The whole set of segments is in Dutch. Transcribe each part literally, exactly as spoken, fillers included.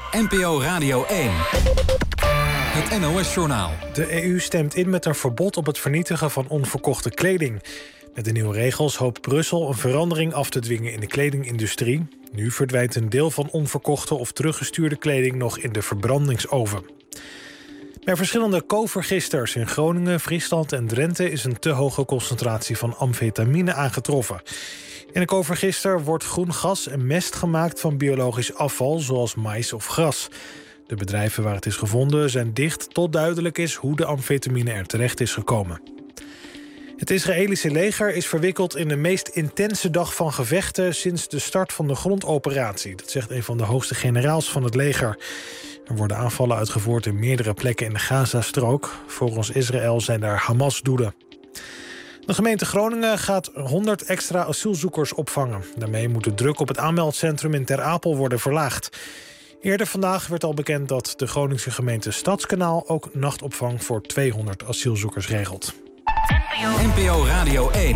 N P O Radio één. Het N O S-journaal. De E U stemt in met een verbod op het vernietigen van onverkochte kleding. Met de nieuwe regels hoopt Brussel een verandering af te dwingen in de kledingindustrie. Nu verdwijnt een deel van onverkochte of teruggestuurde kleding nog in de verbrandingsoven. Bij verschillende kovergisters in Groningen, Friesland en Drenthe is een te hoge concentratie van amfetamine aangetroffen. In een kovergister wordt groen gas en mest gemaakt van biologisch afval, zoals mais of gras. De bedrijven waar het is gevonden zijn dicht tot duidelijk is hoe de amfetamine er terecht is gekomen. Het Israëlische leger is verwikkeld in de meest intense dag van gevechten sinds de start van de grondoperatie. Dat zegt een van de hoogste generaals van het leger. Er worden aanvallen uitgevoerd in meerdere plekken in de Gazastrook. Volgens Israël zijn daar Hamas-doelen. De gemeente Groningen gaat honderd extra asielzoekers opvangen. Daarmee moet de druk op het aanmeldcentrum in Ter Apel worden verlaagd. Eerder vandaag werd al bekend dat de Groningse gemeente Stadskanaal ook nachtopvang voor tweehonderd asielzoekers regelt. N P O Radio één.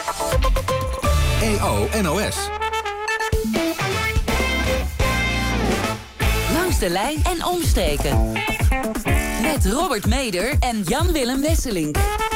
E O N O S. Langs de lijn en omstreken. Met Robert Meder en Jan-Willem Wesseling.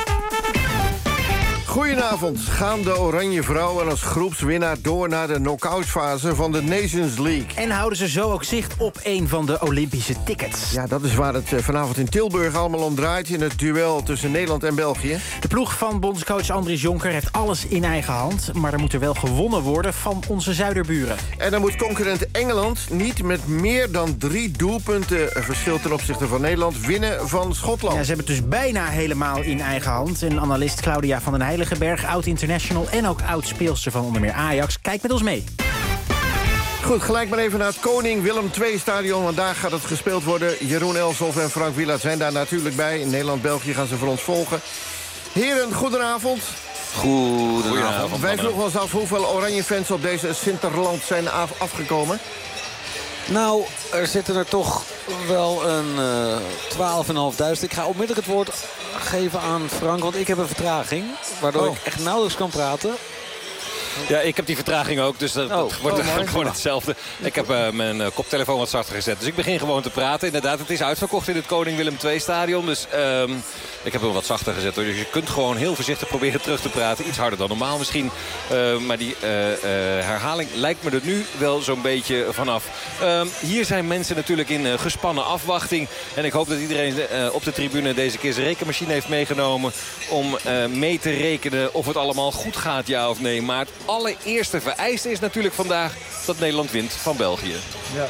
Goedenavond. Gaan de Oranje Vrouwen als groepswinnaar door naar de knock-outfase van de Nations League? En houden ze zo ook zicht op een van de Olympische tickets? Ja, dat is waar het vanavond in Tilburg allemaal om draait, in het duel tussen Nederland en België. De ploeg van bondscoach Andries Jonker heeft alles in eigen hand, maar er moet er wel gewonnen worden van onze zuiderburen. En dan moet concurrent Engeland niet met meer dan drie doelpunten verschil ten opzichte van Nederland winnen van Schotland. Ja, ze hebben het dus bijna helemaal in eigen hand. En analist Claudia van den Heijlen Berg, oud-international en ook oud-speelster van onder meer Ajax. Kijk met ons mee. Goed, gelijk maar even naar het Koning Willem twee stadion. Want daar gaat het gespeeld worden. Jeroen Elshoff en Frank Wielaert zijn daar natuurlijk bij. In Nederland-België gaan ze voor ons volgen. Heren, goedenavond. Goedenavond. Goedenavond. Wij vroegen ons af hoeveel Oranje-fans op deze Sinterland zijn af afgekomen. Nou, er zitten er toch wel een uh, twaalf vijfduizend. Ik ga onmiddellijk het woord geven aan Frank, want ik heb een vertraging. Waardoor oh. ik echt nauwelijks kan praten. Ja, ik heb die vertraging ook, dus dat, oh, dat wordt oh, gewoon mooi. Hetzelfde. Ik heb uh, mijn uh, koptelefoon wat zachter gezet, dus ik begin gewoon te praten. Inderdaad, het is uitverkocht in het Koning Willem twee stadion, dus um, ik heb hem wat zachter gezet. Dus je kunt gewoon heel voorzichtig proberen terug te praten. Iets harder dan normaal misschien, uh, maar die uh, uh, herhaling lijkt me er nu wel zo'n beetje vanaf. Uh, hier zijn mensen natuurlijk in uh, gespannen afwachting. En ik hoop dat iedereen uh, op de tribune deze keer zijn rekenmachine heeft meegenomen om uh, mee te rekenen of het allemaal goed gaat, ja of nee. Maar het allereerste vereiste is natuurlijk vandaag dat Nederland wint van België. Ja.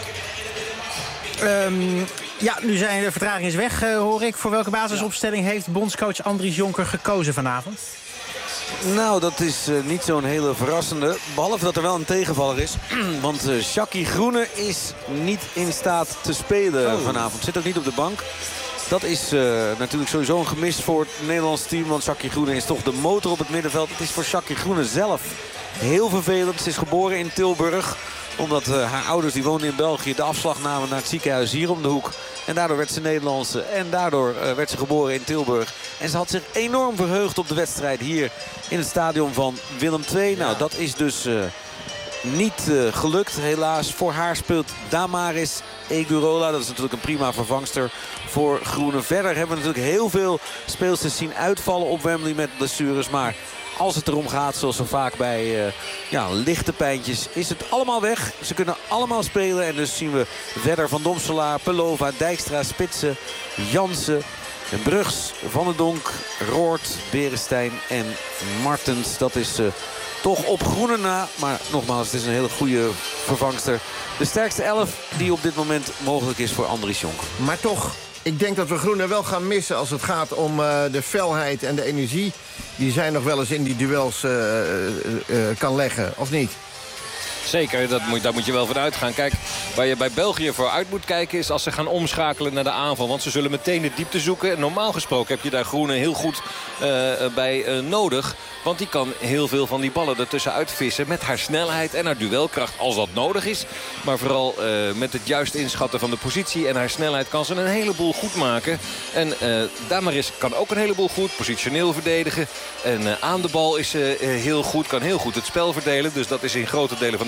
Um, ja, nu zijn de vertraging is weg, uh, hoor ik. Voor welke basisopstelling heeft bondscoach Andries Jonker gekozen vanavond? Nou, dat is uh, niet zo'n hele verrassende. Behalve dat er wel een tegenvaller is. Want uh, Jackie Groene is niet in staat te spelen oh. vanavond. Zit ook niet op de bank. Dat is uh, natuurlijk sowieso een gemis voor het Nederlands team. Want Jackie Groene is toch de motor op het middenveld. Het is voor Jackie Groene zelf heel vervelend. Ze is geboren in Tilburg. Omdat uh, haar ouders, die woonden in België, de afslag namen naar het ziekenhuis hier om de hoek. En daardoor werd ze Nederlandse. En daardoor uh, werd ze geboren in Tilburg. En ze had zich enorm verheugd op de wedstrijd hier in het stadion van Willem twee. Nou, dat is dus uh, niet uh, gelukt. Helaas, voor haar speelt Damaris Egurola. Dat is natuurlijk een prima vervangster voor Groene. Verder hebben we natuurlijk heel veel speelsters zien uitvallen op Wembley met blessures. Maar als het erom gaat, zoals zo vaak bij uh, ja, lichte pijntjes, is het allemaal weg. Ze kunnen allemaal spelen. En dus zien we verder Van Domselaar, Pelova, Dijkstra, Spitsen, Jansen, Brugs, Van den Donk, Roort, Beresteyn en Martens. Dat is uh, toch op Groene na. Maar nogmaals, het is een hele goede vervangster. De sterkste elf die op dit moment mogelijk is voor Andries Jonker. Maar toch, ik denk dat we Groene wel gaan missen als het gaat om uh, de felheid en de energie die zij nog wel eens in die duels uh, uh, uh, kan leggen, of niet? Zeker, dat moet, daar moet je wel van uitgaan. Kijk, waar je bij België voor uit moet kijken is als ze gaan omschakelen naar de aanval. Want ze zullen meteen de diepte zoeken. En normaal gesproken heb je daar Groene heel goed uh, bij uh, nodig. Want die kan heel veel van die ballen ertussen uitvissen met haar snelheid en haar duelkracht als dat nodig is. Maar vooral uh, met het juist inschatten van de positie en haar snelheid kan ze een heleboel goed maken. En uh, Damaris kan ook een heleboel goed, positioneel verdedigen. En uh, aan de bal is ze uh, heel goed, kan heel goed het spel verdelen. Dus dat is in grote delen van de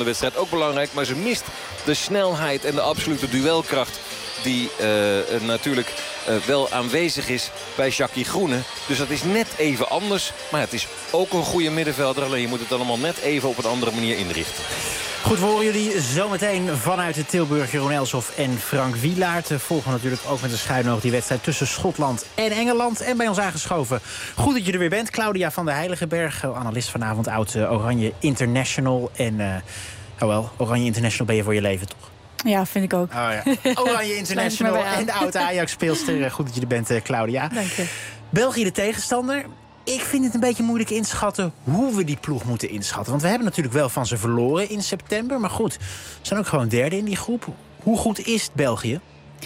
de wedstrijd ook belangrijk. Maar ze mist de snelheid en de absolute duelkracht die uh, natuurlijk uh, wel aanwezig is bij Jackie Groene. Dus dat is net even anders. Maar het is ook een goede middenvelder. Alleen je moet het allemaal net even op een andere manier inrichten. Goed, we horen jullie zometeen vanuit de Tilburg. Jeroen Elshoff en Frank Wielaert. Volgen natuurlijk ook met een schuin oog die wedstrijd tussen Schotland en Engeland. En bij ons aangeschoven. Goed dat je er weer bent. Claudia van der Heiligenberg, analist vanavond, oud uh, Oranje International. En, uh, oh wel, Oranje International ben je voor je leven, toch? Ja, vind ik ook. Oh, ja. Oranje International en de oude Ajax-speelster. Goed dat je er bent, uh, Claudia. Dank je. België de tegenstander. Ik vind het een beetje moeilijk inschatten hoe we die ploeg moeten inschatten. Want we hebben natuurlijk wel van ze verloren in september. Maar goed, ze zijn ook gewoon derde in die groep. Hoe goed is België?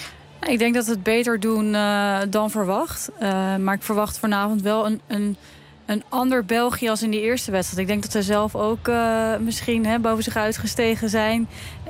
Ik denk dat we het beter doen uh, dan verwacht. Uh, maar ik verwacht vanavond wel een, een, een ander België als in die eerste wedstrijd. Ik denk dat zij zelf ook uh, misschien hè, boven zich uitgestegen zijn.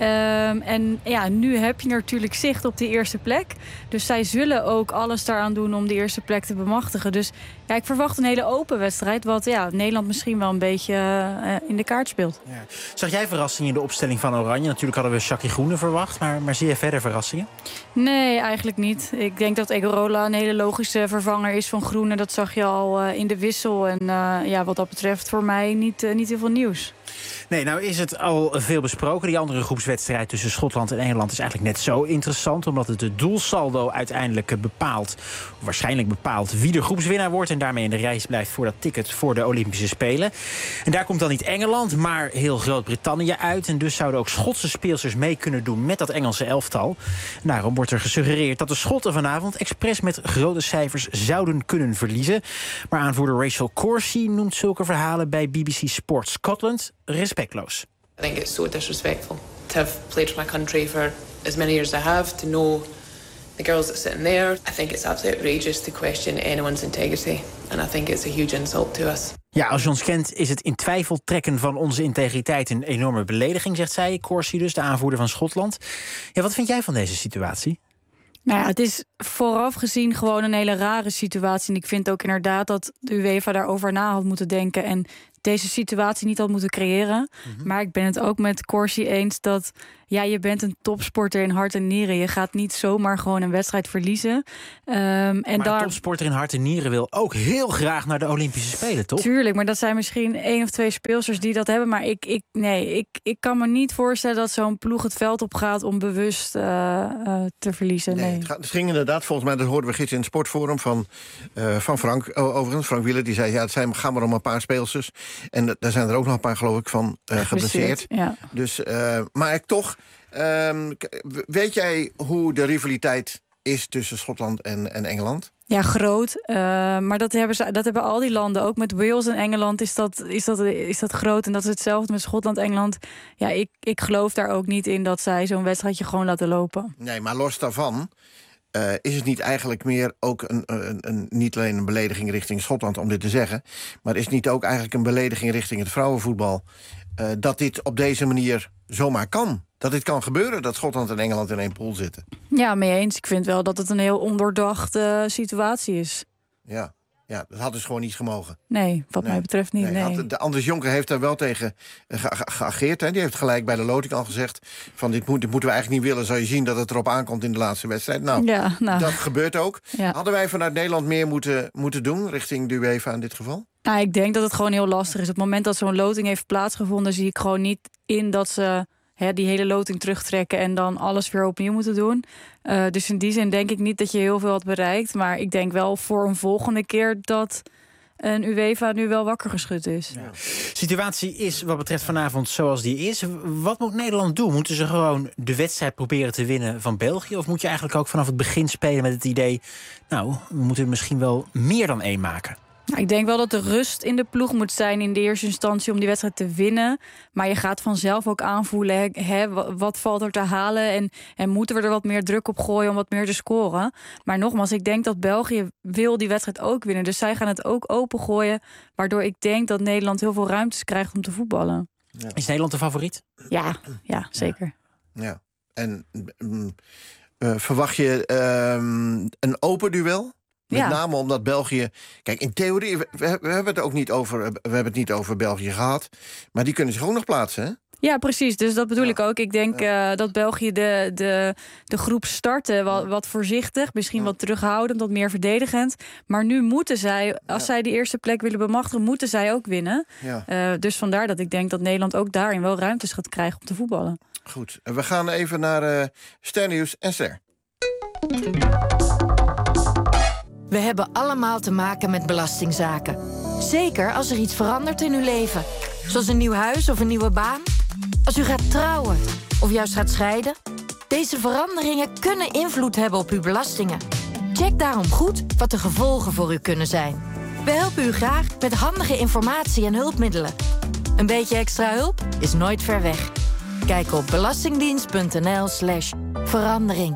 Um, en ja, nu heb je natuurlijk zicht op die eerste plek. Dus zij zullen ook alles daaraan doen om die eerste plek te bemachtigen. Dus ja, ik verwacht een hele open wedstrijd. Wat ja, Nederland misschien wel een beetje uh, in de kaart speelt. Ja. Zag jij verrassingen in de opstelling van Oranje? Natuurlijk hadden we Jackie Groene verwacht. Maar, maar zie je verder verrassingen? Nee, eigenlijk niet. Ik denk dat Egorola een hele logische vervanger is van Groene. Dat zag je al uh, in de wissel. En uh, ja, wat dat betreft voor mij niet, uh, niet heel veel nieuws. Nee, nou is het al veel besproken. Die andere groepswedstrijd tussen Schotland en Engeland is eigenlijk net zo interessant. Omdat het de doelsaldo uiteindelijk bepaalt, of waarschijnlijk bepaalt, wie de groepswinnaar wordt. En daarmee in de race blijft voor dat ticket voor de Olympische Spelen. En daar komt dan niet Engeland, maar heel Groot-Brittannië uit. En dus zouden ook Schotse speelsters mee kunnen doen met dat Engelse elftal. En daarom wordt er gesuggereerd dat de Schotten vanavond expres met grote cijfers zouden kunnen verliezen. Maar aanvoerder Rachel Corsie noemt zulke verhalen bij B B C Sport Scotland respectloos. I think it's so disrespectful to have played for my country for as many years as I have, to know the girls that sit in there. I think it's absolutely outrageous to question anyone's integrity. And I think it's a huge insult to us. Ja, als je ons kent is het in twijfel trekken van onze integriteit een enorme belediging, zegt zij, Corsie dus, de aanvoerder van Schotland. Ja, wat vind jij van deze situatie? Nou ja, het is vooraf gezien gewoon een hele rare situatie. En ik vind ook inderdaad dat de UEFA daarover na had moeten denken en deze situatie niet had moeten creëren. Mm-hmm. Maar ik ben het ook met Corsie eens dat ja, je bent een topsporter in hart en nieren. Je gaat niet zomaar gewoon een wedstrijd verliezen. Um, en maar daar... een topsporter in hart en nieren wil ook heel graag naar de Olympische Spelen, toch? Tuurlijk, maar dat zijn misschien één of twee speelsters die dat hebben. Maar ik, ik, nee, ik, ik kan me niet voorstellen dat zo'n ploeg het veld op gaat om bewust uh, uh, te verliezen. Nee. Nee, het, gaat, het ging inderdaad, volgens mij, dat hoorden we gisteren in het sportforum van, uh, van Frank, overigens, Frank Wielaert, die zei, ja, het zijn, gaan maar om een paar speelsters. En daar zijn er ook nog een paar, geloof ik, van uh, geblesseerd. Ja. Dus, uh, maar ik toch, um, weet jij hoe de rivaliteit is tussen Schotland en, en Engeland? Ja, groot. Uh, maar dat hebben, ze, dat hebben al die landen. Ook met Wales en Engeland is dat, is dat, is dat groot. En dat is hetzelfde met Schotland en Engeland. Ja, ik, ik geloof daar ook niet in dat zij zo'n wedstrijdje gewoon laten lopen. Nee, maar los daarvan Uh, is het niet eigenlijk meer ook een, een, een, niet alleen een belediging richting Schotland om dit te zeggen, maar is het niet ook eigenlijk een belediging richting het vrouwenvoetbal uh, dat dit op deze manier zomaar kan? Dat dit kan gebeuren, dat Schotland en Engeland in één pool zitten? Ja, mee eens. Ik vind wel dat het een heel ondoordachte uh, situatie is. Ja. Ja, dat had dus gewoon niet gemogen. Nee, wat nee. mij betreft niet. Nee. Nee. Had, de Anders Jonker heeft daar wel tegen ge- ge- geageerd. Hè. Die heeft gelijk bij de loting al gezegd van dit, moet, dit moeten we eigenlijk niet willen. Zou je zien dat het erop aankomt in de laatste wedstrijd. Nou, ja, nou. dat gebeurt ook. Ja. Hadden wij vanuit Nederland meer moeten, moeten doen richting de UEFA in dit geval? Nou, ik denk dat het gewoon heel lastig is. Op het moment dat zo'n loting heeft plaatsgevonden, zie ik gewoon niet in dat ze He, die hele loting terugtrekken en dan alles weer opnieuw moeten doen. Uh, dus in die zin denk ik niet dat je heel veel had bereikt. Maar ik denk wel voor een volgende keer dat een UEFA nu wel wakker geschud is. Ja. Situatie is wat betreft vanavond zoals die is. Wat moet Nederland doen? Moeten ze gewoon de wedstrijd proberen te winnen van België? Of moet je eigenlijk ook vanaf het begin spelen met het idee, nou, we moeten er misschien wel meer dan één maken? Ik denk wel dat de rust in de ploeg moet zijn in de eerste instantie om die wedstrijd te winnen. Maar je gaat vanzelf ook aanvoelen, hè, wat valt er te halen en, en moeten we er wat meer druk op gooien om wat meer te scoren. Maar nogmaals, ik denk dat België wil die wedstrijd ook winnen. Dus zij gaan het ook opengooien, waardoor ik denk dat Nederland heel veel ruimtes krijgt om te voetballen. Ja. Is Nederland de favoriet? Ja, ja zeker. Ja, ja. En um, uh, verwacht je um, een open duel? Met ja. name omdat België... Kijk, in theorie, we, we hebben het ook niet over... We hebben het niet over België gehad. Maar die kunnen zich ook nog plaatsen, hè? Ja, precies. Dus dat bedoel ja. ik ook. Ik denk uh, dat België de, de, de groep startte wat, wat voorzichtig. Misschien ja. wat terughoudend, wat meer verdedigend. Maar nu moeten zij, als ja. zij die eerste plek willen bemachtigen, moeten zij ook winnen. Ja. Uh, dus vandaar dat ik denk dat Nederland ook daarin wel ruimtes gaat krijgen om te voetballen. Goed, we gaan even naar uh, Ster-nieuws en Ster. We hebben allemaal te maken met belastingzaken. Zeker als er iets verandert in uw leven. Zoals een nieuw huis of een nieuwe baan. Als u gaat trouwen of juist gaat scheiden. Deze veranderingen kunnen invloed hebben op uw belastingen. Check daarom goed wat de gevolgen voor u kunnen zijn. We helpen u graag met handige informatie en hulpmiddelen. Een beetje extra hulp is nooit ver weg. Kijk op belastingdienst.nl slash verandering.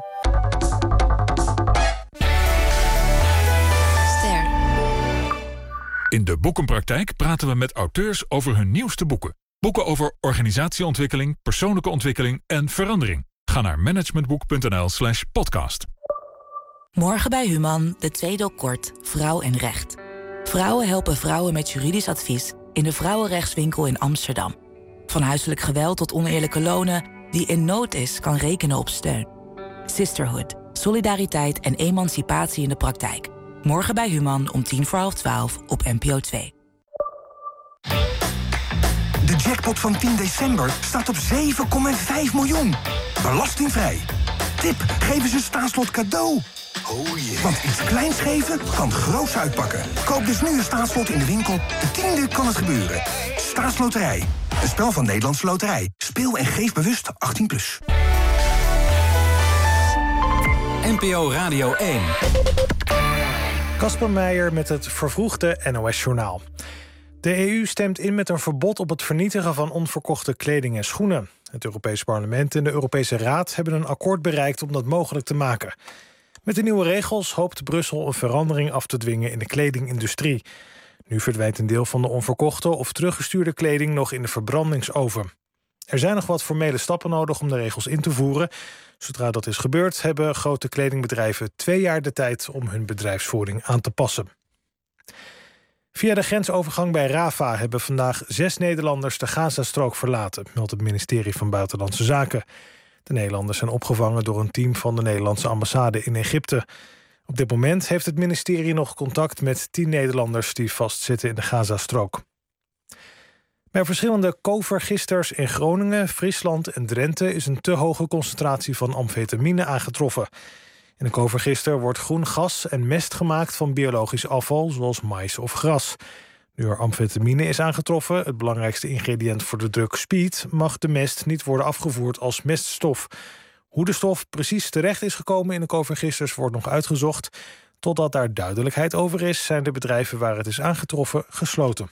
Ster. In de Boekenpraktijk praten we met auteurs over hun nieuwste boeken. Boeken over organisatieontwikkeling, persoonlijke ontwikkeling en verandering. Ga naar managementboek.nl slash podcast. Morgen bij Human, de tweede op kort, Vrouw en Recht. Vrouwen helpen vrouwen met juridisch advies in de vrouwenrechtswinkel in Amsterdam. Van huiselijk geweld tot oneerlijke lonen, wie in nood is, kan rekenen op steun. Sisterhood, solidariteit en emancipatie in de praktijk. Morgen bij Human om tien voor half twaalf op N P O twee. De jackpot van tien december staat op zeven komma vijf miljoen. Belastingvrij. Tip, geef eens een staatslot cadeau. Oh yeah. Want iets kleins geven kan groots uitpakken. Koop dus nu een staatslot in de winkel. De tiende kan het gebeuren. Staatsloterij. Een spel van Nederlandse Loterij. Speel en geef bewust achttien plus. N P O Radio één. Casper Meijer met het vervroegde N O S-journaal. De E U stemt in met een verbod op het vernietigen van onverkochte kleding en schoenen. Het Europees Parlement en de Europese Raad hebben een akkoord bereikt om dat mogelijk te maken. Met de nieuwe regels hoopt Brussel een verandering af te dwingen in de kledingindustrie. Nu verdwijnt een deel van de onverkochte of teruggestuurde kleding nog in de verbrandingsoven. Er zijn nog wat formele stappen nodig om de regels in te voeren. Zodra dat is gebeurd, hebben grote kledingbedrijven twee jaar de tijd om hun bedrijfsvoering aan te passen. Via de grensovergang bij Rafah hebben vandaag zes Nederlanders de Gazastrook verlaten, meldt het ministerie van Buitenlandse Zaken. De Nederlanders zijn opgevangen door een team van de Nederlandse ambassade in Egypte. Op dit moment heeft het ministerie nog contact met tien Nederlanders die vastzitten in de Gazastrook. Bij verschillende kovergisters in Groningen, Friesland en Drenthe is een te hoge concentratie van amfetamine aangetroffen. In een kovergister wordt groen gas en mest gemaakt van biologisch afval, zoals mais of gras. Nu er amfetamine is aangetroffen, het belangrijkste ingrediënt voor de drug speed, mag de mest niet worden afgevoerd als meststof. Hoe de stof precies terecht is gekomen in de kovergisters wordt nog uitgezocht. Totdat daar duidelijkheid over is, zijn de bedrijven waar het is aangetroffen gesloten.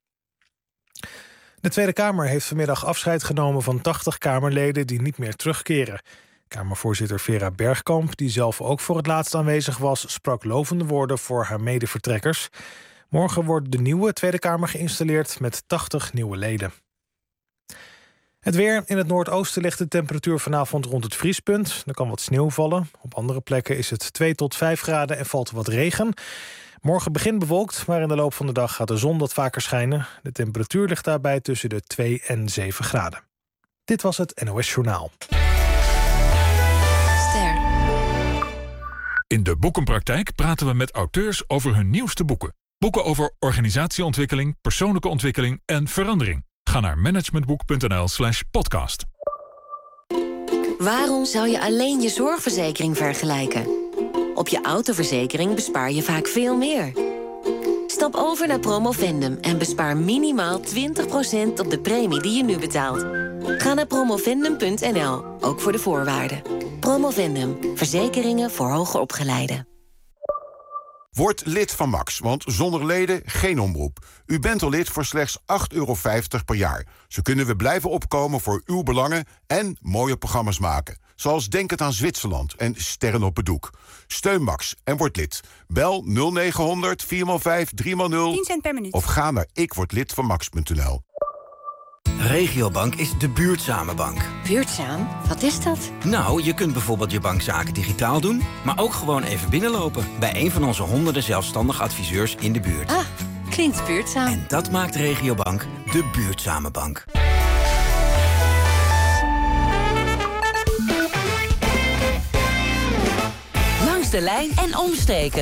De Tweede Kamer heeft vanmiddag afscheid genomen van tachtig Kamerleden die niet meer terugkeren. Kamervoorzitter Vera Bergkamp, die zelf ook voor het laatst aanwezig was, sprak lovende woorden voor haar medevertrekkers. Morgen wordt de nieuwe Tweede Kamer geïnstalleerd met tachtig nieuwe leden. Het weer. In het noordoosten ligt de temperatuur vanavond rond het vriespunt. Er kan wat sneeuw vallen. Op andere plekken is het twee tot vijf graden en valt wat regen. Morgen begint bewolkt, maar in de loop van de dag gaat de zon wat vaker schijnen. De temperatuur ligt daarbij tussen de twee en zeven graden. Dit was het N O S Journaal. Ster. In de Boekenpraktijk praten we met auteurs over hun nieuwste boeken. Boeken over organisatieontwikkeling, persoonlijke ontwikkeling en verandering. Ga naar managementboek.nl slash podcast. Waarom zou je alleen je zorgverzekering vergelijken? Op je autoverzekering bespaar je vaak veel meer. Stap over naar Promovendum en bespaar minimaal twintig procent op de premie die je nu betaalt. Ga naar promovendum punt n l, ook voor de voorwaarden. Promovendum, verzekeringen voor hoger opgeleiden. Word lid van Max, want zonder leden geen omroep. U bent al lid voor slechts acht euro vijftig per jaar. Zo kunnen we blijven opkomen voor uw belangen en mooie programma's maken. Zoals Denk het aan Zwitserland en Sterren op het Doek. Steun Max en word lid. Bel nul negen honderd vier maal vijf drie maal nul tien cent per minuut. Of ga naar ik word lid van max punt n l. Regiobank is de buurtzame bank. Buurtzaam? Wat is dat? Nou, je kunt bijvoorbeeld je bankzaken digitaal doen, maar ook gewoon even binnenlopen bij een van onze honderden zelfstandig adviseurs in de buurt. Ah, klinkt buurtzaam. En dat maakt Regiobank de buurtzame bank. Langs de lijn en omstreken.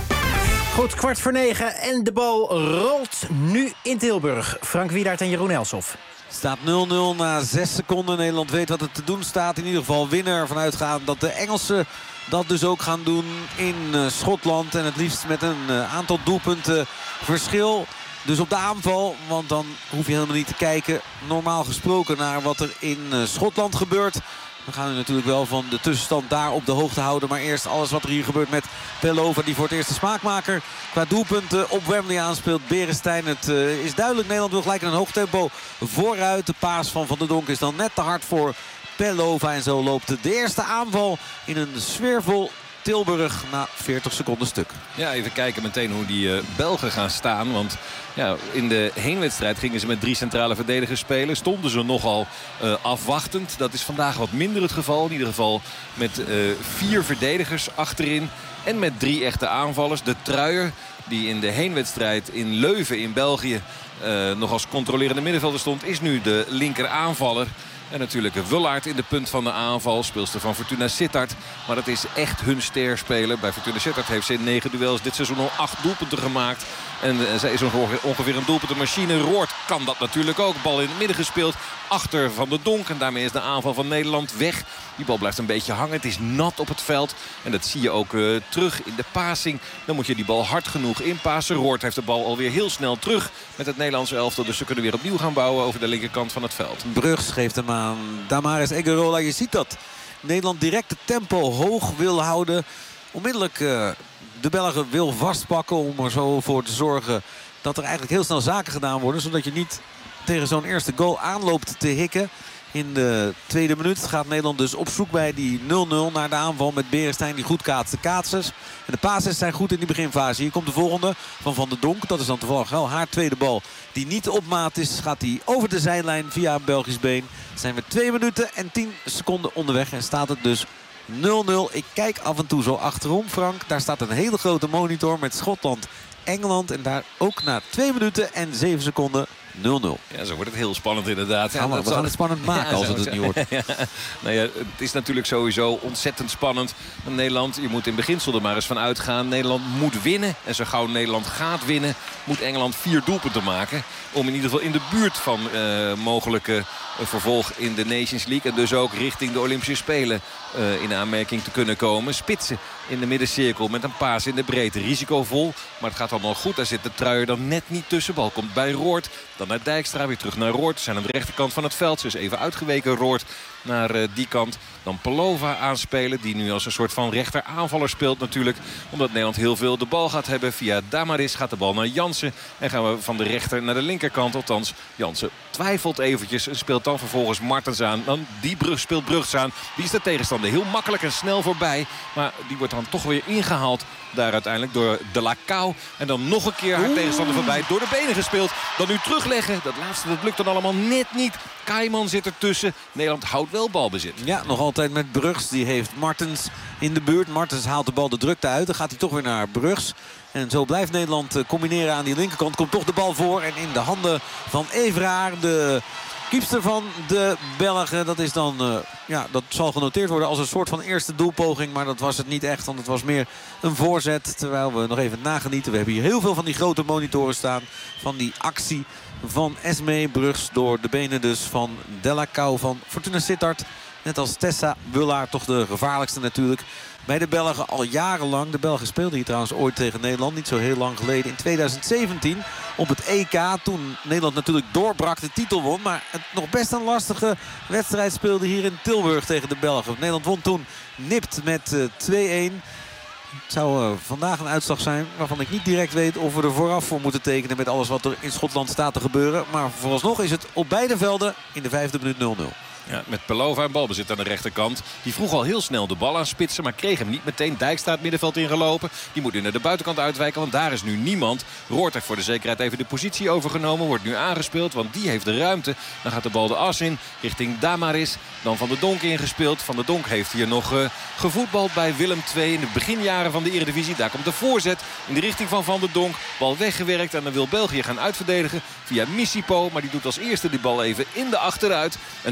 Goed, kwart voor negen en de bal rolt nu in Tilburg. Frank Wiedaert en Jeroen Elshoff. Staat nul nul na zes seconden. Nederland weet wat er te doen staat. In ieder geval winnen ervan uitgaan dat de Engelsen dat dus ook gaan doen in uh, Schotland. En het liefst met een uh, aantal doelpunten verschil. Dus op de aanval, want dan hoef je helemaal niet te kijken. Normaal gesproken naar wat er in uh, Schotland gebeurt. We gaan u natuurlijk wel van de tussenstand daar op de hoogte houden. Maar eerst alles wat er hier gebeurt met Pelova, die voor het eerst de smaakmaker qua doelpunten op Wembley aanspeelt. Beresteyn, het uh, is duidelijk. Nederland wil gelijk in een hoog tempo vooruit. De paas van Van der Donk is dan net te hard voor Pelova. En zo loopt de eerste aanval in een sfeervol Tilburg na veertig seconden stuk. Ja, even kijken meteen hoe die uh, Belgen gaan staan. Want ja, in de heenwedstrijd gingen ze met drie centrale verdedigers spelen. Stonden ze nogal uh, afwachtend. Dat is vandaag wat minder het geval. In ieder geval met uh, vier verdedigers achterin. En met drie echte aanvallers. De Truijer, die in de heenwedstrijd in Leuven in België uh, nog als controlerende middenvelder stond, is nu de linker aanvaller. En natuurlijk Wullaert in de punt van de aanval. Speelster van Fortuna Sittard. Maar dat is echt hun sterspeler. Bij Fortuna Sittard heeft ze in negen duels dit seizoen al acht doelpunten gemaakt. En uh, zij is ongeveer een doelpuntenmachine. Roord kan dat natuurlijk ook. Bal in het midden gespeeld. Achter Van der Donk. En daarmee is de aanval van Nederland weg. Die bal blijft een beetje hangen. Het is nat op het veld. En dat zie je ook uh, terug in de passing. Dan moet je die bal hard genoeg inpassen. Roord heeft de bal alweer heel snel terug met het Nederlandse elftal. Dus ze kunnen weer opnieuw gaan bouwen over de linkerkant van het veld. Brugs geeft hem aan Damaris Eguerola. Je ziet dat Nederland direct het tempo hoog wil houden. Onmiddellijk uh, de Belgen wil vastpakken om er zo voor te zorgen dat er eigenlijk heel snel zaken gedaan worden. Zodat je niet tegen zo'n eerste goal aanloopt te hikken. In de tweede minuut gaat Nederland dus op zoek bij die nul nul naar de aanval met Beresteyn die goed kaatst. De kaatsers en de passes zijn goed in die beginfase. Hier komt de volgende van Van der Donk. Dat is dan toevallig wel haar tweede bal die niet op maat is. Gaat hij over de zijlijn via een Belgisch been. Zijn we twee minuten en tien seconden onderweg en staat het dus nul nul. Ik kijk af en toe zo achterom, Frank. Daar staat een hele grote monitor met Schotland, Engeland. En daar ook na twee minuten en zeven seconden nul nul. Ja, zo wordt het heel spannend inderdaad. Ja, maar we gaan het spannend maken ja, als het het niet wordt. Ja. Nou ja, het is natuurlijk sowieso ontzettend spannend. Nederland, je moet in beginsel er maar eens van uitgaan. Nederland moet winnen. En zo gauw Nederland gaat winnen, moet Engeland vier doelpunten maken. Om in ieder geval in de buurt van uh, mogelijke uh, vervolg in de Nations League. En dus ook richting de Olympische Spelen uh, in aanmerking te kunnen komen. Spitsen in de middencirkel met een paas in de breedte. Risicovol, maar het gaat allemaal goed. Daar zit de Truijer dan net niet tussen. Bal komt bij Roord. Dan naar Dijkstra, weer terug naar Roord. Ze zijn aan de rechterkant van het veld. Ze is even uitgeweken, Roord, naar uh, die kant. Dan Pelova aanspelen, die nu als een soort van rechter aanvaller speelt natuurlijk. Omdat Nederland heel veel de bal gaat hebben. Via Damaris gaat de bal naar Jansen. En gaan we van de rechter naar de linkerkant. Althans, Jansen twijfelt eventjes en speelt dan vervolgens Martens aan. Dan die brug speelt Brugs aan. Die is de tegenstander heel makkelijk en snel voorbij. Maar die wordt dan toch weer ingehaald daar uiteindelijk door De La Cao. En dan nog een keer haar Oeh. tegenstander voorbij. Door de benen gespeeld. Dan nu terugleggen. Dat laatste dat lukt dan allemaal net niet. Kaiman zit ertussen. Nederland houdt wel balbezit. Ja, nog altijd met Brugs. Die heeft Martens in de buurt. Martens haalt de bal de drukte uit. Dan gaat hij toch weer naar Brugs. En zo blijft Nederland combineren aan die linkerkant. Komt toch de bal voor. En in de handen van Evraar, de keepster van de Belgen. Dat is dan, uh, ja, dat zal genoteerd worden als een soort van eerste doelpoging. Maar dat was het niet echt, want het was meer een voorzet. Terwijl we nog even nagenieten. We hebben hier heel veel van die grote monitoren staan. Van die actie van Esmee Brugs door de benen dus van De La Cao van Fortuna Sittard. Net als Tessa Wullaert, toch de gevaarlijkste natuurlijk. Bij de Belgen al jarenlang. De Belgen speelden hier trouwens ooit tegen Nederland. Niet zo heel lang geleden. In tweeduizend zeventien op het E K. Toen Nederland natuurlijk doorbrak, de titel won. Maar het nog best een lastige wedstrijd speelde hier in Tilburg tegen de Belgen. Nederland won toen nipt met uh, twee-een. Het zou uh, vandaag een uitslag zijn waarvan ik niet direct weet of we er vooraf voor moeten tekenen met alles wat er in Schotland staat te gebeuren. Maar vooralsnog is het op beide velden in de vijfde minuut nul nul. Ja, met Pelova en balbezit aan de rechterkant. Die vroeg al heel snel de bal aan spitsen, maar kreeg hem niet meteen. Dijkstra het middenveld ingelopen. Die moet nu naar de buitenkant uitwijken, want daar is nu niemand. Roord heeft voor de zekerheid even de positie overgenomen. Wordt nu aangespeeld, want die heeft de ruimte. Dan gaat de bal de as in, richting Damaris. Dan Van der Donk ingespeeld. Van der Donk heeft hier nog uh, gevoetbald bij Willem twee in de beginjaren van de Eredivisie. Daar komt de voorzet in de richting van Van der Donk. Bal weggewerkt en dan wil België gaan uitverdedigen via Missipo. Maar die doet als eerste die bal even in de achteruit. En dan moet hij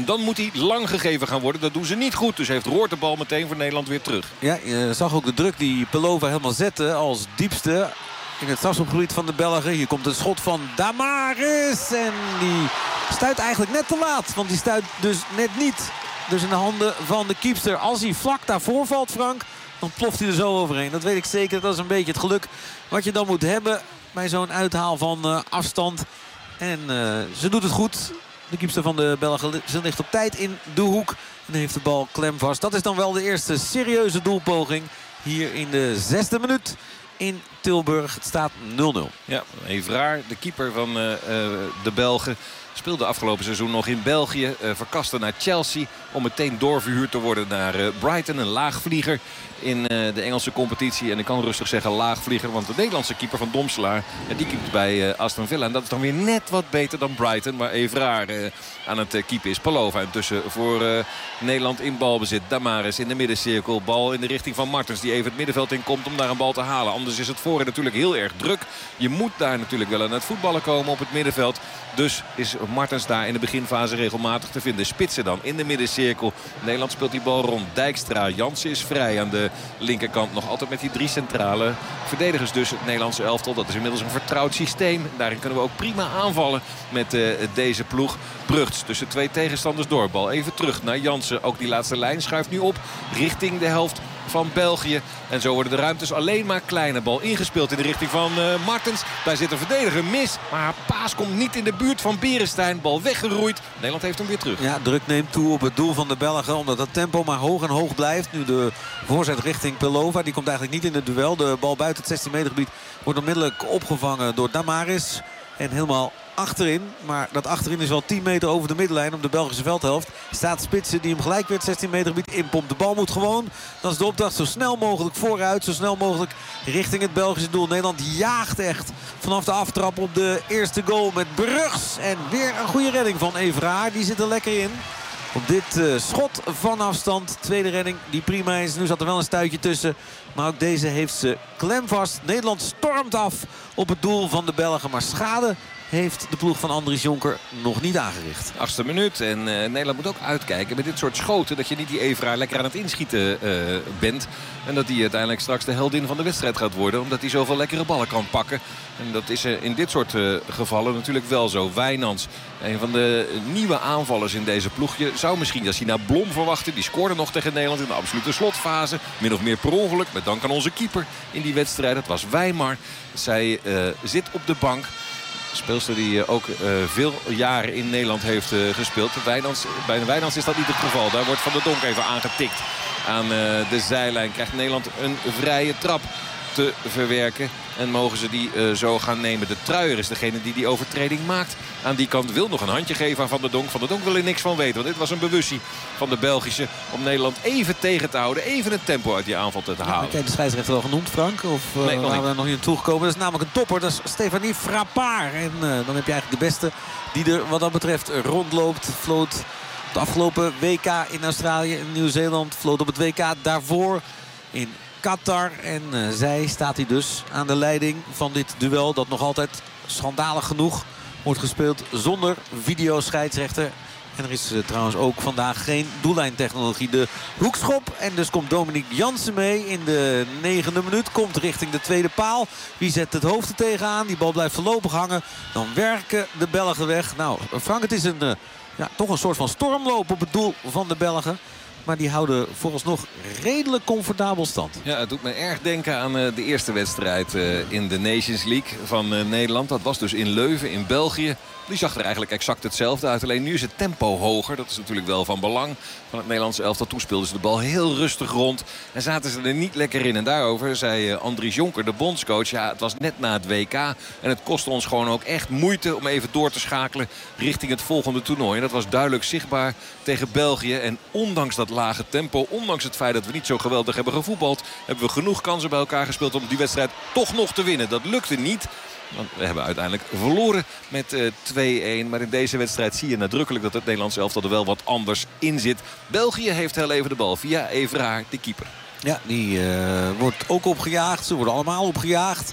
die lang gegeven gaan worden. Dat doen ze niet goed. Dus heeft Roord de bal meteen voor Nederland weer terug. Ja, je zag ook de druk die Pelova helemaal zette als diepste in het strafschopgebied van de Belgen. Hier komt een schot van Damaris. En die stuit eigenlijk net te laat. Want die stuit dus net niet. Dus in de handen van de keepster. Als hij vlak daarvoor valt, Frank, dan ploft hij er zo overheen. Dat weet ik zeker. Dat is een beetje het geluk wat je dan moet hebben bij zo'n uithaal van uh, afstand. En uh, ze doet het goed. De keepster van de Belgen, ze ligt op tijd in de hoek. En heeft de bal klem vast. Dat is dan wel de eerste serieuze doelpoging hier in de zesde minuut in Tilburg. Het staat nul nul. Ja, Evraar, de keeper van uh, uh, de Belgen, speelde afgelopen seizoen nog in België. Uh, verkaste naar Chelsea om meteen doorverhuurd te worden naar uh, Brighton. Een laagvlieger in uh, de Engelse competitie. En ik kan rustig zeggen laagvlieger. Want de Nederlandse keeper van Domselaar, uh, die keept bij uh, Aston Villa. En dat is dan weer net wat beter dan Brighton. Maar Evraar uh, aan het uh, keepen is. Pelova intussen voor uh, Nederland in balbezit. Damaris in de middencirkel. Bal in de richting van Martens. Die even het middenveld in komt om daar een bal te halen. Anders is het voorin natuurlijk heel erg druk. Je moet daar natuurlijk wel aan het voetballen komen op het middenveld. Dus is Martens daar in de beginfase regelmatig te vinden. Spitsen dan in de middencirkel. Nederland speelt die bal rond. Dijkstra, Jansen is vrij aan de linkerkant. Nog altijd met die drie centrale verdedigers dus. Het Nederlandse elftal, dat is inmiddels een vertrouwd systeem. Daarin kunnen we ook prima aanvallen met uh, deze ploeg. Brugts tussen twee tegenstanders door. Bal even terug naar Jansen. Ook die laatste lijn schuift nu op richting de helft van België. En zo worden de ruimtes alleen maar kleine. Bal ingespeeld in de richting van uh, Martens. Daar zit een verdediger mis. Maar haar paas komt niet in de buurt van Beresteyn. Bal weggeroeid. Nederland heeft hem weer terug. Ja, druk neemt toe op het doel van de Belgen. Omdat het tempo maar hoog en hoog blijft. Nu de voorzet richting Pelova. Die komt eigenlijk niet in het duel. De bal buiten het zestien meter gebied wordt onmiddellijk opgevangen door Damaris. En helemaal achterin, maar dat achterin is wel tien meter over de middenlijn op de Belgische veldhelft. Staat Spitsen die hem gelijk weer het zestien meter gebied inpompt. De bal moet gewoon, dat is de opdracht, zo snel mogelijk vooruit. Zo snel mogelijk richting het Belgische doel. Nederland jaagt echt vanaf de aftrap op de eerste goal met Brugts. En weer een goede redding van Evraar. Die zit er lekker in. Op dit uh, schot van afstand. Tweede redding die prima is. Nu zat er wel een stuitje tussen. Maar ook deze heeft ze klemvast. Nederland stormt af op het doel van de Belgen. Maar schade heeft de ploeg van Andries Jonker nog niet aangericht. Achtste minuut. En uh, Nederland moet ook uitkijken met dit soort schoten. Dat je niet die Evraar lekker aan het inschieten uh, bent. En dat hij uiteindelijk straks de heldin van de wedstrijd gaat worden. Omdat hij zoveel lekkere ballen kan pakken. En dat is uh, in dit soort uh, gevallen natuurlijk wel zo. Wijnands, een van de nieuwe aanvallers in deze ploeg. Je zou misschien Yassina Blom verwachten. Die scoorde nog tegen Nederland in de absolute slotfase. Min of meer per ongeluk. Met dank aan onze keeper in die wedstrijd. Dat was Wijmar. Zij uh, zit op de bank. Speelster die ook uh, veel jaren in Nederland heeft uh, gespeeld. Wijnands, bij Wijnands is dat niet het geval. Daar wordt Van der Donk even aangetikt. Aan uh, de zijlijn krijgt Nederland een vrije trap te verwerken. En mogen ze die uh, zo gaan nemen. De Truijer is degene die die overtreding maakt. Aan die kant wil nog een handje geven aan Van der Donk. Van der Donk wil er niks van weten. Want dit was een bewustie van de Belgische. Om Nederland even tegen te houden. Even het tempo uit die aanval te halen. Ja, heb jij de scheidsrechter al genoemd, Frank? Of uh, nee, nog waar we daar nog niet aan toegekomen? Dat is namelijk een topper. Dat is Stefanie Frappard. En uh, dan heb je eigenlijk de beste die er wat dat betreft rondloopt. Floot het afgelopen W K in Australië en Nieuw-Zeeland. Floot op het W K daarvoor in Qatar. En uh, zij staat hier dus aan de leiding van dit duel. Dat nog altijd schandalig genoeg wordt gespeeld zonder videoscheidsrechter. En er is uh, trouwens ook vandaag geen doellijntechnologie. De hoekschop. En dus komt Dominique Jansen mee in de negende minuut. Komt richting de tweede paal. Wie zet het hoofd er tegenaan? Die bal blijft voorlopig hangen. Dan werken de Belgen weg. Nou, Frank, het is een, uh, ja, toch een soort van stormloop op het doel van de Belgen. Maar die houden vooralsnog redelijk comfortabel stand. Ja, het doet me erg denken aan uh, de eerste wedstrijd uh, in de Nations League van uh, Nederland. Dat was dus in Leuven in België. Die zag er eigenlijk exact hetzelfde uit. Alleen nu is het tempo hoger. Dat is natuurlijk wel van belang van het Nederlandse elftal. Toen speelden ze de bal heel rustig rond. En zaten ze er niet lekker in. En daarover zei uh, Andries Jonker, de bondscoach. Ja, het was net na het W K. En het kostte ons gewoon ook echt moeite om even door te schakelen richting het volgende toernooi. En dat was duidelijk zichtbaar tegen België. En ondanks dat lage tempo, ondanks het feit dat we niet zo geweldig hebben gevoetbald, hebben we genoeg kansen bij elkaar gespeeld om die wedstrijd toch nog te winnen. Dat lukte niet. Want we hebben uiteindelijk verloren met uh, twee-een. Maar in deze wedstrijd zie je nadrukkelijk dat het Nederlands elftal er wel wat anders in zit. België heeft heel even de bal via Evraar, de keeper. Ja, die uh, wordt ook opgejaagd. Ze worden allemaal opgejaagd.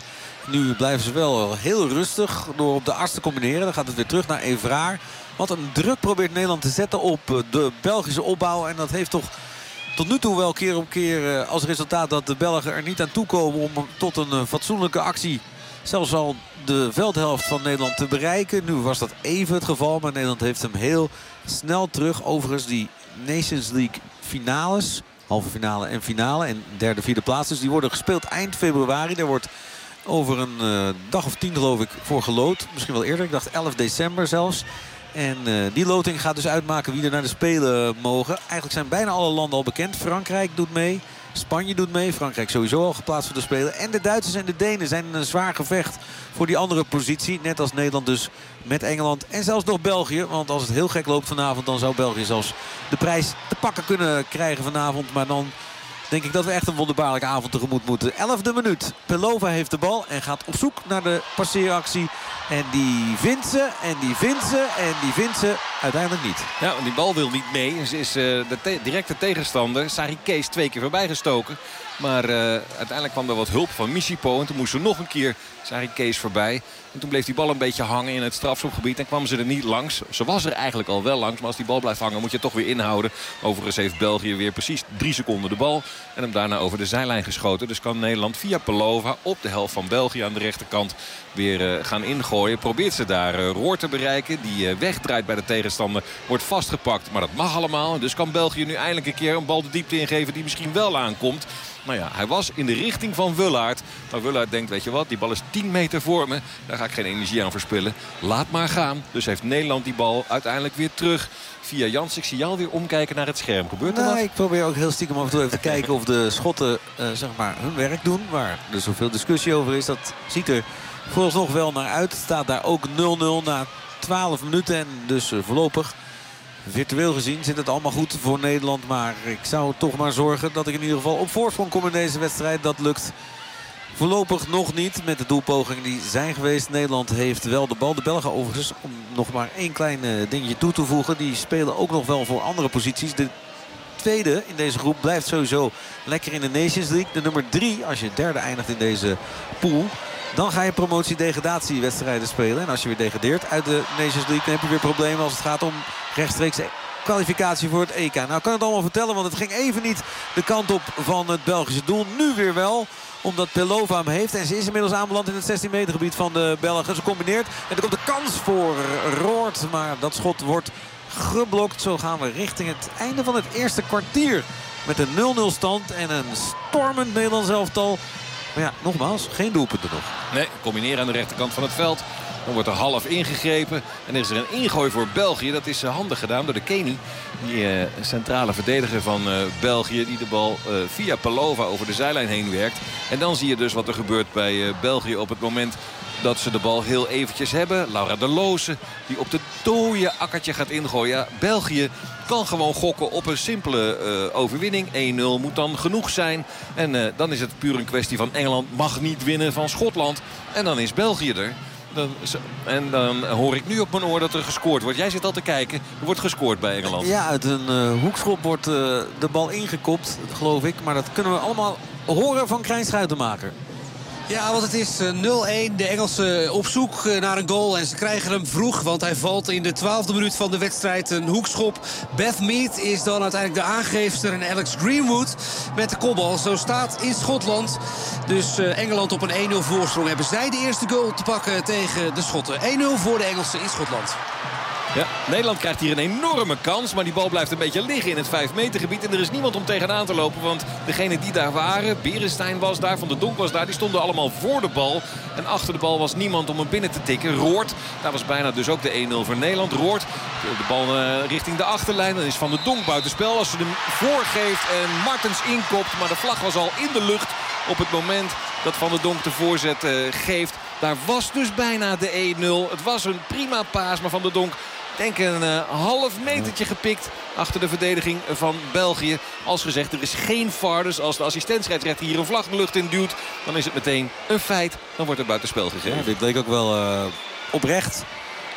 Nu blijven ze wel heel rustig door op de as te combineren. Dan gaat het weer terug naar Evraar. Wat een druk probeert Nederland te zetten op de Belgische opbouw. En dat heeft toch tot nu toe wel keer op keer als resultaat dat de Belgen er niet aan toekomen om tot een fatsoenlijke actie, zelfs al de veldhelft van Nederland te bereiken. Nu was dat even het geval, maar Nederland heeft hem heel snel terug. Overigens die Nations League finales, halve finale en finale en derde, vierde plaats. Dus die worden gespeeld eind februari. Daar wordt over een uh, dag of tien geloof ik voor geloot. Misschien wel eerder, ik dacht elf december zelfs. En uh, die loting gaat dus uitmaken wie er naar de Spelen mogen. Eigenlijk zijn bijna alle landen al bekend. Frankrijk doet mee. Spanje doet mee. Frankrijk sowieso al geplaatst voor de Spelen. En de Duitsers en de Denen zijn in een zwaar gevecht voor die andere positie. Net als Nederland dus met Engeland. En zelfs nog België. Want als het heel gek loopt vanavond, dan zou België zelfs de prijs te pakken kunnen krijgen vanavond. Maar dan denk ik dat we echt een wonderbaarlijke avond tegemoet moeten. elfde minuut. Pelova heeft de bal en gaat op zoek naar de passeeractie. En die vindt ze, en die vindt ze, en die vindt ze uiteindelijk niet. Ja, want die bal wil niet mee. Ze is uh, de te directe tegenstander, Sari Kees, twee keer voorbij gestoken. Maar uh, uiteindelijk kwam er wat hulp van Mishipo. En toen moest ze nog een keer Sari Kees voorbij. En toen bleef die bal een beetje hangen in het strafschopgebied. En kwam ze er niet langs. Ze was er eigenlijk al wel langs. Maar als die bal blijft hangen moet je toch weer inhouden. Overigens heeft België weer precies drie seconden de bal. En hem daarna over de zijlijn geschoten. Dus kan Nederland via Pelova op de helft van België aan de rechterkant weer uh, gaan ingooien. Probeert ze daar uh, Roor te bereiken. Die uh, wegdraait bij de tegenstander. Wordt vastgepakt. Maar dat mag allemaal. Dus kan België nu eindelijk een keer een bal de diepte ingeven die misschien wel aankomt. Nou ja, hij was in de richting van Wullaert. Maar Wullaert denkt, weet je wat, die bal is tien meter voor me. Daar ga ik geen energie aan verspillen. Laat maar gaan. Dus heeft Nederland die bal uiteindelijk weer terug. Via Jans, ik zie jou weer omkijken naar het scherm. Gebeurt er nou, wat? Ik probeer ook heel stiekem af en toe even te kijken of de Schotten uh, zeg maar hun werk doen. Waar er zoveel discussie over is. Dat ziet er vooralsnog wel naar uit. Het staat daar ook nul nul na twaalf minuten. En dus uh, voorlopig, virtueel gezien, zit het allemaal goed voor Nederland. Maar ik zou toch maar zorgen dat ik in ieder geval op voorsprong kom in deze wedstrijd. Dat lukt voorlopig nog niet met de doelpogingen die zijn geweest. Nederland heeft wel de bal. De Belgen overigens, om nog maar één klein uh, dingetje toe te voegen, die spelen ook nog wel voor andere posities. De tweede in deze groep blijft sowieso lekker in de Nations League. De nummer drie, als je derde eindigt in deze pool, dan ga je promotie-degradatiewedstrijden spelen. En als je weer degradeert uit de Nations League, dan heb je weer problemen als het gaat om rechtstreeks kwalificatie voor het E K. Nou, ik kan het allemaal vertellen, want het ging even niet de kant op van het Belgische doel. Nu weer wel, omdat Pelova hem heeft. En ze is inmiddels aanbeland in het zestien meter gebied van de Belgen. Ze combineert en er komt de kans voor Roord. Maar dat schot wordt geblokt. Zo gaan we richting het einde van het eerste kwartier. Met een nul nul stand en een stormend Nederlands elftal. Maar ja, nogmaals, geen doelpunten nog. Nee, combineren aan de rechterkant van het veld. Dan wordt er half ingegrepen. En er is er een ingooi voor België. Dat is handig gedaan door de Kenny. Die uh, centrale verdediger van uh, België. Die de bal uh, via Pelova over de zijlijn heen werkt. En dan zie je dus wat er gebeurt bij uh, België op het moment dat ze de bal heel eventjes hebben. Laura de Loze die op de dode akkertje gaat ingooien. Ja, België kan gewoon gokken op een simpele uh, overwinning. één nul moet dan genoeg zijn. En uh, dan is het puur een kwestie van Engeland mag niet winnen van Schotland. En dan is België er. Dan, en dan hoor ik nu op mijn oor dat er gescoord wordt. Jij zit al te kijken. Er wordt gescoord bij Engeland. Ja, uit een uh, hoekschop wordt uh, de bal ingekopt, geloof ik. Maar dat kunnen we allemaal horen van Krijn Schuitenmaker. Ja, want het is nul één. De Engelsen op zoek naar een goal. En ze krijgen hem vroeg, want hij valt in de twaalfde minuut van de wedstrijd. Een hoekschop. Beth Mead is dan uiteindelijk de aangeefster. En Alex Greenwood met de kopbal. Zo staat in Schotland dus Engeland op een één nul voorsprong. Hebben zij de eerste goal te pakken tegen de Schotten. één nul voor de Engelsen in Schotland. Ja, Nederland krijgt hier een enorme kans. Maar die bal blijft een beetje liggen in het vijf meter gebied. En er is niemand om tegenaan te lopen. Want degenen die daar waren, Berenstein was daar, Van der Donk was daar. Die stonden allemaal voor de bal. En achter de bal was niemand om hem binnen te tikken. Roord, daar was bijna dus ook de één nul voor Nederland. Roord, de bal uh, richting de achterlijn. Dan is Van der Donk buitenspel. Als ze hem voorgeeft en Martens inkopt. Maar de vlag was al in de lucht op het moment dat Van der Donk de voorzet uh, geeft. Daar was dus bijna de één nul. Het was een prima paas, maar Van der Donk denk een uh, half metertje gepikt achter de verdediging van België. Als gezegd, er is geen V A R. Dus als de assistentscheidsrechter hier een vlag de lucht in duwt, dan is het meteen een feit. Dan wordt het buitenspel gegeven. Ja, dit bleek ook wel uh, oprecht.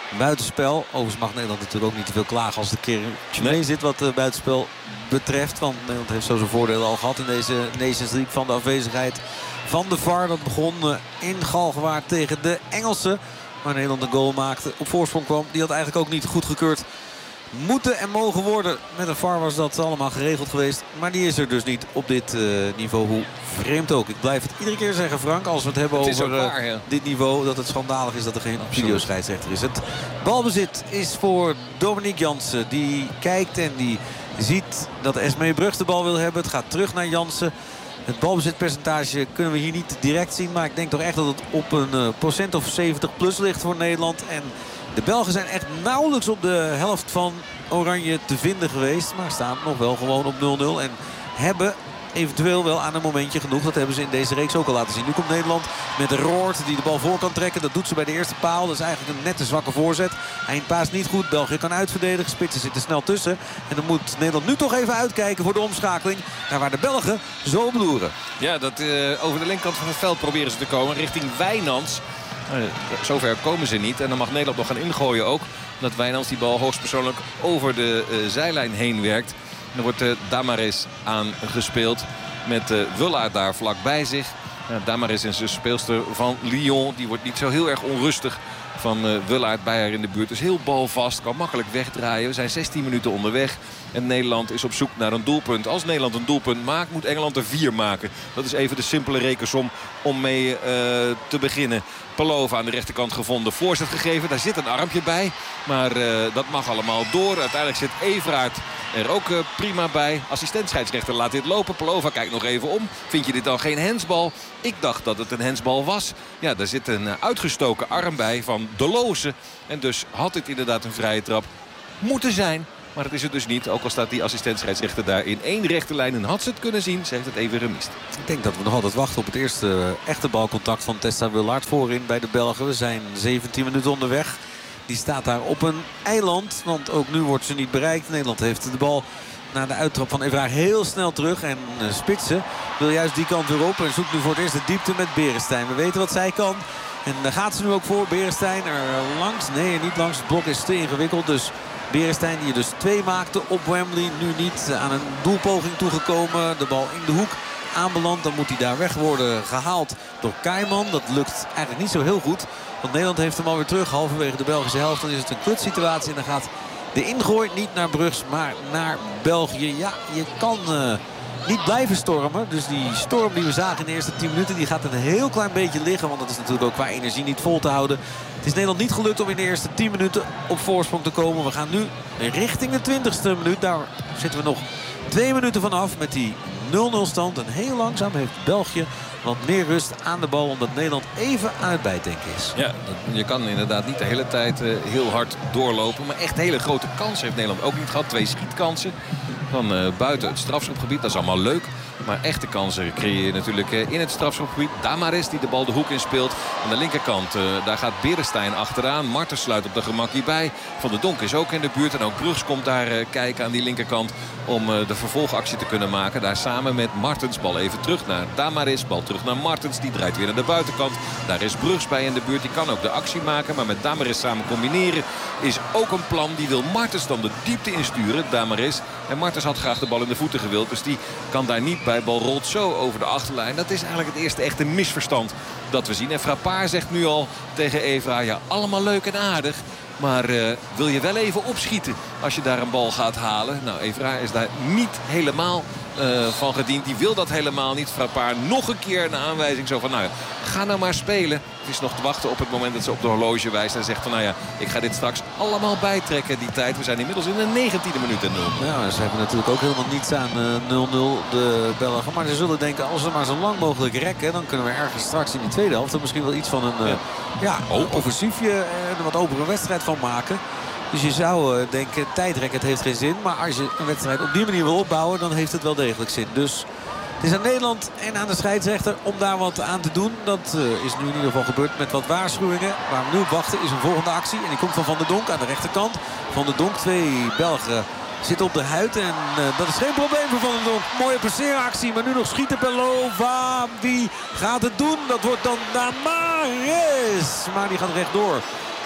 buitenspel. Overigens mag Nederland natuurlijk ook niet te veel klagen als het een keer mee zit wat uh, buitenspel betreft. Want Nederland heeft zo zijn voordelen al gehad in deze Nations League van de afwezigheid van de V A R. Dat begon uh, in Galgenwaard tegen de Engelsen. Maar Nederland een goal maakte, op voorsprong kwam. Die had eigenlijk ook niet goedgekeurd moeten en mogen worden. Met een V A R was dat allemaal geregeld geweest. Maar die is er dus niet op dit uh, niveau. Hoe vreemd ook. Ik blijf het iedere keer zeggen, Frank. Als we het hebben het over waar, ja. uh, dit niveau. Dat het schandalig is dat er geen videoscheidsrechter is. Het balbezit is voor Dominique Jansen. Die kijkt en die ziet dat Esmee Brugs de bal wil hebben. Het gaat terug naar Jansen. Het balbezitpercentage kunnen we hier niet direct zien. Maar ik denk toch echt dat het op een uh, procent of zeventig plus ligt voor Nederland. En de Belgen zijn echt nauwelijks op de helft van Oranje te vinden geweest. Maar staan nog wel gewoon op nul nul. En hebben eventueel wel aan een momentje genoeg. Dat hebben ze in deze reeks ook al laten zien. Nu komt Nederland met Roord die de bal voor kan trekken. Dat doet ze bij de eerste paal. Dat is eigenlijk een nette zwakke voorzet. Eindpaas niet goed. België kan uitverdedigen. Spitsen zitten snel tussen. En dan moet Nederland nu toch even uitkijken voor de omschakeling. Daar waar de Belgen zo op loeren. Ja, dat, uh, over de linkerkant van het veld proberen ze te komen. Richting Wijnands. Uh, zover komen ze niet. En dan mag Nederland nog gaan ingooien ook. Omdat Wijnands die bal hoogstpersoonlijk over de uh, zijlijn heen werkt. En er wordt uh, Damaris aangespeeld met uh, Wullaert daar vlakbij zich. Uh, Damaris is de speelster van Lyon. Die wordt niet zo heel erg onrustig van uh, Wullaert bij haar in de buurt. Dus heel balvast, kan makkelijk wegdraaien. We zijn zestien minuten onderweg. En Nederland is op zoek naar een doelpunt. Als Nederland een doelpunt maakt, moet Engeland er vier maken. Dat is even de simpele rekensom om mee uh, te beginnen. Palova aan de rechterkant gevonden. Voorzet gegeven, daar zit een armpje bij. Maar uh, dat mag allemaal door. Uiteindelijk zit Everaert er ook uh, prima bij. Assistent-scheidsrechter laat dit lopen. Palova kijkt nog even om. Vind je dit dan geen handsbal? Ik dacht dat het een handsbal was. Ja, daar zit een uh, uitgestoken arm bij van De Loze. En dus had dit inderdaad een vrije trap moeten zijn. Maar dat is het dus niet. Ook al staat die assistent-scheidsrechter daar in één rechte lijn. En had ze het kunnen zien, ze heeft het even gemist. Ik denk dat we nog altijd wachten op het eerste echte balcontact van Tessa Wullaert voorin bij de Belgen. We zijn zeventien minuten onderweg. Die staat daar op een eiland. Want ook nu wordt ze niet bereikt. Nederland heeft de bal na de uittrap van Evraag heel snel terug. En uh, Spitsen wil juist die kant weer op. En zoekt nu voor het eerst de diepte met Beresteyn. We weten wat zij kan. En daar gaat ze nu ook voor. Beresteyn er langs. Nee, niet langs. Het blok is te ingewikkeld. Dus Beresteyn die er dus twee maakte op Wembley. Nu niet aan een doelpoging toegekomen. De bal in de hoek aanbeland. Dan moet hij daar weg worden gehaald door Kaiman. Dat lukt eigenlijk niet zo heel goed. Want Nederland heeft hem alweer terug. Halverwege de Belgische helft. Dan is het een kutsituatie. En dan gaat de ingooi niet naar Brugs, maar naar België. Ja, je kan uh, niet blijven stormen. Dus die storm die we zagen in de eerste tien minuten... die gaat een heel klein beetje liggen. Want dat is natuurlijk ook qua energie niet vol te houden. Het is Nederland niet gelukt om in de eerste tien minuten op voorsprong te komen. We gaan nu richting de twintigste minuut. Daar zitten we nog twee minuten vanaf met die nul nul stand. En heel langzaam heeft België wat meer rust aan de bal. Omdat Nederland even aan het bijtanken is. Ja, je kan inderdaad niet de hele tijd uh, heel hard doorlopen. Maar echt hele grote kansen heeft Nederland ook niet gehad. Twee schietkansen van uh, buiten het strafschopgebied. Dat is allemaal leuk. Maar echte kansen creëer je natuurlijk uh, in het strafschopgebied. Damaris die de bal de hoek in speelt. Aan de linkerkant, uh, daar gaat Beresteyn achteraan. Martens sluit op de gemak hierbij. Van der Donk is ook in de buurt. En ook Brugs komt daar uh, kijken aan die linkerkant. Om uh, de vervolgactie te kunnen maken. Daar samen met Martens. Bal even terug naar Damaris. Bal terug naar Martens. Die draait weer naar de buitenkant. Daar is Brugs bij in de buurt. Die kan ook de actie maken. Maar met Damaris samen combineren is ook een plan. Die wil Martens dan de diepte insturen. Damaris. En Martens had graag de bal in de voeten gewild. Dus die kan daar niet bij. Bal rolt zo over de achterlijn. Dat is eigenlijk het eerste echte misverstand dat we zien. En Frappard zegt nu al tegen Evra, ja, allemaal leuk en aardig. Maar uh, wil je wel even opschieten als je daar een bal gaat halen? Nou, Evra is daar niet helemaal uh, van gediend. Die wil dat helemaal niet. Frappard nog een keer een aanwijzing zo van, nou ja, ga nou maar spelen. Het is nog te wachten op het moment dat ze op de horloge wijst. En zegt van, nou ja, ik ga dit straks allemaal bijtrekken, die tijd. We zijn inmiddels in de negentiende minuut en nul. Ja, ze hebben natuurlijk ook helemaal niets aan nul nul, uh, de Belgen. Maar ze zullen denken, als we maar zo lang mogelijk rekken, dan kunnen we ergens straks in die tweede helft er misschien wel iets van een, uh, ja, een offensiefje en een wat opere wedstrijd van maken. Dus je zou uh, denken, tijdrekken, het heeft geen zin. Maar als je een wedstrijd op die manier wil opbouwen, dan heeft het wel degelijk zin. Dus het is aan Nederland en aan de scheidsrechter om daar wat aan te doen. Dat uh, is nu in ieder geval gebeurd met wat waarschuwingen. Waar we nu op wachten is een volgende actie. En die komt van Van der Donk aan de rechterkant. Van der Donk, twee Belgen zitten op de huid. En uh, dat is geen probleem voor Van der Donk. Mooie passeeractie, maar nu nog schieten Palova. Wie gaat het doen? Dat wordt dan Damaris. Maar die gaat rechtdoor.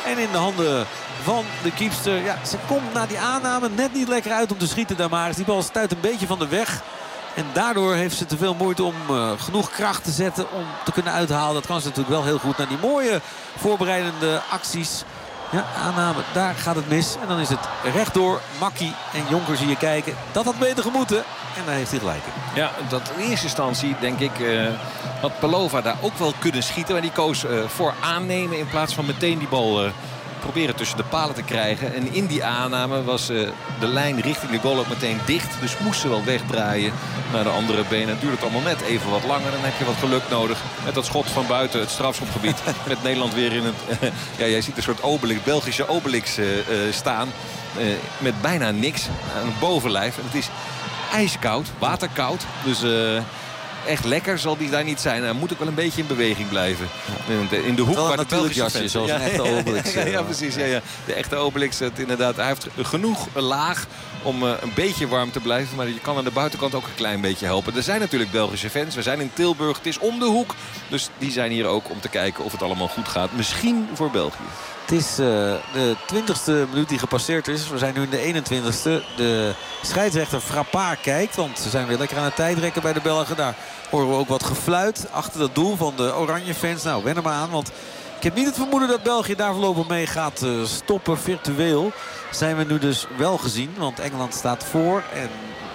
En in de handen van de keepster. Ja, ze komt na die aanname net niet lekker uit om te schieten, Damaris. Die bal stuit een beetje van de weg. En daardoor heeft ze te veel moeite om uh, genoeg kracht te zetten om te kunnen uithalen. Dat kan ze natuurlijk wel heel goed naar die mooie voorbereidende acties. Ja, aanname, daar gaat het mis. En dan is het rechtdoor. Makkie en Jonker zie je kijken. Dat had beter gemoeten. En daar heeft hij gelijk in. Ja, dat in eerste instantie denk ik uh, had Pelova daar ook wel kunnen schieten. Maar die koos uh, voor aannemen in plaats van meteen die bal uh, proberen tussen de palen te krijgen. En in die aanname was uh, de lijn richting de goal ook meteen dicht. Dus moest ze wel wegbraaien naar de andere benen. Het duurt allemaal net even wat langer. Dan heb je wat geluk nodig met dat schot van buiten het strafschopgebied. Met Nederland weer in het... Uh, ja, jij ziet een soort Obelix, Belgische Obelix uh, uh, staan. Uh, met bijna niks aan het bovenlijf. En het is ijskoud, waterkoud. Dus... Uh, echt lekker zal die daar niet zijn. Hij moet ook wel een beetje in beweging blijven. In de hoek waar de Belgische jasje, zoals een echte Obelix. Ja, ja, ja, precies. Ja, ja. De echte Obelix. Het, inderdaad, hij heeft genoeg laag om uh, een beetje warm te blijven. Maar je kan aan de buitenkant ook een klein beetje helpen. Er zijn natuurlijk Belgische fans. We zijn in Tilburg. Het is om de hoek. Dus die zijn hier ook om te kijken of het allemaal goed gaat. Misschien voor België. Het is uh, de twintigste minuut die gepasseerd is. We zijn nu in de eenentwintigste. De scheidsrechter Frappard kijkt. Want ze zijn weer lekker aan het tijdrekken bij de Belgen. Daar horen we ook wat gefluit achter dat doel van de oranje fans. Nou, wen er maar aan. Want ik heb niet het vermoeden dat België daar voorlopig mee gaat uh, stoppen. Virtueel zijn we nu dus wel gezien. Want Engeland staat voor. En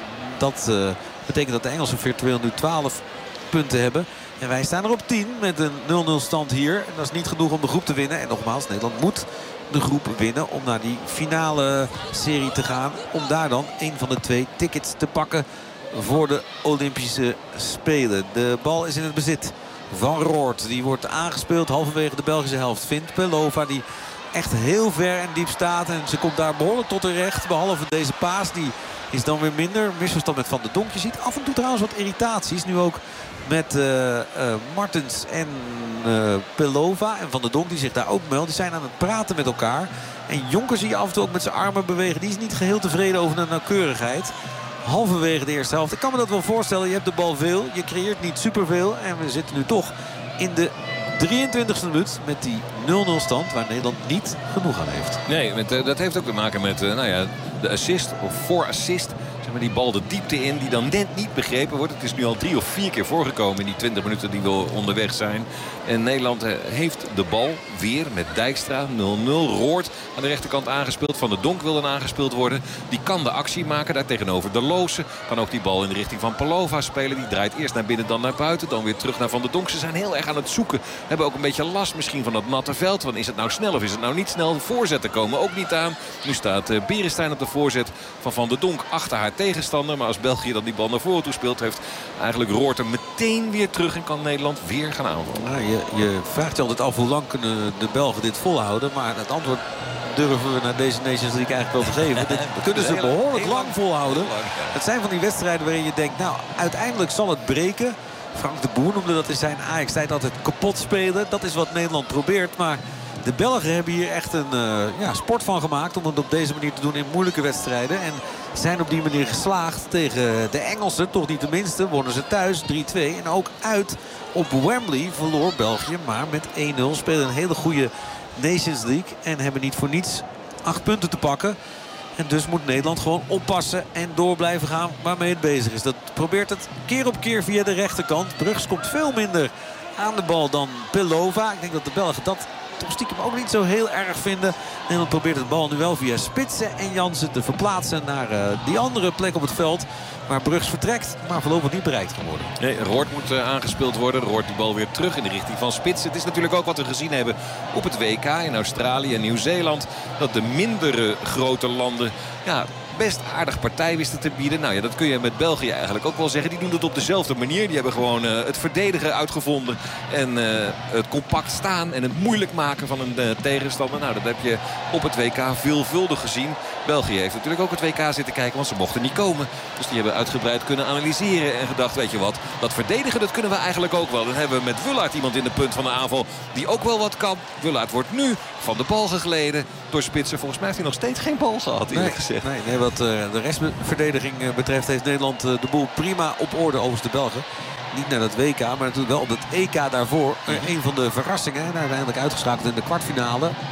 dat uh, betekent dat de Engelsen virtueel nu twaalf punten hebben. En wij staan er op tien met een nul nul stand hier. En dat is niet genoeg om de groep te winnen. En nogmaals, Nederland moet de groep winnen om naar die finale serie te gaan. Om daar dan een van de twee tickets te pakken voor de Olympische Spelen. De bal is in het bezit van Roord. Die wordt aangespeeld halverwege de Belgische helft. Vindt Pelova die echt heel ver en diep staat. En ze komt daar behoorlijk tot terecht. Behalve deze paas, die is dan weer minder. Misverstand met Van der Donk. Je ziet af en toe trouwens wat irritaties. Nu ook met uh, uh, Martens en uh, Pelova. En Van der Donk die zich daar ook meldt. Die zijn aan het praten met elkaar. En Jonker zie je af en toe ook met zijn armen bewegen. Die is niet geheel tevreden over de nauwkeurigheid. Halverwege de eerste helft. Ik kan me dat wel voorstellen. Je hebt de bal veel. Je creëert niet superveel. En we zitten nu toch in de drieëntwintigste minuut met die nul nul stand waar Nederland niet genoeg aan heeft. Nee, met, uh, dat heeft ook te maken met uh, nou ja, de assist of voor assist. Zeg maar die bal de diepte in die dan net niet begrepen wordt. Het is nu al drie of vier keer voorgekomen in die twintig minuten die we onderweg zijn. En Nederland uh, heeft de bal weer met Dijkstra nul nul. Roord aan de rechterkant aangespeeld. Van der Donk wil dan aangespeeld worden. Die kan de actie maken. Daar tegenover de Loose. Kan ook die bal in de richting van Pelova spelen. Die draait eerst naar binnen dan naar buiten. Dan weer terug naar Van der Donk. Ze zijn heel erg aan het zoeken. Hebben ook een beetje last misschien van dat natte veld. Want is het nou snel of is het nou niet snel? De voorzetten komen ook niet aan. Nu staat uh, Beresteyn op de voorzet van Van der Donk achter haar tegenstander. Maar als België dan die bal naar voren toe speelt, heeft eigenlijk Roord er meteen weer terug en kan Nederland weer gaan aanvallen. Ja, je, je vraagt je altijd af hoe lang kunnen de Belgen dit volhouden. Maar het antwoord durven we naar deze Nations League eigenlijk wel te geven. Dit kunnen ze behoorlijk lang volhouden. Het zijn van die wedstrijden waarin je denkt, nou, uiteindelijk zal het breken. Frank de Boer noemde dat in zijn Ajax-tijd altijd kapot spelen. Dat is wat Nederland probeert, maar de Belgen hebben hier echt een uh, ja, sport van gemaakt om het op deze manier te doen in moeilijke wedstrijden. En zijn op die manier geslaagd tegen de Engelsen. Toch niet de minste. Wonnen ze thuis drie twee. En ook uit op Wembley verloor België maar met één nul. Spelen een hele goede Nations League. En hebben niet voor niets acht punten te pakken. En dus moet Nederland gewoon oppassen en door blijven gaan waarmee het bezig is. Dat probeert het keer op keer via de rechterkant. Brugge komt veel minder aan de bal dan Pelova. Ik denk dat de Belgen dat toch stiekem ook niet zo heel erg vinden. Nederland probeert het bal nu wel via Spitsen en Jansen te verplaatsen naar uh, die andere plek op het veld. Waar Brugge vertrekt, maar voorlopig niet bereikt kan worden. Nee, Roord moet uh, aangespeeld worden. Roord die bal weer terug in de richting van Spitsen. Het is natuurlijk ook wat we gezien hebben op het W K in Australië en Nieuw-Zeeland. Dat de mindere grote landen ja, best aardig partij wisten te bieden. Nou ja, dat kun je met België eigenlijk ook wel zeggen. Die doen het op dezelfde manier. Die hebben gewoon uh, het verdedigen uitgevonden. En uh, het compact staan en het moeilijk maken van een uh, tegenstander. Nou, dat heb je op het W K veelvuldig gezien. België heeft natuurlijk ook het W K zitten kijken, want ze mochten niet komen. Dus die hebben uitgebreid kunnen analyseren en gedacht, weet je wat, dat verdedigen, dat kunnen we eigenlijk ook wel. Dan hebben we met Wullaert iemand in de punt van de aanval die ook wel wat kan. Wullaert wordt nu van de bal gegleden door Spitsen. Volgens mij heeft hij nog steeds geen bal gehad, eerlijk nee, gezegd. Nee, nee, wat uh, de restverdediging betreft heeft Nederland uh, de boel prima op orde over de Belgen. Niet naar dat W K, maar natuurlijk wel op het E K daarvoor. Uh, een van de verrassingen en uiteindelijk uitgeschakeld in de kwartfinale.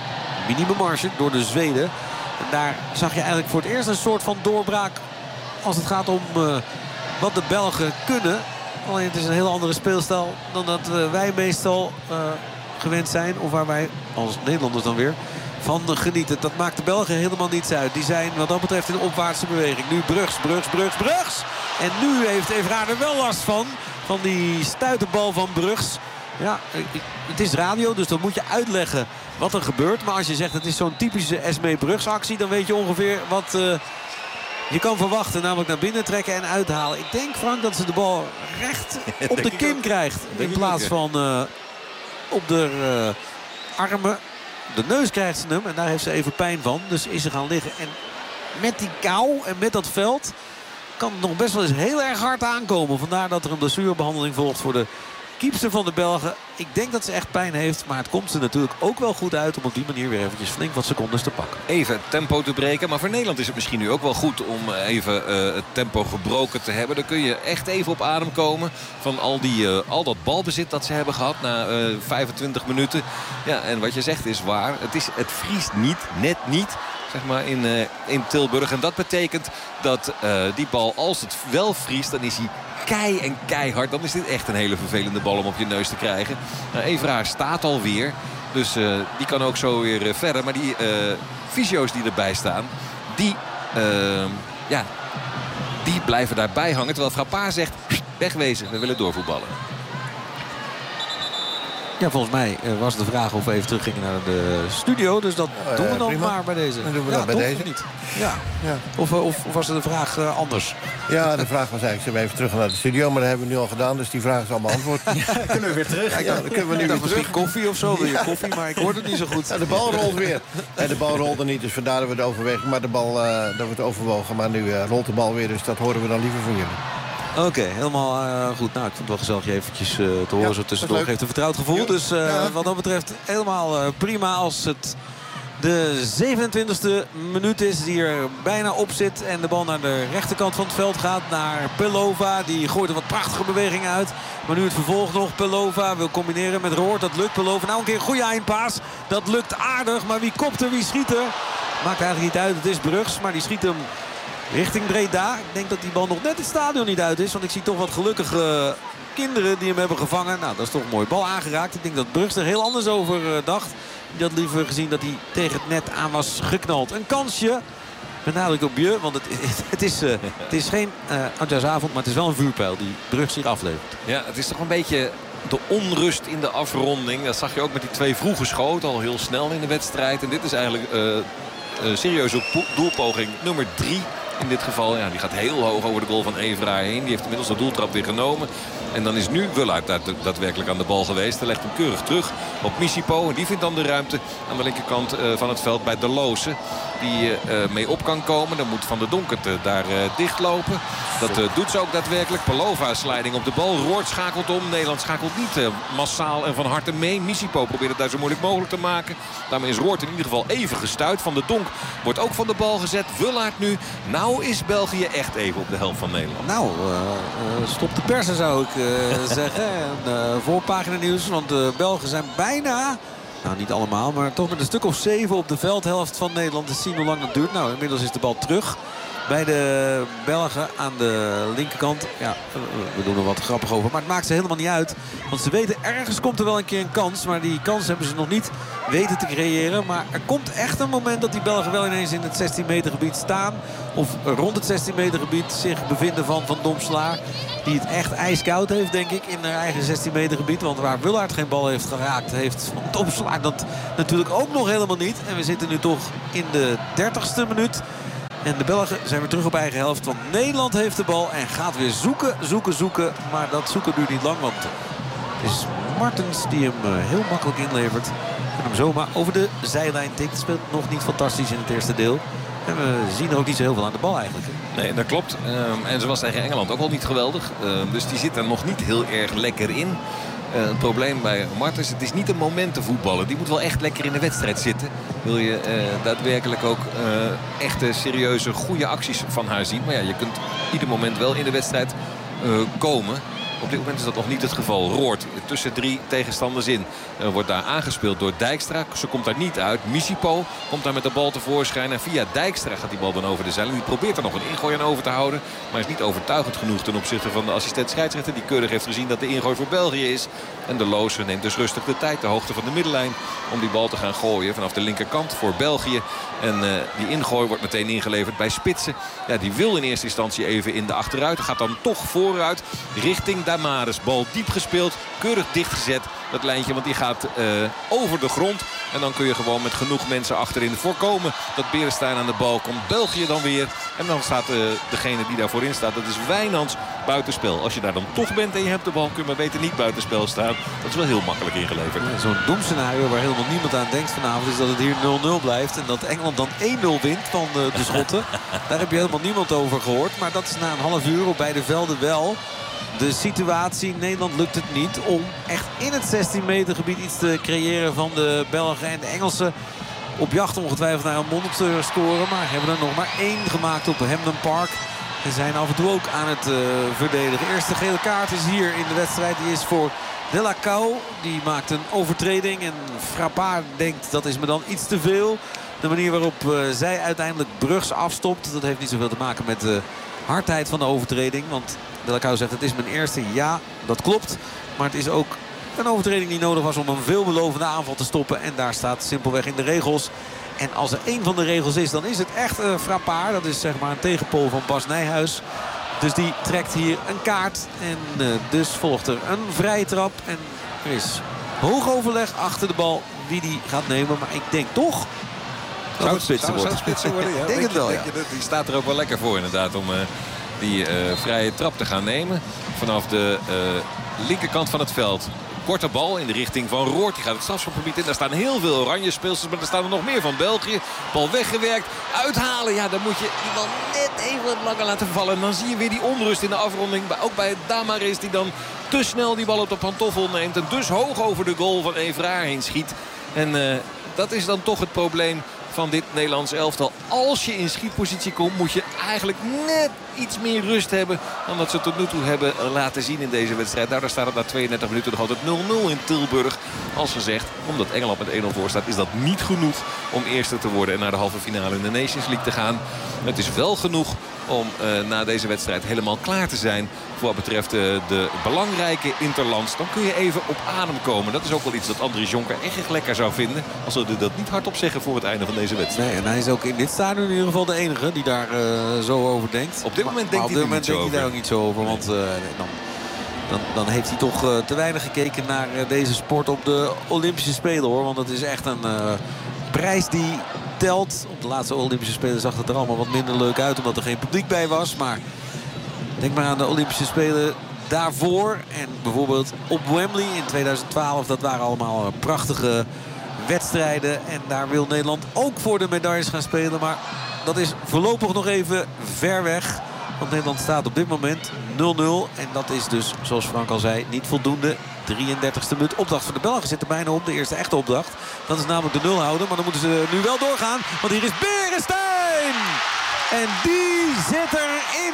minimummarge door de Zweden. En daar zag je eigenlijk voor het eerst een soort van doorbraak als het gaat om uh, wat de Belgen kunnen. Alleen het is een heel andere speelstijl dan dat uh, wij meestal uh, gewend zijn. Of waar wij als Nederlanders dan weer van genieten. Dat maakt de Belgen helemaal niets uit. Die zijn wat dat betreft in opwaartse beweging. Nu Brugs, Brugs, Brugs, Brugs. En nu heeft Evra er wel last van. Van die stuiterbal van Brugs. Ja, het is radio, dus dan moet je uitleggen wat er gebeurt. Maar als je zegt het is zo'n typische Esmee Brugs actie, dan weet je ongeveer wat uh, je kan verwachten. Namelijk naar binnen trekken en uithalen. Ik denk, Frank, dat ze de bal recht op de kin krijgt. In plaats van uh, op de uh, armen. De neus krijgt ze hem en daar heeft ze even pijn van. Dus is ze gaan liggen. En met die kou en met dat veld kan het nog best wel eens heel erg hard aankomen. Vandaar dat er een blessurebehandeling volgt voor de keepster van de Belgen. Ik denk dat ze echt pijn heeft. Maar het komt ze natuurlijk ook wel goed uit om op die manier weer eventjes flink wat secondes te pakken. Even het tempo te breken. Maar voor Nederland is het misschien nu ook wel goed om even uh, het tempo gebroken te hebben. Dan kun je echt even op adem komen van al, die, uh, al dat balbezit dat ze hebben gehad na uh, vijfentwintig minuten. Ja, en wat je zegt is waar. Het, is, het vriest niet, net niet. Zeg maar in, uh, in Tilburg. En dat betekent dat uh, die bal, als het wel vriest, dan is hij kei en keihard. Dan is dit echt een hele vervelende bal om op je neus te krijgen. Nou, Evra staat alweer. Dus uh, die kan ook zo weer uh, verder. Maar die uh, fysio's die erbij staan, die, uh, ja, die blijven daarbij hangen. Terwijl Frappard zegt, wegwezen, we willen doorvoetballen. Ja, volgens mij uh, was de vraag of we even terug gingen naar de studio. Dus dat uh, doen we dan prima. maar bij deze. Dan doen we ja, dat bij deze. Niet. Ja. Ja. Of, of, of was de vraag uh, anders? Ja, de vraag was eigenlijk, zullen we even terug naar de studio? Maar dat hebben we nu al gedaan, dus die vraag is al beantwoord. Ja, kunnen we weer terug. Ja, ja, dan kunnen we nu ja, weer misschien terug. koffie of zo, wil je koffie, maar ik hoor het niet zo goed. Ja, de bal rolt weer. Nee, de bal rolde niet, dus vandaar dat we het overwegen. Maar de bal, uh, dat we het overwogen. Maar nu uh, rolt de bal weer, dus dat horen we dan liever van jullie. Oké, okay, helemaal uh, goed. Nou, ik vond het wel gezellig je eventjes uh, te horen. Ja, zo tussendoor geeft een vertrouwd gevoel. Ja. Dus uh, ja. wat dat betreft helemaal uh, prima als het de zevenentwintigste minuut is die er bijna op zit. En de bal naar de rechterkant van het veld gaat. Naar Pelova. Die gooit er wat prachtige bewegingen uit. Maar nu het vervolg nog. Pelova wil combineren met Roord. Dat lukt Pelova. Nou een keer een goede eindpaas. Dat lukt aardig. Maar wie kopt er, wie schiet er? Maakt eigenlijk niet uit. Het is Brugs. Maar die schiet hem richting Breda. Ik denk dat die bal nog net het stadion niet uit is. Want ik zie toch wat gelukkige kinderen die hem hebben gevangen. Nou, dat is toch een mooie bal aangeraakt. Ik denk dat Brugs er heel anders over uh, dacht. Die had liever gezien dat hij tegen het net aan was geknald. Een kansje. Met nadruk op je. Want het, het, het, is, uh, het is geen uh, oudjaarsavond, maar het is wel een vuurpijl die Brugs zich aflevert. Ja, het is toch een beetje de onrust in de afronding. Dat zag je ook met die twee vroege schoten. Al heel snel in de wedstrijd. En dit is eigenlijk uh, een serieuze doelpoging nummer drie. In dit geval, ja, die gaat heel hoog over de goal van Evra heen. Die heeft inmiddels de doeltrap weer genomen. En dan is nu Wullaert daadwerkelijk aan de bal geweest. Hij legt hem keurig terug op Misipo. En die vindt dan de ruimte aan de linkerkant uh, van het veld bij De Loze. Die uh, mee op kan komen. Dan moet Van der Donk het uh, daar uh, dichtlopen. Dat uh, doet ze ook daadwerkelijk. Pelova sliding op de bal. Roord schakelt om. Nederland schakelt niet uh, massaal en van harte mee. Misipo probeert het daar zo moeilijk mogelijk te maken. Daarmee is Roord in ieder geval even gestuit. Van der Donk wordt ook van de bal gezet. Wullaert nu. Nou is België echt even op de helft van Nederland. Nou, uh, uh, stop de persen zou ik uh, zeggen. En, uh, voorpagina nieuws. Want de Belgen zijn bijna, nou niet allemaal, maar toch met een stuk of zeven op de veldhelft van Nederland. Dus zien hoe lang dat duurt. Nou, inmiddels is de bal terug bij de Belgen aan de linkerkant. Ja, we doen er wat grappig over. Maar het maakt ze helemaal niet uit. Want ze weten, ergens komt er wel een keer een kans. Maar die kans hebben ze nog niet weten te creëren. Maar er komt echt een moment dat die Belgen wel ineens in het zestien meter gebied staan. Of rond het zestien meter gebied zich bevinden van Van Domslaar. Die het echt ijskoud heeft, denk ik, in haar eigen zestien meter gebied. Want waar Wullaert geen bal heeft geraakt, heeft Van Domslaar dat natuurlijk ook nog helemaal niet. En we zitten nu toch in de dertigste minuut. En de Belgen zijn weer terug op eigen helft. Want Nederland heeft de bal en gaat weer zoeken, zoeken, zoeken. Maar dat zoeken duurt niet lang. Want het is Martens die hem heel makkelijk inlevert. En hem zomaar over de zijlijn tikt. Speelt nog niet fantastisch in het eerste deel. En we zien er ook niet zo heel veel aan de bal eigenlijk. Nee, dat klopt. Um, en ze was tegen Engeland ook al niet geweldig. Um, dus die zit er nog niet heel erg lekker in. Uh, het probleem bij Martens, het is niet een momentenvoetballer. Die moet wel echt lekker in de wedstrijd zitten. Wil je uh, daadwerkelijk ook uh, echte, serieuze, goede acties van haar zien. Maar ja, je kunt ieder moment wel in de wedstrijd uh, komen. Op dit moment is dat nog niet het geval. Roord tussen drie tegenstanders in. Uh, wordt daar aangespeeld door Dijkstra. Ze komt daar niet uit. Misipo komt daar met de bal tevoorschijn. En via Dijkstra gaat die bal dan over de zeilen. Die probeert er nog een ingooi aan over te houden. Maar is niet overtuigend genoeg ten opzichte van de assistent scheidsrechter. Die keurig heeft gezien dat de ingooi voor België is. En de Loze neemt dus rustig de tijd. De hoogte van de middenlijn. Om die bal te gaan gooien vanaf de linkerkant voor België. En uh, die ingooi wordt meteen ingeleverd bij Spitsen. Ja, die wil in eerste instantie even in de achteruit. Gaat dan toch vooruit richting Damaris. Bal diep gespeeld. Keurig dichtgezet. Dat lijntje, want die gaat uh, over de grond. En dan kun je gewoon met genoeg mensen achterin voorkomen dat Beresteyn aan de bal komt. België dan weer. En dan staat uh, degene die daar voorin staat. Dat is Wijnands buitenspel. Als je daar dan toch bent en je hebt de bal, kun je maar beter niet buitenspel staan. Dat is wel heel makkelijk ingeleverd. Ja, zo'n doemscenario waar helemaal niemand aan denkt vanavond is dat het hier nul nul blijft. En dat Engeland dan één nul wint van de, de Schotten. Daar heb je helemaal niemand over gehoord. Maar dat is na een half uur op beide velden wel de situatie. Nederland lukt het niet om echt in het zestien meter gebied iets te creëren van de Belgen en de Engelsen. Op jacht ongetwijfeld naar een monsterscore. Maar hebben er nog maar één gemaakt op Hampden Park. En zijn af en toe ook aan het uh, verdedigen. Eerste gele kaart is hier in de wedstrijd. Die is voor De La Cao. Die maakt een overtreding. En Frappard denkt dat is me dan iets te veel. De manier waarop uh, zij uiteindelijk Brugs afstopt. Dat heeft niet zoveel te maken met de hardheid van de overtreding. Want De La Cao zegt het is mijn eerste. Ja, dat klopt. Maar het is ook een overtreding die nodig was om een veelbelovende aanval te stoppen. En daar staat simpelweg in de regels. En als er één van de regels is, dan is het echt uh, Frappard. Dat is zeg maar een tegenpool van Bas Nijhuis. Dus die trekt hier een kaart. En uh, dus volgt er een vrije trap. En er is hoog overleg achter de bal wie die gaat nemen. Maar ik denk toch dat het spitsen wordt. Zou het spitsen worden? Ja. Ik denk, denk het wel, ja. Je, die staat er ook wel lekker voor inderdaad om uh, die uh, vrije trap te gaan nemen. Vanaf de uh, linkerkant van het veld. Korte bal in de richting van Roord. Die gaat het strafschopgebied in. Daar staan heel veel oranje speelsters. Maar er staan er nog meer van België. Bal weggewerkt. Uithalen. Ja, dan moet je die bal net even langer laten vallen. En dan zie je weer die onrust in de afronding. Ook bij Damaris die dan te snel die bal op de pantoffel neemt. En dus hoog over de goal van Evraar heen schiet. En uh, dat is dan toch het probleem van dit Nederlands elftal. Als je in schietpositie komt, moet je eigenlijk net iets meer rust hebben dan dat ze tot nu toe hebben laten zien in deze wedstrijd. Daardoor staat het na tweeëndertig minuten nog altijd nul nul in Tilburg. Als gezegd, omdat Engeland met één nul voor staat, is dat niet genoeg om eerste te worden en naar de halve finale in de Nations League te gaan. Het is wel genoeg om uh, na deze wedstrijd helemaal klaar te zijn voor wat betreft uh, de belangrijke interlands. Dan kun je even op adem komen. Dat is ook wel iets dat Andries Jonker echt lekker zou vinden. Als we dat niet hardop zeggen voor het einde van deze wedstrijd. Nee, en hij is ook in dit stadion in ieder geval de enige die daar uh, zo over denkt. Op dit moment maar, denkt maar hij, moment denkt hij daar ook niet zo over. Want uh, dan, dan, dan heeft hij toch uh, te weinig gekeken naar uh, deze sport op de Olympische Spelen, hoor. Want het is echt een uh, prijs die telt. Op de laatste Olympische Spelen zag het er allemaal wat minder leuk uit, omdat er geen publiek bij was. Maar denk maar aan de Olympische Spelen daarvoor. En bijvoorbeeld op Wembley in tweeduizend twaalf. Dat waren allemaal prachtige wedstrijden. En daar wil Nederland ook voor de medailles gaan spelen. Maar dat is voorlopig nog even ver weg. Want Nederland staat op dit moment nul nul. En dat is dus, zoals Frank al zei, niet voldoende. drieëndertigste minuut. Opdracht voor de Belgen zit er bijna op. De eerste echte opdracht. Dat is namelijk de nul houden. Maar dan moeten ze nu wel doorgaan. Want hier is Beresteyn. En die zit erin.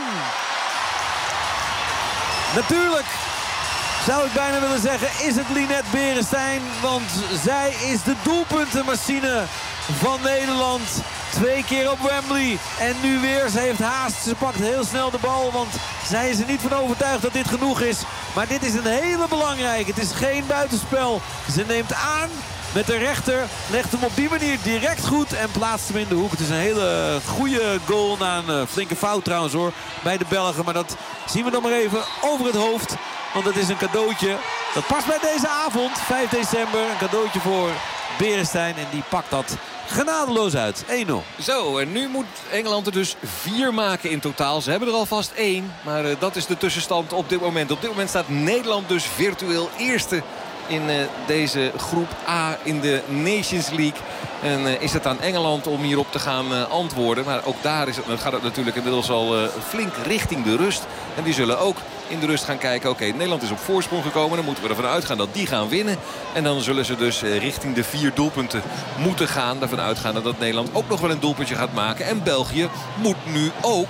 Natuurlijk zou ik bijna willen zeggen, is het Linette Beresteyn. Want zij is de doelpuntenmachine van Nederland. Twee keer op Wembley. En nu weer, ze heeft haast. Ze pakt heel snel de bal, want zij is er niet van overtuigd dat dit genoeg is. Maar dit is een hele belangrijke. Het is geen buitenspel. Ze neemt aan met de rechter, legt hem op die manier direct goed en plaatst hem in de hoek. Het is een hele goede goal na een uh, flinke fout trouwens, hoor, bij de Belgen. Maar dat zien we dan maar even over het hoofd. Want het is een cadeautje. Dat past bij deze avond, vijf december. Een cadeautje voor Beresteyn en die pakt dat genadeloos uit. één nul. Zo, en nu moet Engeland er dus vier maken in totaal. Ze hebben er alvast één, maar uh, dat is de tussenstand op dit moment. Op dit moment staat Nederland dus virtueel eerste in uh, deze groep A in de Nations League. En uh, is het aan Engeland om hierop te gaan uh, antwoorden. Maar ook daar is het, gaat het natuurlijk inmiddels al uh, flink richting de rust. En die zullen ook in de rust gaan kijken. Oké, okay, Nederland is op voorsprong gekomen. Dan moeten we ervan uitgaan dat die gaan winnen. En dan zullen ze dus uh, richting de vier doelpunten moeten gaan. Daarvan uitgaan dat Nederland ook nog wel een doelpuntje gaat maken. En België moet nu ook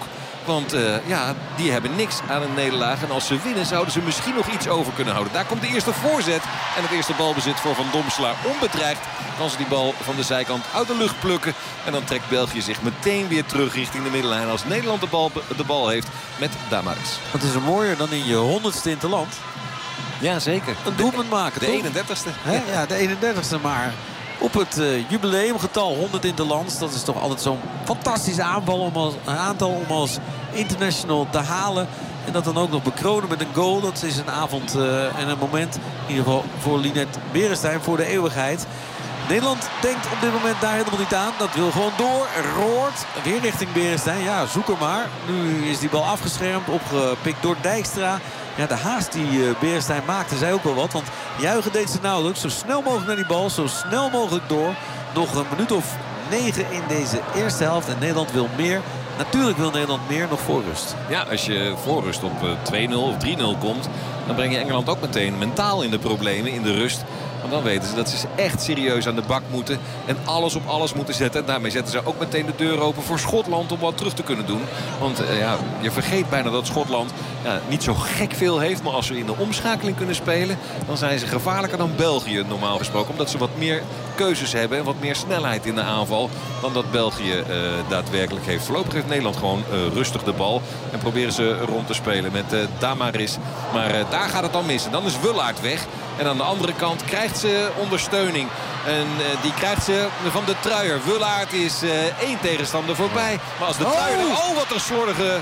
Want uh, ja, die hebben niks aan een nederlaag. En als ze winnen zouden ze misschien nog iets over kunnen houden. Daar komt de eerste voorzet. En het eerste balbezit voor Van Domselaar. Onbedreigd kan ze die bal van de zijkant uit de lucht plukken. En dan trekt België zich meteen weer terug richting de middenlijn. Als Nederland de bal, de bal heeft met Damaris. Wat is er mooier dan in je honderdste interland? Ja, zeker. Een doelpunt maken, de toch? eenendertigste. He? Ja, de eenendertigste. Maar op het uh, jubileumgetal honderd interlands. Dat is toch altijd zo'n fantastische aanval om als, een aantal om als international te halen. En dat dan ook nog bekronen met een goal. Dat is een avond uh, en een moment. In ieder geval voor Linette Beresteyn voor de eeuwigheid. Nederland denkt op dit moment daar helemaal niet aan. Dat wil gewoon door. Roort. Weer richting Beresteyn. Ja, zoek er maar. Nu is die bal afgeschermd. Opgepikt door Dijkstra. Ja, de haast die uh, Beresteyn maakte, zei ook wel wat. Want juichen deed ze nauwelijks. Zo snel mogelijk naar die bal. Zo snel mogelijk door. Nog een minuut of negen in deze eerste helft. En Nederland wil meer. Natuurlijk wil Nederland meer nog voor rust. Ja, als je voor rust op uh, twee nul of drie nul komt... dan breng je Engeland ook meteen mentaal in de problemen in de rust. Want dan weten ze dat ze echt serieus aan de bak moeten. En alles op alles moeten zetten. En daarmee zetten ze ook meteen de deur open voor Schotland om wat terug te kunnen doen. Want uh, ja, je vergeet bijna dat Schotland ja, niet zo gek veel heeft. Maar als ze in de omschakeling kunnen spelen... dan zijn ze gevaarlijker dan België normaal gesproken. Omdat ze wat meer keuzes hebben en wat meer snelheid in de aanval... dan dat België uh, daadwerkelijk heeft. Voorlopig heeft Nederland gewoon uh, rustig de bal. En proberen ze rond te spelen met uh, Damaris. Maar uh, daar gaat het dan mis. En dan is Wullaert weg. En aan de andere kant krijgt ze ondersteuning. En uh, die krijgt ze van de Truijer. Wullaert is uh, één tegenstander voorbij. Maar als de Truijer... Oh, oh wat een slordige...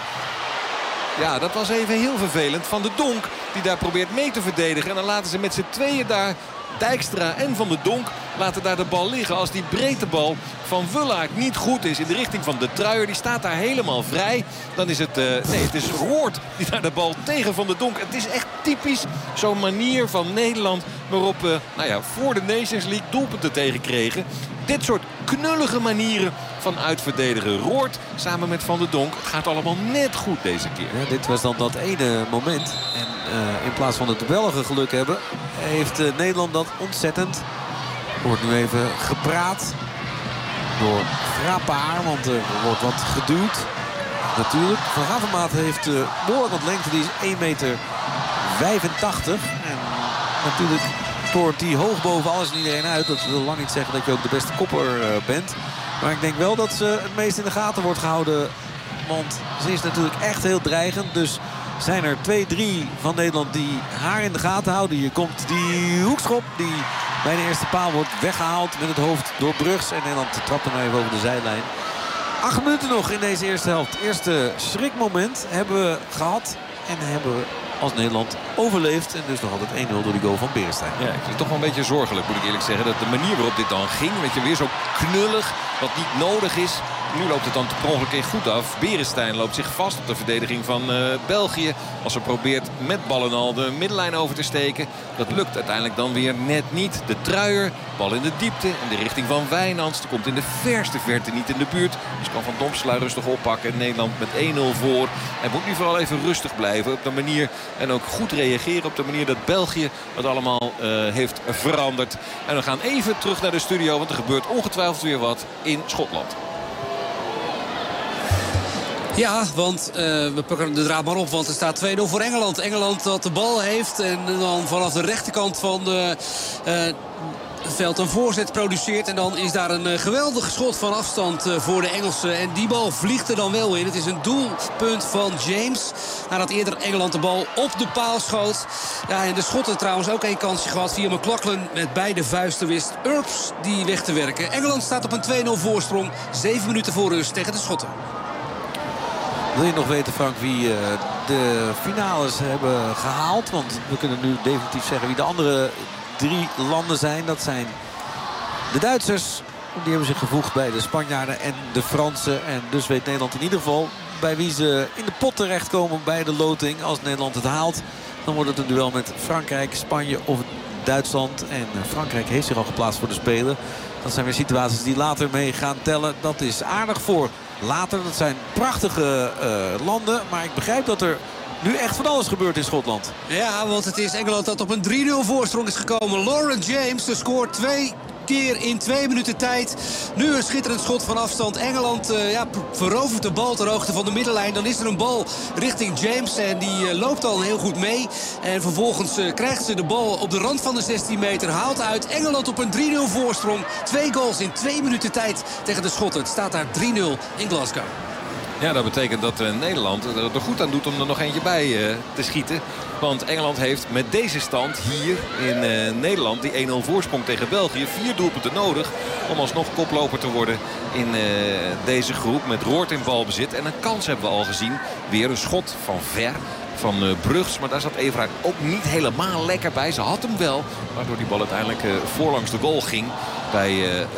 Ja, dat was even heel vervelend. Van de Donk die daar probeert mee te verdedigen. En dan laten ze met z'n tweeën daar... Dijkstra en Van de Donk laten daar de bal liggen. Als die breedte bal van Wullaert niet goed is in de richting van de Truijer. Die staat daar helemaal vrij. Dan is het, uh, nee, het is Roort die daar de bal tegen Van de Donk. Het is echt typisch zo'n manier van Nederland waarop we nou ja, voor de Nations League doelpunten tegenkregen. Dit soort knullige manieren van uitverdedigen. Roort samen met Van de Donk. Het gaat allemaal net goed deze keer. Ja, dit was dan dat ene moment. En uh, in plaats van het de Belgen geluk hebben... heeft uh, Nederland dat ontzettend. Er wordt nu even gepraat door Frapaar. Want er wordt wat geduwd. Natuurlijk. Van Havermaat heeft uh, behoorlijk wat lengte. Die is één meter vijfentachtig. En natuurlijk... toort die hoog boven alles en iedereen uit. Dat wil lang niet zeggen dat je ook de beste kopper uh, bent. Maar ik denk wel dat ze het meest in de gaten wordt gehouden. Want ze is natuurlijk echt heel dreigend. Dus zijn er twee, drie van Nederland die haar in de gaten houden. Hier komt die hoekschop die bij de eerste paal wordt weggehaald met het hoofd door Brugs. En Nederland trapt hem even over de zijlijn. Acht minuten nog in deze eerste helft. Eerste schrikmoment hebben we gehad. En hebben we als Nederland overleeft. En dus nog altijd één nul door die goal van Beresteyn. Ja, ik vind het toch wel een beetje zorgelijk, moet ik eerlijk zeggen. Dat de manier waarop dit dan ging, weet je, weer zo knullig, wat niet nodig is. Nu loopt het dan per ongeluk echt goed af. Beresteyn loopt zich vast op de verdediging van uh, België. Als ze probeert met ballen al de middenlijn over te steken. Dat lukt uiteindelijk dan weer net niet. De Truijer, bal in de diepte, in de richting van Wijnands. Die komt in de verste verte niet in de buurt. Dus kan Van Domselaar rustig oppakken. Nederland met één nul voor. Hij moet nu vooral even rustig blijven op de manier. En ook goed reageren op de manier dat België het allemaal uh, heeft veranderd. En we gaan even terug naar de studio. Want er gebeurt ongetwijfeld weer wat in Schotland. Ja, want uh, we pakken de draad maar op, want er staat twee nul voor Engeland. Engeland dat de bal heeft en dan vanaf de rechterkant van de uh, veld een voorzet produceert. En dan is daar een uh, geweldig schot van afstand uh, voor de Engelsen. En die bal vliegt er dan wel in. Het is een doelpunt van James. Nadat eerder Engeland de bal op de paal schoot. Ja, en de Schotten trouwens ook één kansje gehad. Via McLaughlin met beide vuisten wist Earps die weg te werken. Engeland staat op een twee nul voorsprong. Zeven minuten voor rust tegen de Schotten. Wil je nog weten, Frank, wie uh, de finales hebben gehaald? Want we kunnen nu definitief zeggen wie de andere drie landen zijn. Dat zijn de Duitsers. Die hebben zich gevoegd bij de Spanjaarden en de Fransen. En dus weet Nederland in ieder geval bij wie ze in de pot terechtkomen bij de loting. Als Nederland het haalt, dan wordt het een duel met Frankrijk, Spanje of Duitsland. En Frankrijk heeft zich al geplaatst voor de Spelen. Dat zijn weer situaties die later mee gaan tellen. Dat is aardig voor later. Dat zijn prachtige uh, landen. Maar ik begrijp dat er nu echt van alles gebeurt in Schotland. Ja, want het is Engeland dat op een drie nul voorsprong is gekomen. Lauren James scoort twee keer in twee minuten tijd. Nu een schitterend schot van afstand. Engeland uh, ja, verovert de bal ter hoogte van de middenlijn. Dan is er een bal richting James en die uh, loopt al heel goed mee. En vervolgens uh, krijgt ze de bal op de rand van de zestien meter. Haalt uit Engeland op een drie nul voorsprong. Twee goals in twee minuten tijd tegen de Schotten. Het staat daar drie nul in Glasgow. Ja, dat betekent dat uh, Nederland er goed aan doet om er nog eentje bij uh, te schieten. Want Engeland heeft met deze stand hier in uh, Nederland die één nul voorsprong tegen België. Vier doelpunten nodig om alsnog koploper te worden in uh, deze groep. Met Roord in balbezit. En een kans hebben we al gezien. Weer een schot van ver. Van uh, Brugs, maar daar zat Evra ook niet helemaal lekker bij. Ze had hem wel, waardoor die bal uiteindelijk uh, voorlangs de goal ging bij uh, uh,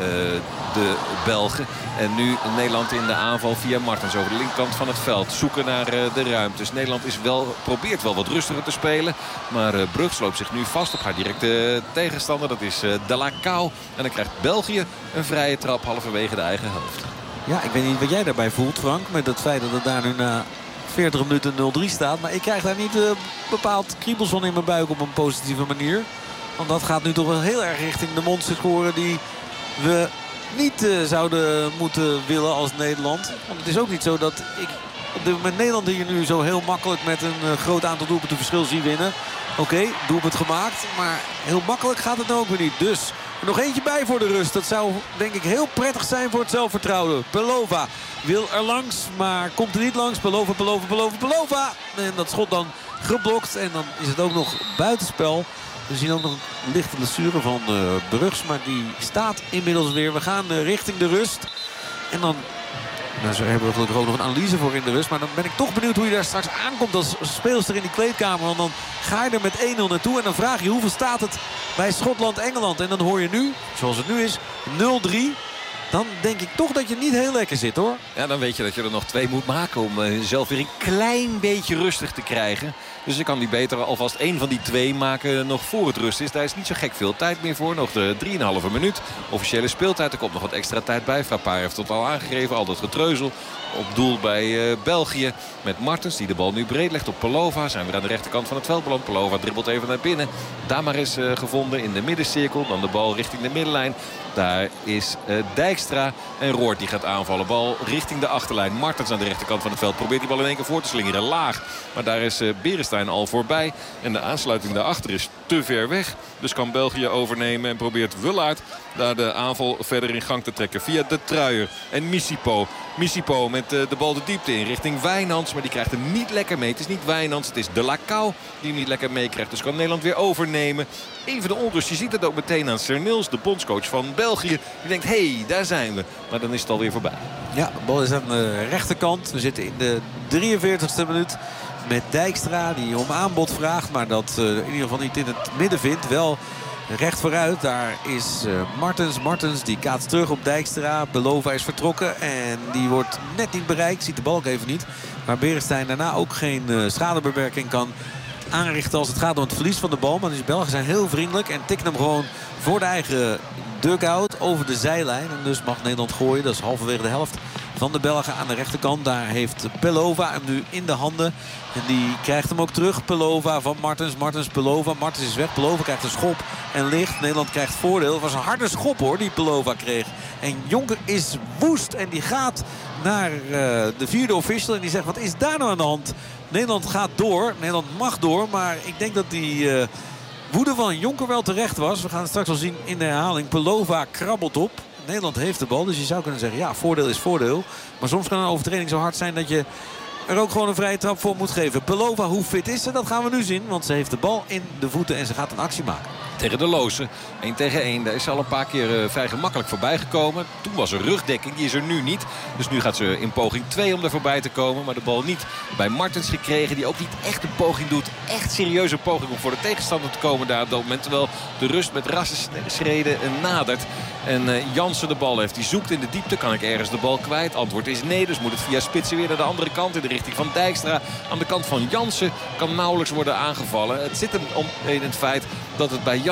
de Belgen. En nu Nederland in de aanval via Martens over de linkerkant van het veld. Zoeken naar uh, de ruimtes. Nederland is wel, probeert wel wat rustiger te spelen. Maar uh, Brugs loopt zich nu vast op haar directe tegenstander. Dat is uh, De La Cao. En dan krijgt België een vrije trap halverwege de eigen helft. Ja, ik weet niet wat jij daarbij voelt, Frank. Met het feit dat het daar nu na veertig minuten nul drie staat. Maar ik krijg daar niet uh, bepaald kriebels van in mijn buik op een positieve manier. Want dat gaat nu toch wel heel erg richting de monsterscore die we niet uh, zouden moeten willen als Nederland. Want het is ook niet zo dat ik op dit moment Nederland hier nu zo heel makkelijk met een uh, groot aantal doelpunten verschil zie winnen. Oké, okay, doelpunt gemaakt. Maar heel makkelijk gaat het dan ook weer niet. Dus er nog eentje bij voor de rust. Dat zou denk ik heel prettig zijn voor het zelfvertrouwen. Pelova wil er langs, maar komt er niet langs. Pelova, Pelova, Pelova, Pelova. En dat schot dan geblokt. En dan is het ook nog buitenspel. We zien ook nog een lichte blessure van uh, Brugs. Maar die staat inmiddels weer. We gaan uh, richting de rust. En dan... Nou, zo hebben we gelukkig ook nog een analyse voor in de rust. Maar dan ben ik toch benieuwd hoe je daar straks aankomt als speelster in die kleedkamer. Want dan ga je er met één nul naartoe. En dan vraag je hoeveel staat het bij Schotland-Engeland. En dan hoor je nu, zoals het nu is, nul drie. Dan denk ik toch dat je niet heel lekker zit, hoor. Ja, dan weet je dat je er nog twee moet maken om uh, jezelf weer een klein beetje rustig te krijgen. Dus je kan die beter alvast één van die twee maken nog voor het rust is. Daar is niet zo gek veel tijd meer voor. Nog de drieënhalve minuut. Officiële speeltijd. Er komt nog wat extra tijd bij. Frappard heeft het al aangegeven. Al dat getreuzel op doel bij uh, België. Met Martens die de bal nu breed legt op Pelova. Zijn we aan de rechterkant van het veld beland. Pelova dribbelt even naar binnen. Damar is uh, gevonden in de middencirkel. Dan de bal richting de middenlijn. Daar is uh, Dijkstra en Roord die gaat aanvallen. Bal richting de achterlijn. Martens aan de rechterkant van het veld probeert die bal in één keer voor te slingeren. Laag. Maar daar is uh, Beresteyn al voorbij. En de aansluiting daarachter is te ver weg. Dus kan België overnemen en probeert Wullaert daar de aanval verder in gang te trekken. Via De Truijer en Misipo. Misipo met uh, de bal de diepte in richting Wijnands. Maar die krijgt hem niet lekker mee. Het is niet Wijnands, het is De La Cao die hem niet lekker meekrijgt. Dus kan Nederland weer overnemen. Even de onrust. Je ziet het ook meteen aan Sernils, de bondscoach van België. Die denkt, hé, hey, daar zijn we. Maar dan is het alweer voorbij. Ja, de bal is aan de rechterkant. We zitten in de drieënveertigste minuut. Met Dijkstra die om aanbod vraagt. Maar dat uh, in ieder geval niet in het midden vindt. Wel recht vooruit. Daar is uh, Martens. Martens die kaatst terug op Dijkstra. Pelova is vertrokken. En die wordt net niet bereikt. Ziet de bal ook even niet. Maar Beresteyn daarna ook geen uh, schadebewerking kan aanrichten als het gaat om het verlies van de bal. Maar de Belgen zijn heel vriendelijk. En tikken hem gewoon voor de eigen dugout over de zijlijn. En dus mag Nederland gooien. Dat is halverwege de helft van de Belgen aan de rechterkant. Daar heeft Pelova hem nu in de handen. En die krijgt hem ook terug. Pelova van Martens. Martens, Pelova. Martens is weg. Pelova krijgt een schop en ligt. Nederland krijgt voordeel. Het was een harde schop, hoor, die Pelova kreeg. En Jonker is woest. En die gaat naar uh, de vierde official. En die zegt, wat is daar nou aan de hand? Nederland gaat door. Nederland mag door. Maar ik denk dat die uh, woede van Jonker wel terecht was. We gaan het straks wel zien in de herhaling. Pelova krabbelt op. Nederland heeft de bal, dus je zou kunnen zeggen, ja, voordeel is voordeel. Maar soms kan een overtreding zo hard zijn dat je er ook gewoon een vrije trap voor moet geven. Pelova, hoe fit is ze? Dat gaan we nu zien, want ze heeft de bal in de voeten en ze gaat een actie maken. Tegen de Lozen. één tegen één. Daar is ze al een paar keer uh, vrij gemakkelijk voorbij gekomen. Toen was er rugdekking. Die is er nu niet. Dus nu gaat ze in poging twee om er voorbij te komen. Maar de bal niet bij Martens gekregen. Die ook niet echt een poging doet. Echt serieuze poging om voor de tegenstander te komen daar op dat moment. Terwijl de rust met rassenschreden nadert. En uh, Jansen de bal heeft. Die zoekt in de diepte. Kan ik ergens de bal kwijt? Antwoord is nee. Dus moet het via Spitsen weer naar de andere kant. In de richting van Dijkstra. Aan de kant van Jansen kan nauwelijks worden aangevallen. Het zit hem om in het feit dat het bij Jansen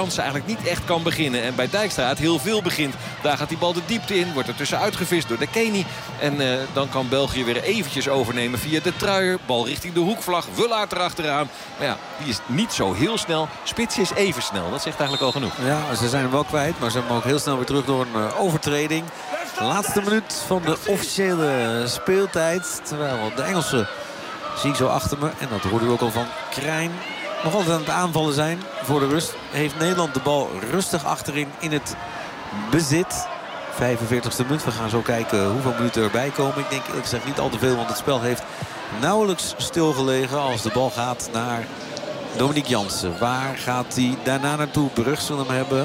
Jansen eigenlijk niet echt kan beginnen. En bij Dijkstra het heel veel begint. Daar gaat die bal de diepte in. Wordt er tussenuit gevist door de Kenny. En uh, dan kan België weer eventjes overnemen via de Truijer. Bal richting de hoekvlag. Wullaert erachteraan. Maar ja, die is niet zo heel snel. Spits is even snel. Dat zegt eigenlijk al genoeg. Ja, ze zijn hem wel kwijt. Maar ze hebben hem ook heel snel weer terug door een uh, overtreding. De laatste minuut van de officiële speeltijd. Terwijl de Engelsen, zie ik zo achter me. En dat hoorde u ook al van Krijn. Nog altijd aan het aanvallen zijn voor de rust. Heeft Nederland de bal rustig achterin in het bezit. vijfenveertigste minuut. We gaan zo kijken hoeveel minuten erbij komen. Ik denk eerlijk gezegd niet al te veel. Want het spel heeft nauwelijks stilgelegen als de bal gaat naar Dominique Jansen. Waar gaat hij daarna naartoe? Brug zal hem hebben.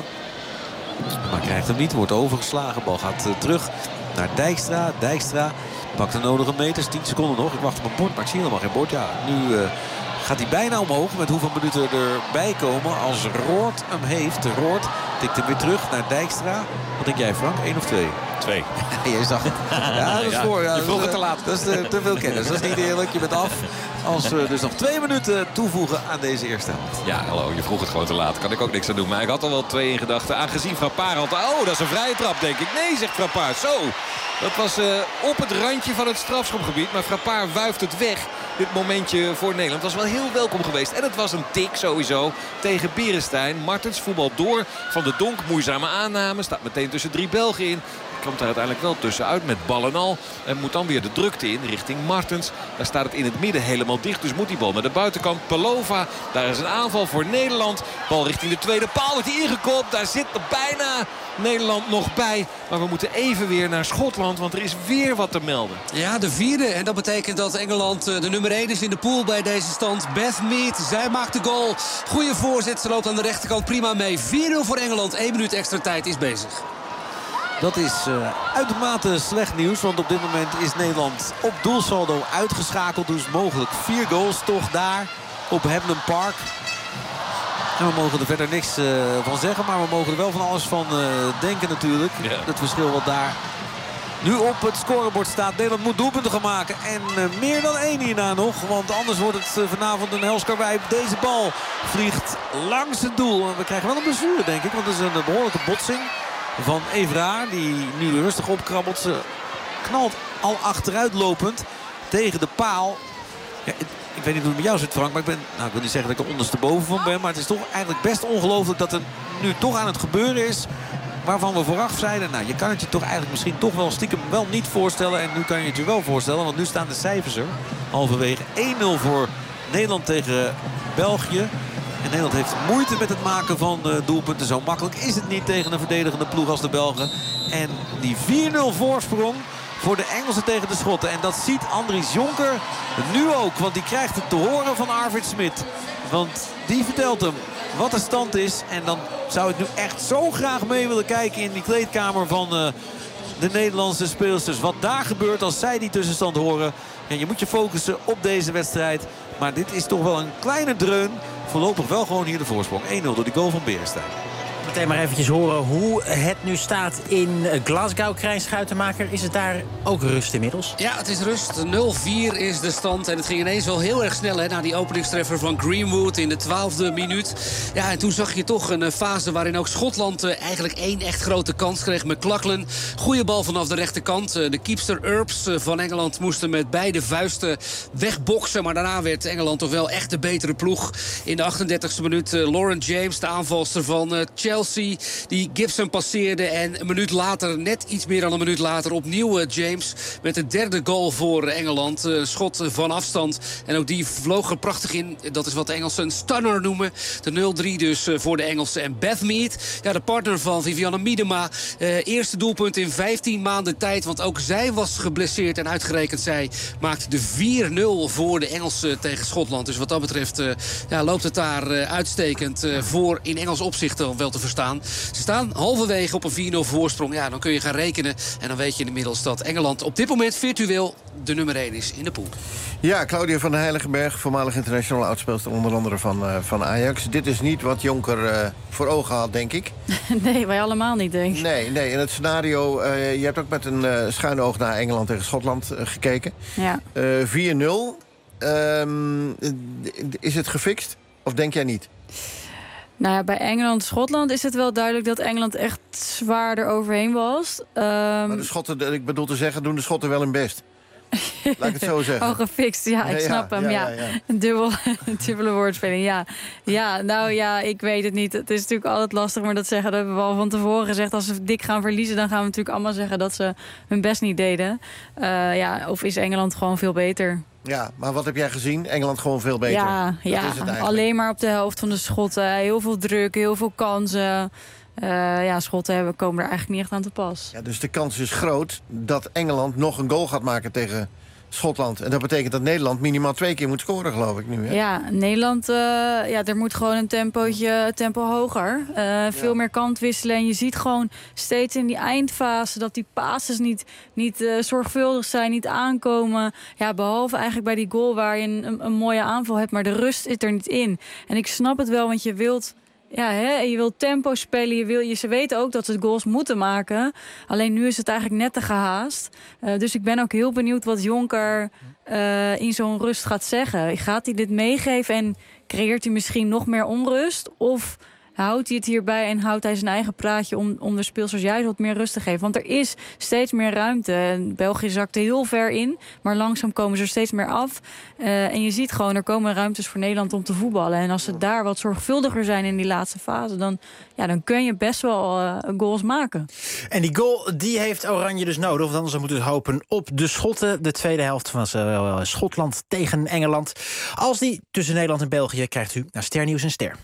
Maar krijgt hem niet. Wordt overgeslagen. Bal gaat uh, terug naar Dijkstra. Dijkstra pakt de nodige meters. tien seconden nog. Ik wacht op een bord. Maar ik zie helemaal geen bord. Ja, nu uh, gaat hij bijna omhoog. Met hoeveel minuten erbij komen. Als Roord hem heeft. Roord tikt hem weer terug naar Dijkstra. Wat denk jij, Frank? Eén of twee? Twee. Jij zag het. Ja, dat is ja, voor. Ja, je vroeg het te laat. Dat is te, te veel kennis. Dat is niet eerlijk. Je bent af. Als we dus nog twee minuten toevoegen aan deze eerste helft. Ja, hallo. Je vroeg het gewoon te laat. Kan ik ook niks aan doen. Maar ik had al wel twee in gedachten. Aangezien Frappard had... Oh, dat is een vrije trap, denk ik. Nee, zegt Frappard. Zo. Dat was uh, op het randje van het strafschopgebied. Maar Frappard wuift het weg. Dit momentje voor Nederland was wel heel welkom geweest. En het was een tik sowieso tegen Beresteyn. Martens voetbal door. Van de Donk moeizame aanname. Staat meteen tussen drie Belgen in. Komt er uiteindelijk wel tussenuit met bal en al. En moet dan weer de drukte in richting Martens. Daar staat het in het midden helemaal dicht. Dus moet die bal naar de buitenkant. Pelova, daar is een aanval voor Nederland. Bal richting de tweede paal. Wordt die ingekopt. Daar zit er bijna Nederland nog bij. Maar we moeten even weer naar Schotland. Want er is weer wat te melden. Ja, de vierde. En dat betekent dat Engeland de nummer één is in de pool bij deze stand. Beth Mead, zij maakt de goal. Goeie voorzet. Ze loopt aan de rechterkant prima mee. vier nul voor Engeland. Eén minuut extra tijd is bezig. Dat is uh, uitermate slecht nieuws. Want op dit moment is Nederland op doelsaldo uitgeschakeld. Dus mogelijk vier goals toch daar op Hampden Park. En we mogen er verder niks uh, van zeggen. Maar we mogen er wel van alles van uh, denken natuurlijk. Ja. Het verschil wat daar nu op het scorebord staat. Nederland moet doelpunten gaan maken. En uh, meer dan één hierna nog. Want anders wordt het uh, vanavond een helskarwei. Deze bal vliegt langs het doel. En we krijgen wel een blessure, denk ik. Want het is een behoorlijke botsing van Evra, die nu rustig opkrabbelt. Ze knalt al achteruit lopend tegen de paal. Ja, ik weet niet hoe het met jou zit, Frank, maar ik ben, nou, ik wil niet zeggen dat ik er ondersteboven van ben, maar het is toch eigenlijk best ongelooflijk dat er nu toch aan het gebeuren is waarvan we vooraf zeiden, nou, je kan het je toch eigenlijk misschien toch wel stiekem wel niet voorstellen. En nu kan je het je wel voorstellen, want nu staan de cijfers er. Halverwege één nul voor Nederland tegen België. En Nederland heeft moeite met het maken van uh, doelpunten. Zo makkelijk is het niet tegen een verdedigende ploeg als de Belgen. En die vier nul voorsprong voor de Engelsen tegen de Schotten. En dat ziet Andries Jonker nu ook. Want die krijgt het te horen van Arvid Smit. Want die vertelt hem wat de stand is. En dan zou ik nu echt zo graag mee willen kijken in die kleedkamer van uh, de Nederlandse speelsters. Wat daar gebeurt als zij die tussenstand horen. En je moet je focussen op deze wedstrijd. Maar dit is toch wel een kleine dreun. Voorlopig wel gewoon hier de voorsprong. één nul door die goal van Beresteyn. Meteen maar eventjes horen hoe het nu staat in Glasgow. Krijn Schuitenmaker, is het daar ook rust inmiddels? Ja, het is rust. nul vier is de stand. En het ging ineens wel heel erg snel hè, na die openingstreffer van Greenwood in de twaalfde minuut. Ja, en toen zag je toch een fase waarin ook Schotland uh, eigenlijk één echt grote kans kreeg. McLachlan, goede bal vanaf de rechterkant. Uh, de keepster Earps uh, van Engeland moesten met beide vuisten wegboksen. Maar daarna werd Engeland toch wel echt de betere ploeg. In de achtendertigste minuut uh, Lauren James, de aanvalster van uh, Chelsea, die Gibson passeerde. En een minuut later, net iets meer dan een minuut later, opnieuw uh, James met de derde goal voor Engeland. Uh, schot van afstand. En ook die vloog er prachtig in. Dat is wat de Engelsen een stunner noemen. De nul drie dus uh, voor de Engelsen. En Beth Mead, ja, de partner van Vivianne Miedema. Uh, eerste doelpunt in vijftien maanden tijd. Want ook zij was geblesseerd. En uitgerekend zij maakt de vier nul voor de Engelsen tegen Schotland. Dus wat dat betreft uh, ja, loopt het daar uh, uitstekend uh, voor in Engels opzicht wel te verstaan. Ze staan halverwege op een vier nul voorsprong. Ja, dan kun je gaan rekenen. En dan weet je inmiddels dat Engeland op dit moment virtueel de nummer één is in de pool. Ja, Claudia van der Heiligenberg, voormalig international oudspeelster onder andere van, uh, van Ajax. Dit is niet wat Jonker uh, voor ogen had, denk ik. Nee, wij allemaal niet, denk ik. Nee, nee, in het scenario, uh, je hebt ook met een uh, schuine oog naar Engeland tegen Schotland uh, gekeken. Ja. Uh, vier nul. Um, is het gefixt? Of denk jij niet? Nou ja, bij Engeland-Schotland is het wel duidelijk dat Engeland echt zwaar er overheen was. Um... Maar de Schotten, ik bedoel te zeggen, doen de Schotten wel hun best. Laat ik het zo zeggen. Oh, gefixt, ja, ik ja, snap ja, hem. Ja, ja, ja, ja. Een dubbel, dubbele woordspeling, ja. Ja, nou ja, ik weet het niet. Het is natuurlijk altijd lastig, maar dat zeggen dat hebben we al van tevoren gezegd. Als ze dik gaan verliezen, dan gaan we natuurlijk allemaal zeggen dat ze hun best niet deden. Uh, ja, of is Engeland gewoon veel beter? Ja, maar wat heb jij gezien? Engeland gewoon veel beter. Ja, dat ja, is het alleen maar op de helft van de Schotten. Heel veel druk, heel veel kansen. Uh, ja, Schotten hebben, komen er eigenlijk niet echt aan te pas. Ja, dus de kans is groot dat Engeland nog een goal gaat maken tegen Schotland. En dat betekent dat Nederland minimaal twee keer moet scoren, geloof ik nu. Hè? Ja, Nederland, uh, ja, er moet gewoon een tempootje, tempo hoger. Uh, veel ja. meer kantwisselen. En je ziet gewoon steeds in die eindfase dat die passes niet, niet uh, zorgvuldig zijn, niet aankomen. Ja, behalve eigenlijk bij die goal waar je een, een, een mooie aanval hebt, maar de rust zit er niet in. En ik snap het wel, want je wilt... Ja, hè, je wilt tempo spelen, je wil, je, ze weten ook dat ze goals moeten maken. Alleen nu is het eigenlijk net te gehaast. Uh, dus ik ben ook heel benieuwd wat Jonker uh, in zo'n rust gaat zeggen. Gaat hij dit meegeven en creëert hij misschien nog meer onrust? Of houdt hij het hierbij en houdt hij zijn eigen praatje om, om de speelsters juist wat meer rust te geven? Want er is steeds meer ruimte. En België zakte heel ver in, maar langzaam komen ze er steeds meer af. Uh, en je ziet gewoon, er komen ruimtes voor Nederland om te voetballen. En als ze daar wat zorgvuldiger zijn in die laatste fase, dan, ja, dan kun je best wel uh, goals maken. En die goal die heeft Oranje dus nodig, want anders moeten we hopen op de Schotten. De tweede helft van uh, Schotland tegen Engeland. Als die tussen Nederland en België krijgt u naar Ster-Nieuws een ster.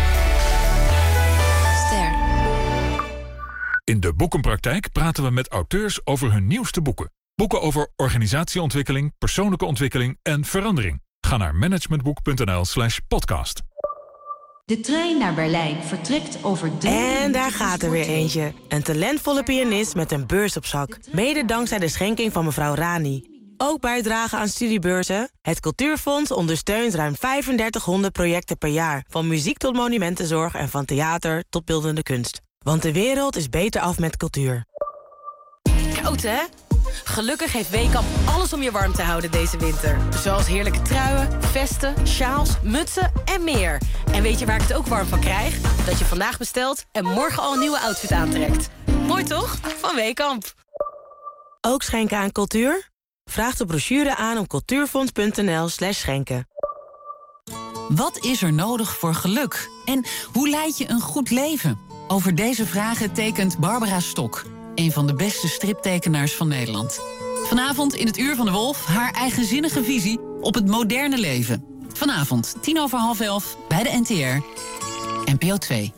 In de Boekenpraktijk praten we met auteurs over hun nieuwste boeken. Boeken over organisatieontwikkeling, persoonlijke ontwikkeling en verandering. Ga naar managementboek.nl slash podcast. De trein naar Berlijn vertrekt over drie... En daar gaat er weer eentje. Een talentvolle pianist met een beurs op zak. Mede dankzij de schenking van mevrouw Rani. Ook bijdragen aan studiebeurzen. Het Cultuurfonds ondersteunt ruim vijfendertighonderd projecten per jaar. Van muziek tot monumentenzorg en van theater tot beeldende kunst. Want de wereld is beter af met cultuur. Koud, hè? Gelukkig heeft Weekamp alles om je warm te houden deze winter. Zoals heerlijke truien, vesten, sjaals, mutsen en meer. En weet je waar ik het ook warm van krijg? Dat je vandaag bestelt en morgen al een nieuwe outfit aantrekt. Mooi toch? Van Weekamp. Ook schenken aan cultuur? Vraag de brochure aan op cultuurfonds.nl slash schenken. Wat is er nodig voor geluk? En hoe leid je een goed leven? Over deze vragen tekent Barbara Stok, een van de beste striptekenaars van Nederland. Vanavond in het Uur van de Wolf haar eigenzinnige visie op het moderne leven. Vanavond, tien over half elf, bij de N T R, N P O twee.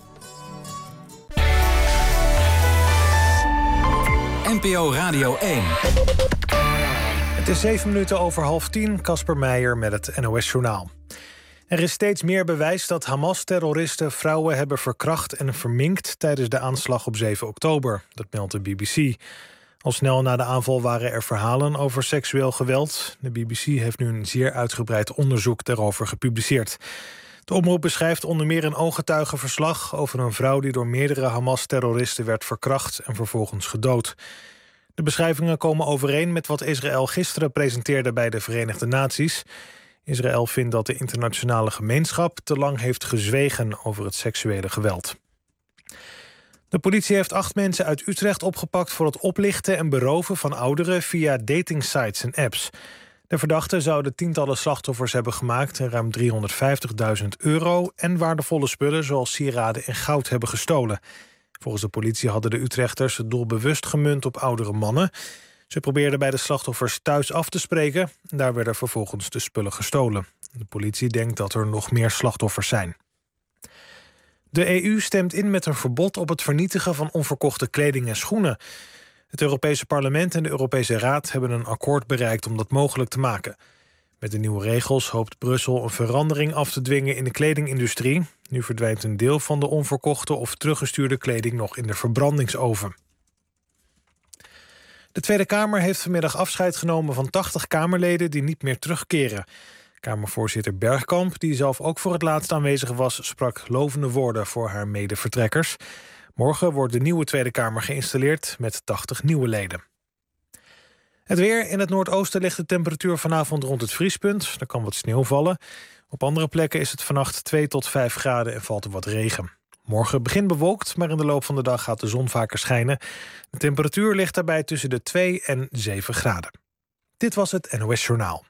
N P O Radio één. Het is zeven minuten over half tien. Casper Meijer met het N O S-journaal. Er is steeds meer bewijs dat Hamas-terroristen vrouwen hebben verkracht en verminkt tijdens de aanslag op zeven oktober. Dat meldt de B B C. Al snel na de aanval waren er verhalen over seksueel geweld. De B B C heeft nu een zeer uitgebreid onderzoek daarover gepubliceerd. De omroep beschrijft onder meer een ooggetuigenverslag over een vrouw die door meerdere Hamas-terroristen werd verkracht en vervolgens gedood. De beschrijvingen komen overeen met wat Israël gisteren presenteerde bij de Verenigde Naties. Israël vindt dat de internationale gemeenschap te lang heeft gezwegen over het seksuele geweld. De politie heeft acht mensen uit Utrecht opgepakt voor het oplichten en beroven van ouderen via datingsites en apps. De verdachten zouden tientallen slachtoffers hebben gemaakt en ruim driehonderdvijftigduizend euro en waardevolle spullen zoals sieraden en goud hebben gestolen. Volgens de politie hadden de Utrechters het doel bewust gemunt op oudere mannen. Ze probeerden bij de slachtoffers thuis af te spreken. Daar werden vervolgens de spullen gestolen. De politie denkt dat er nog meer slachtoffers zijn. De E U stemt in met een verbod op het vernietigen van onverkochte kleding en schoenen. Het Europese Parlement en de Europese Raad hebben een akkoord bereikt om dat mogelijk te maken. Met de nieuwe regels hoopt Brussel een verandering af te dwingen in de kledingindustrie. Nu verdwijnt een deel van de onverkochte of teruggestuurde kleding nog in de verbrandingsoven. De Tweede Kamer heeft vanmiddag afscheid genomen van tachtig Kamerleden die niet meer terugkeren. Kamervoorzitter Bergkamp, die zelf ook voor het laatst aanwezig was, sprak lovende woorden voor haar medevertrekkers. Morgen wordt de nieuwe Tweede Kamer geïnstalleerd met tachtig nieuwe leden. Het weer. In het noordoosten ligt de temperatuur vanavond rond het vriespunt. Er kan wat sneeuw vallen. Op andere plekken is het vannacht twee tot vijf graden en valt er wat regen. Morgen begint bewolkt, maar in de loop van de dag gaat de zon vaker schijnen. De temperatuur ligt daarbij tussen de twee en zeven graden. Dit was het N O S Journaal.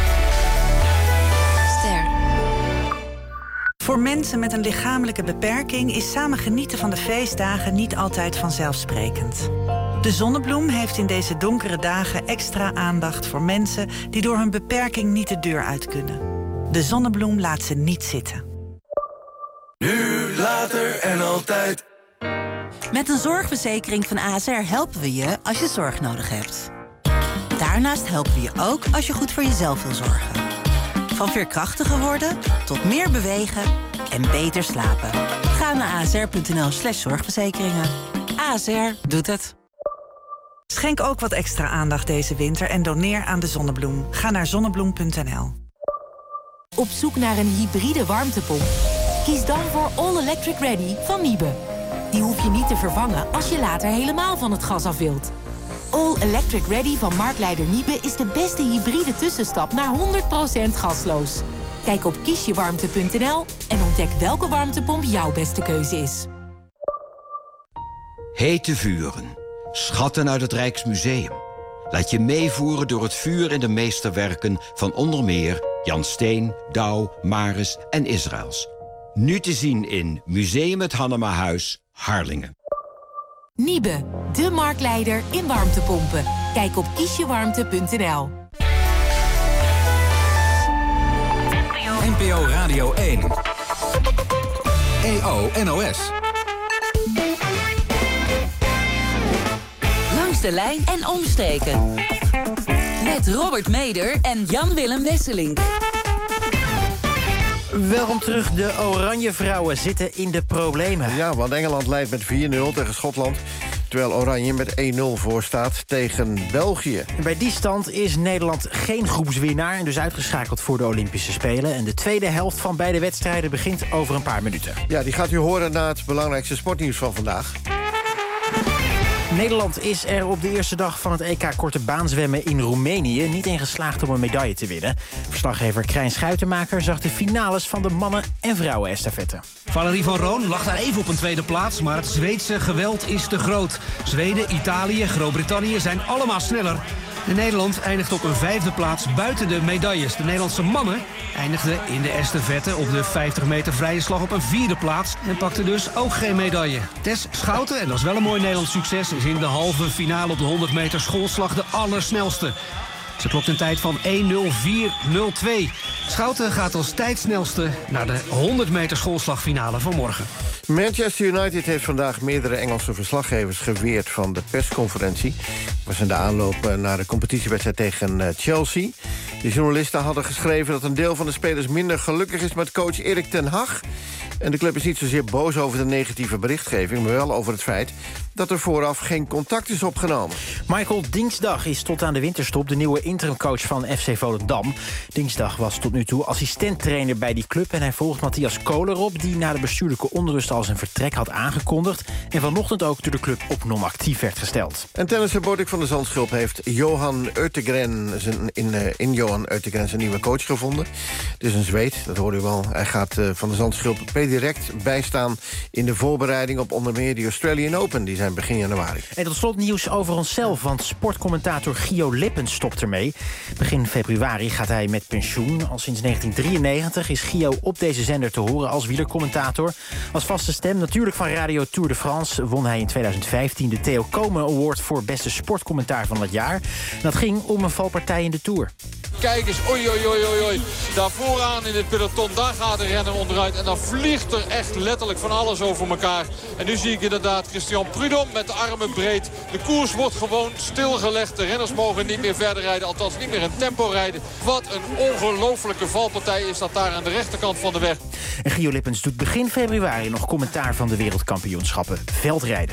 Ster. Voor mensen met een lichamelijke beperking is samen genieten van de feestdagen niet altijd vanzelfsprekend. De Zonnebloem heeft in deze donkere dagen extra aandacht voor mensen die door hun beperking niet de deur uit kunnen. De Zonnebloem laat ze niet zitten. Nu, later en altijd. Met een zorgverzekering van A S R helpen we je als je zorg nodig hebt. Daarnaast helpen we je ook als je goed voor jezelf wil zorgen. Van veerkrachtiger worden tot meer bewegen en beter slapen. Ga naar asr.nl slash zorgverzekeringen. A S R doet het. Schenk ook wat extra aandacht deze winter en doneer aan de Zonnebloem. Ga naar zonnebloem punt n l. Op zoek naar een hybride warmtepomp? Kies dan voor All Electric Ready van Niebe. Die hoef je niet te vervangen als je later helemaal van het gas af wilt. All Electric Ready van marktleider Niebe is de beste hybride tussenstap naar honderd procent gasloos. Kijk op kiesjewarmte punt n l en ontdek welke warmtepomp jouw beste keuze is. Hete vuren. Schatten uit het Rijksmuseum. Laat je meevoeren door het vuur en de meesterwerken van onder meer Jan Steen, Douw, Maris en Israëls. Nu te zien in Museum het Hannemahuis, Harlingen. Niebe, de marktleider in warmtepompen. Kijk op kiesjewarmte punt n l. N P O Radio één. E O N O S. Langs de lijn en omstreken. Met Robert Meder en Jan-Willem Wesseling. Welkom terug. De Oranje Vrouwen zitten in de problemen. Ja, want Engeland leidt met vier nul tegen Schotland, terwijl Oranje met één nul voor staat tegen België. En bij die stand is Nederland geen groepswinnaar en dus uitgeschakeld voor de Olympische Spelen. En de tweede helft van beide wedstrijden begint over een paar minuten. Ja, die gaat u horen na het belangrijkste sportnieuws van vandaag. Nederland is er op de eerste dag van het E K korte baanzwemmen in Roemenië niet in geslaagd om een medaille te winnen. Verslaggever Krijn Schuitenmaker zag de finales van de mannen- en vrouwen-estafette. Valerie van Roon lag daar even op een tweede plaats, maar het Zweedse geweld is te groot. Zweden, Italië, Groot-Brittannië zijn allemaal sneller. En Nederland eindigt op een vijfde plaats buiten de medailles. De Nederlandse mannen eindigden in de estafette op de vijftig meter vrije slag op een vierde plaats en pakten dus ook geen medaille. Tess Schouten, en dat is wel een mooi Nederlands succes, is in de halve finale op de honderd meter schoolslag de allersnelste. Ze klokt een tijd van één nul vier nul twee. Schouten gaat als tijdsnelste naar de honderd meter schoolslagfinale van morgen. Manchester United heeft vandaag meerdere Engelse verslaggevers geweerd van de persconferentie. Dat was in de aanloop naar de competitiewedstrijd tegen Chelsea. De journalisten hadden geschreven dat een deel van de spelers minder gelukkig is met coach Erik ten Hag. En de club is niet zozeer boos over de negatieve berichtgeving, maar wel over het feit dat er vooraf geen contact is opgenomen. Michael Dingsdag is tot aan de winterstop de nieuwe interimcoach van F C Volendam. Dingsdag was tot nu toe assistenttrainer bij die club en hij volgt Matthias Koler op, die na de bestuurlijke onrust al zijn vertrek had aangekondigd en vanochtend ook door de club op non-actief werd gesteld. En tennisser Botik van der Zandschulp heeft Johan Uitergren zijn, in, uh, in Johan Uitergren zijn nieuwe coach gevonden. Het is een Zweed, dat hoorde u wel. Hij gaat uh, van der Zandschulp per direct bijstaan in de voorbereiding op onder meer de Australian Open. Die zijn begin januari. En tot slot nieuws over onszelf, want sportcommentator Gio Lippens stopt ermee. Begin februari gaat hij met pensioen. Al sinds negentien drieënnegentig is Gio op deze zender te horen als wielercommentator. Als vaste stem natuurlijk van Radio Tour de France won hij in tweeduizend vijftien de Theo Komen Award voor beste sportcommentaar van het jaar. Dat ging om een valpartij in de Tour. Kijk eens, oei, oei, oei, oei, oei. Daar vooraan in het peloton, daar gaat de renner onderuit. En dan vliegt er echt letterlijk van alles over elkaar. En nu zie ik inderdaad Christian Prudhomme met de armen breed. De koers wordt gewoon stilgelegd. De renners mogen niet meer verder rijden, althans niet meer in tempo rijden. Wat een ongelofelijke valpartij is dat daar aan de rechterkant van de weg. En Gio Lippens doet begin februari nog commentaar van de wereldkampioenschappen veldrijden.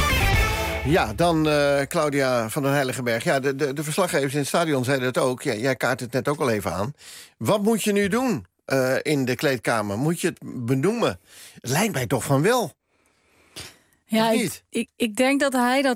Ja, dan uh, Claudia van den Heiligenberg. Ja, de, de, de verslaggevers in het stadion zeiden het ook. Ja, jij kaart het net ook al even aan. Wat moet je nu doen uh, in de kleedkamer? Moet je het benoemen? Het lijkt mij toch van wel. Ja, ik, ik, ik denk dat hij dat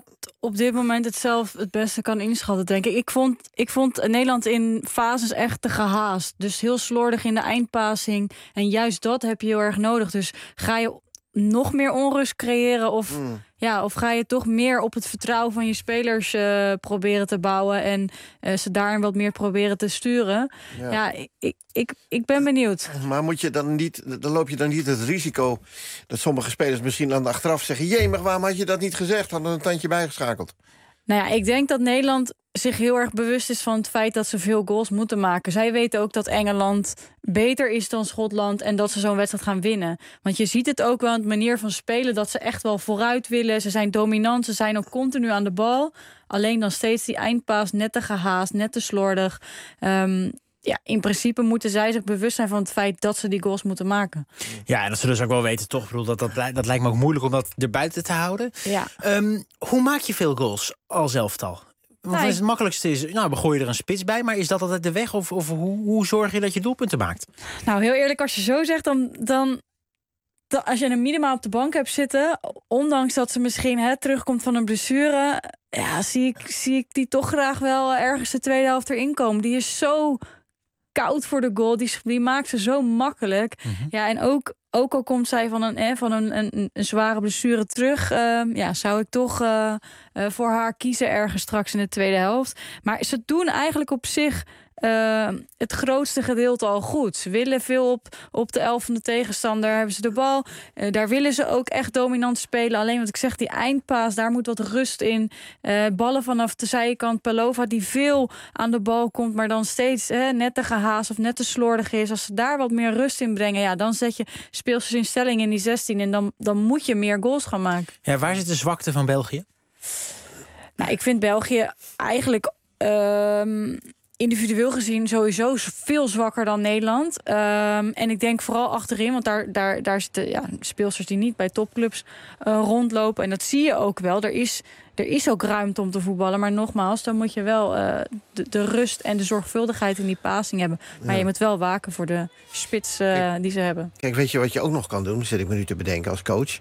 op dit moment het zelf het beste kan inschatten, denk ik. Ik vond, ik vond Nederland in fases echt te gehaast. Dus heel slordig in de eindpassing. En juist dat heb je heel erg nodig. Dus ga je nog meer onrust creëren of, mm. ja, of ga je toch meer op het vertrouwen van je spelers uh, proberen te bouwen en uh, ze daarin wat meer proberen te sturen. Ja, ja ik, ik, ik, ik ben benieuwd. Maar moet je dan niet, dan loop je dan niet het risico dat sommige spelers misschien dan achteraf zeggen: jee, maar waarom had je dat niet gezegd? Hadden een tandje bijgeschakeld. Nou ja, ik denk dat Nederland zich heel erg bewust is van het feit dat ze veel goals moeten maken. Zij weten ook dat Engeland beter is dan Schotland en dat ze zo'n wedstrijd gaan winnen. Want je ziet het ook wel aan de manier van spelen, dat ze echt wel vooruit willen. Ze zijn dominant, ze zijn ook continu aan de bal. Alleen dan steeds die eindpaas net te gehaast, net te slordig. Um, Ja, in principe moeten zij zich bewust zijn van het feit dat ze die goals moeten maken. Ja, en dat ze dus ook wel weten, toch? Ik bedoel, dat, dat, dat lijkt me ook moeilijk om dat er buiten te houden. Ja. Um, hoe maak je veel goals als elftal? Want Nee. het makkelijkste is, nou, we gooien er een spits bij, maar is dat altijd de weg? Of, of hoe, hoe zorg je dat je doelpunten maakt? Nou, heel eerlijk, als je zo zegt, dan... dan dan- als je een Miedema op de bank hebt zitten, ondanks dat ze misschien hè, terugkomt van een blessure, ja, zie ik, zie ik die toch graag wel ergens de tweede helft erin komen. Die is zo koud voor de goal, die, die maakt ze zo makkelijk. Mm-hmm. Ja, en ook, ook al komt zij van een, eh, van een, een, een zware blessure terug, uh, ja, zou ik toch uh, uh, voor haar kiezen ergens straks in de tweede helft. Maar ze doen eigenlijk op zich Uh, het grootste gedeelte al goed. Ze willen veel op, op de elf van de tegenstander. Hebben ze de bal. Uh, daar willen ze ook echt dominant spelen. Alleen wat ik zeg, die eindpaas, daar moet wat rust in. Uh, ballen vanaf de zijkant. Pelova die veel aan de bal komt, maar dan steeds hè, net te gehaast of net te slordig is. Als ze daar wat meer rust in brengen, ja, dan zet je speelsters in stelling in die zestien. En dan, dan moet je meer goals gaan maken. Ja, waar zit de zwakte van België? Nou, ik vind België eigenlijk Uh, individueel gezien sowieso veel zwakker dan Nederland. Um, en ik denk vooral achterin, want daar, daar, daar zitten ja, speelsters die niet bij topclubs uh, rondlopen. En dat zie je ook wel. Er is, er is ook ruimte om te voetballen. Maar nogmaals, dan moet je wel uh, de, de rust en de zorgvuldigheid in die passing hebben. Maar ja, je moet wel waken voor de spits uh, kijk, die ze hebben. Kijk, weet je wat je ook nog kan doen? Zit ik me nu te bedenken als coach.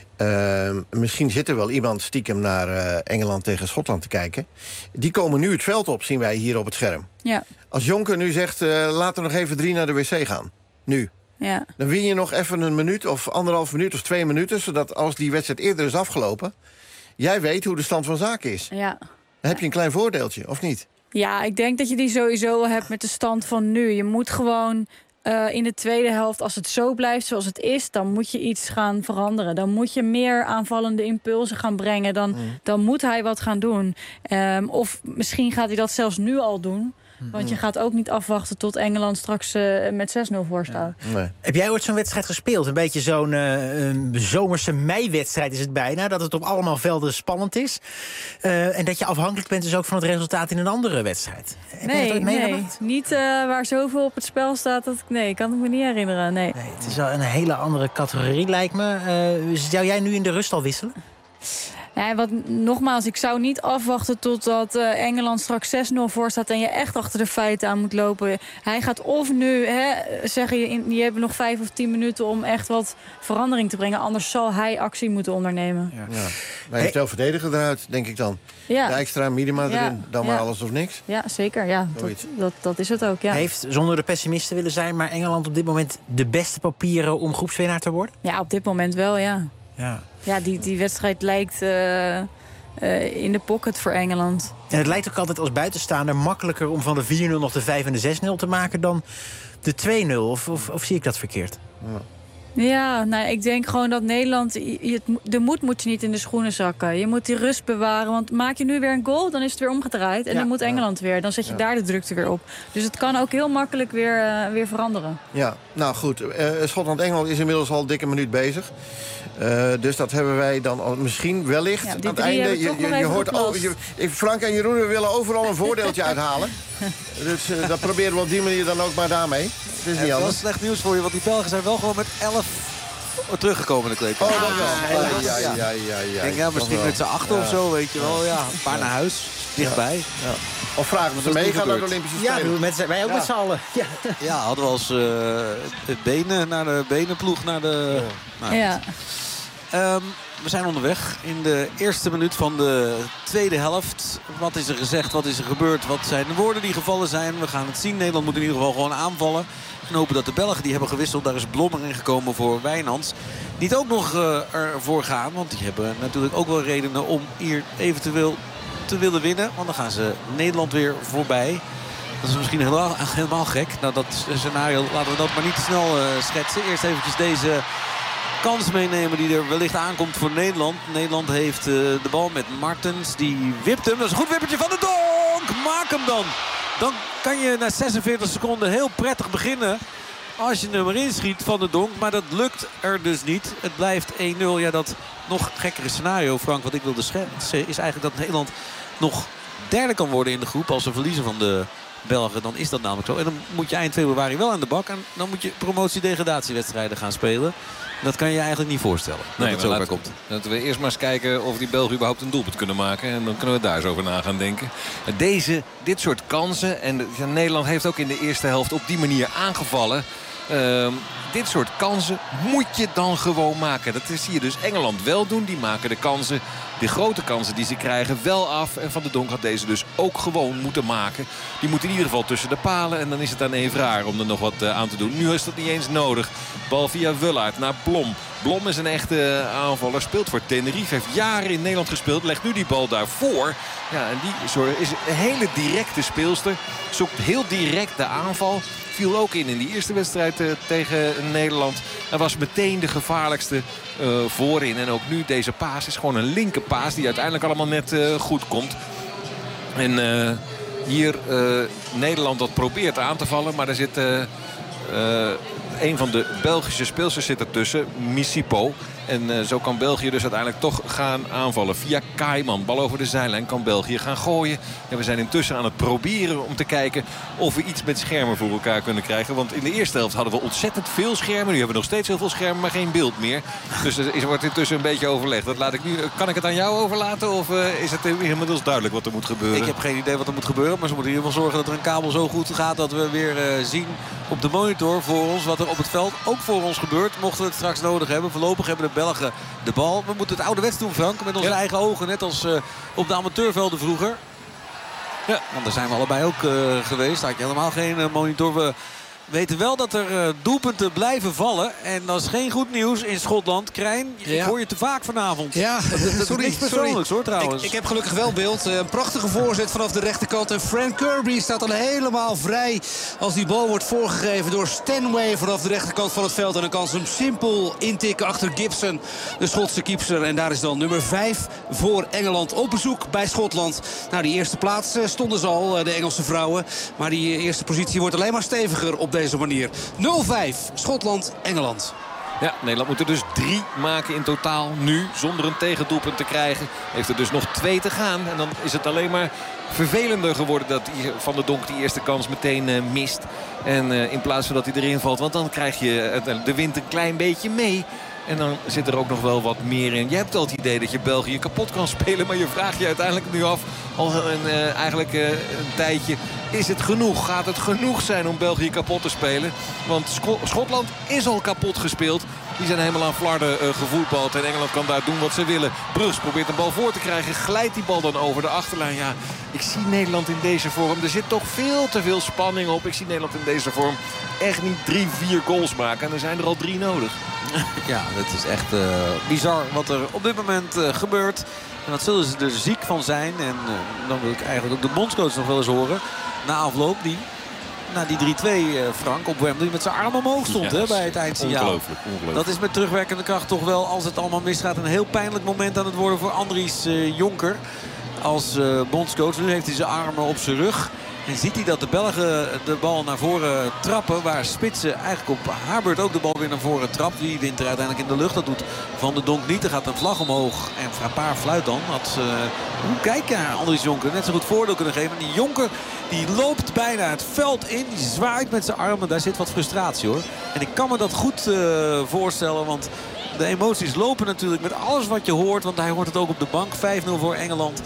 Uh, misschien zit er wel iemand stiekem naar uh, Engeland tegen Schotland te kijken. Die komen nu het veld op, zien wij hier op het scherm. Ja. Als Jonker nu zegt, uh, laten we nog even drie naar de wc gaan. Nu. Ja. Dan win je nog even een minuut of anderhalf minuut of twee minuten, zodat als die wedstrijd eerder is afgelopen, jij weet hoe de stand van zaken is. Ja. Dan heb je een klein voordeeltje, of niet? Ja, ik denk dat je die sowieso wel hebt met de stand van nu. Je moet gewoon Uh, in de tweede helft, als het zo blijft zoals het is, dan moet je iets gaan veranderen. Dan moet je meer aanvallende impulsen gaan brengen. Dan, mm. dan moet hij wat gaan doen. Um, of misschien gaat hij dat zelfs nu al doen. Want je gaat ook niet afwachten tot Engeland straks uh, met zes nul voor staat. Ja. Nee. Heb jij ooit zo'n wedstrijd gespeeld? Een beetje zo'n uh, zomerse meiwedstrijd is het bijna. Dat het op allemaal velden spannend is. Uh, en dat je afhankelijk bent dus ook van het resultaat in een andere wedstrijd. Heb nee, je dat nee. Niet uh, waar zoveel op het spel staat. Dat ik, nee, ik kan het me niet herinneren. Nee. Nee, het is wel een hele andere categorie, lijkt me. Uh, zou jij nu in de rust al wisselen? Ja, wat, nogmaals, ik zou niet afwachten totdat uh, Engeland straks zes nul voor staat en je echt achter de feiten aan moet lopen. Hij gaat of nu hè, zeggen, je, je hebt nog vijf of tien minuten om echt wat verandering te brengen. Anders zal hij actie moeten ondernemen. Ja. Ja. Maar je hebt wel verdediger eruit, denk ik dan. Ja. De extra Miedema erin, ja. dan ja. maar alles of niks. Ja, zeker. Ja. Dat, dat, dat is het ook, ja. Heeft, zonder de pessimist te willen zijn, maar Engeland op dit moment de beste papieren om groepswinnaar te worden? Ja, op dit moment wel, ja. Ja, ja die, die wedstrijd lijkt uh, uh, in de pocket voor Engeland. En het lijkt ook altijd als buitenstaander makkelijker om van de vier nul nog de vijf en de zes nul te maken dan de twee nul. Of, of, of zie ik dat verkeerd? Ja. Ja, nou, ik denk gewoon dat Nederland, je, de moed moet je niet in de schoenen zakken. Je moet die rust bewaren, want maak je nu weer een goal, dan is het weer omgedraaid. En ja, dan moet Engeland ja. weer, dan zet je ja. daar de drukte weer op. Dus het kan ook heel makkelijk weer, uh, weer veranderen. Ja, nou goed, uh, Schotland-Engeland is inmiddels al een dikke minuut bezig. Uh, dus dat hebben wij dan al misschien wellicht ja, aan het einde. Je, je, je hoort al, je, Frank en Jeroen, we willen overal een voordeeltje uithalen. Dus uh, dat proberen we op die manier dan ook maar daarmee. Het is niet anders. Dat is slecht nieuws voor je, want die Belgen zijn wel gewoon met elf teruggekomen in de kleedkamer. Oh, dat wel. Ah, ja, ja, ja, ja, ja. Ik denk, ja, misschien met z'n achter ja. of zo, weet je wel. Ja, een paar naar huis, dichtbij. Ja. Ja. Of vragen we ze mee gaan naar de Olympische Spelen. Ja, met, wij ook ja. met z'n allen. Ja, ja hadden we als uh, het benen naar de benenploeg naar de... Oh. Nou, ja. Um, we zijn onderweg in de eerste minuut van de tweede helft. Wat is er gezegd, wat is er gebeurd, wat zijn de woorden die gevallen zijn? We gaan het zien. Nederland moet in ieder geval gewoon aanvallen. En hopen dat de Belgen, die hebben gewisseld, daar is Blom erin gekomen voor Wijnands, niet ook nog uh, ervoor gaan. Want die hebben natuurlijk ook wel redenen om hier eventueel te willen winnen. Want dan gaan ze Nederland weer voorbij. Dat is misschien helemaal, helemaal gek. Nou, dat scenario laten we dat maar niet te snel uh, schetsen. Eerst eventjes deze kans meenemen die er wellicht aankomt voor Nederland. Nederland heeft uh, de bal met Martens. Die wipt hem. Dat is een goed wippertje van de Donk. Maak hem dan. Dan kan je na zesenveertig seconden heel prettig beginnen. Als je hem erin schiet van de Donk. Maar dat lukt er dus niet. Het blijft één nul. Ja, dat nog gekkere scenario, Frank, wat ik wilde schetsen, is eigenlijk dat Nederland nog derde kan worden in de groep. Als ze verliezen van de Belgen, dan is dat namelijk zo. En dan moet je eind februari wel aan de bak. En dan moet je promotie-degradatiewedstrijden gaan spelen. Dat kan je je eigenlijk niet voorstellen. Dat nee, het zo ver laten, komt. Laten we eerst maar eens kijken of die Belgen überhaupt een doelpunt kunnen maken. En dan kunnen we daar eens over na gaan denken. Deze, dit soort kansen. En ja, Nederland heeft ook in de eerste helft op die manier aangevallen. Uh, dit soort kansen moet je dan gewoon maken. Dat zie je dus Engeland wel doen. Die maken de kansen, de grote kansen die ze krijgen, wel af. En Van de Donk had deze dus ook gewoon moeten maken. Die moet in ieder geval tussen de palen. En dan is het aan Evraar om er nog wat uh, aan te doen. Nu is dat niet eens nodig. Bal via Wullaert naar Blom. Blom is een echte aanvaller. Speelt voor Tenerife. Heeft jaren in Nederland gespeeld. Legt nu die bal daarvoor. Ja, en die sorry, is een hele directe speelster. Zoekt heel direct de aanval. Viel ook in in die eerste wedstrijd uh, tegen Nederland. En was meteen de gevaarlijkste uh, voorin. En ook nu deze paas is gewoon een linker paas die uiteindelijk allemaal net uh, goed komt. En uh, hier uh, Nederland dat probeert aan te vallen. Maar er zit uh, uh, een van de Belgische speelsters zit ertussen. Misipo. En uh, zo kan België dus uiteindelijk toch gaan aanvallen. Via Kaiman. Bal over de zijlijn kan België gaan gooien. En we zijn intussen aan het proberen om te kijken of we iets met schermen voor elkaar kunnen krijgen. Want in de eerste helft hadden we ontzettend veel schermen. Nu hebben we nog steeds heel veel schermen, maar geen beeld meer. Dus er is, wordt intussen een beetje overlegd. Dat laat ik nu, kan ik het aan jou overlaten? Of uh, is het inmiddels duidelijk wat er moet gebeuren? Ik heb geen idee wat er moet gebeuren. Maar ze moeten in ieder geval zorgen dat er een kabel zo goed gaat dat we weer uh, zien op de monitor voor ons wat er op het veld ook voor ons gebeurt. Mochten we het straks nodig hebben. Voorlopig hebben de Belgen de bal. We moeten het ouderwets doen, Frank. Met onze ja. eigen ogen. Net als uh, op de amateurvelden vroeger. Ja, want daar zijn we allebei ook uh, geweest. Daar had je helemaal geen uh, monitor. We weten wel dat er uh, doelpunten blijven vallen. En dat is geen goed nieuws in Schotland. Krijn, ja. ik hoor je te vaak vanavond. Ja, dat, dat sorry. Is niks persoonlijks hoor trouwens. Ik, ik heb gelukkig wel beeld. Uh, een prachtige voorzet vanaf de rechterkant. En Frank Kirby staat al helemaal vrij als die bal wordt voorgegeven door Stanway vanaf de rechterkant van het veld. En dan kan ze hem simpel intikken achter Gibson, de Schotse keeper. En daar is dan nummer vijf voor Engeland op bezoek bij Schotland. Nou, die eerste plaats uh, stonden ze al, uh, de Engelse vrouwen. Maar die uh, eerste positie wordt alleen maar steviger op deze manier. nul vijf, Schotland, Engeland. Ja, Nederland moet er dus drie maken in totaal nu. Zonder een tegendoelpunt te krijgen. Heeft er dus nog twee te gaan. En dan is het alleen maar vervelender geworden dat Van de Donk die eerste kans meteen uh, mist. En uh, in plaats van dat hij erin valt. Want dan krijg je uh, de wind een klein beetje mee. En dan zit er ook nog wel wat meer in. Je hebt al het idee dat je België kapot kan spelen. Maar je vraagt je uiteindelijk nu af, al een, uh, eigenlijk uh, een tijdje, is het genoeg? Gaat het genoeg zijn om België kapot te spelen? Want Sco- Schotland is al kapot gespeeld. Die zijn helemaal aan flarden uh, gevoetbald. En Engeland kan daar doen wat ze willen. Brugs probeert de bal voor te krijgen. Glijdt die bal dan over de achterlijn. Ja, ik zie Nederland in deze vorm. Er zit toch veel te veel spanning op. Ik zie Nederland in deze vorm echt niet drie, vier goals maken. En er zijn er al drie nodig. Ja, het is echt uh, bizar wat er op dit moment uh, gebeurt. En dat zullen ze er ziek van zijn. En uh, dan wil ik eigenlijk ook de bondscoach nog wel eens horen. Na afloop die... Na die drie twee, uh, Frank, op Wembley met zijn arm omhoog stond ja, hè, bij het eindsignaal. Ongelooflijk, ongelooflijk. Dat is met terugwerkende kracht toch wel, als het allemaal misgaat, een heel pijnlijk moment aan het worden voor Andries uh, Jonker. Als uh, bondscoach. Nu heeft hij zijn armen op zijn rug. En ziet hij dat de Belgen de bal naar voren trappen. Waar Spitsen eigenlijk op haar beurt ook de bal weer naar voren trapt. Wie wint er uiteindelijk in de lucht? Dat doet Van de Donk niet. Er gaat een vlag omhoog. En Frappard fluit dan. Had, uh, hoe kijk je Andries Jonker? Net zo goed voordeel kunnen geven. En die Jonker die loopt bijna het veld in. Die zwaait met zijn armen. Daar zit wat frustratie hoor. En ik kan me dat goed uh, voorstellen. Want de emoties lopen natuurlijk met alles wat je hoort. Want hij hoort het ook op de bank. vijf nul voor Engeland.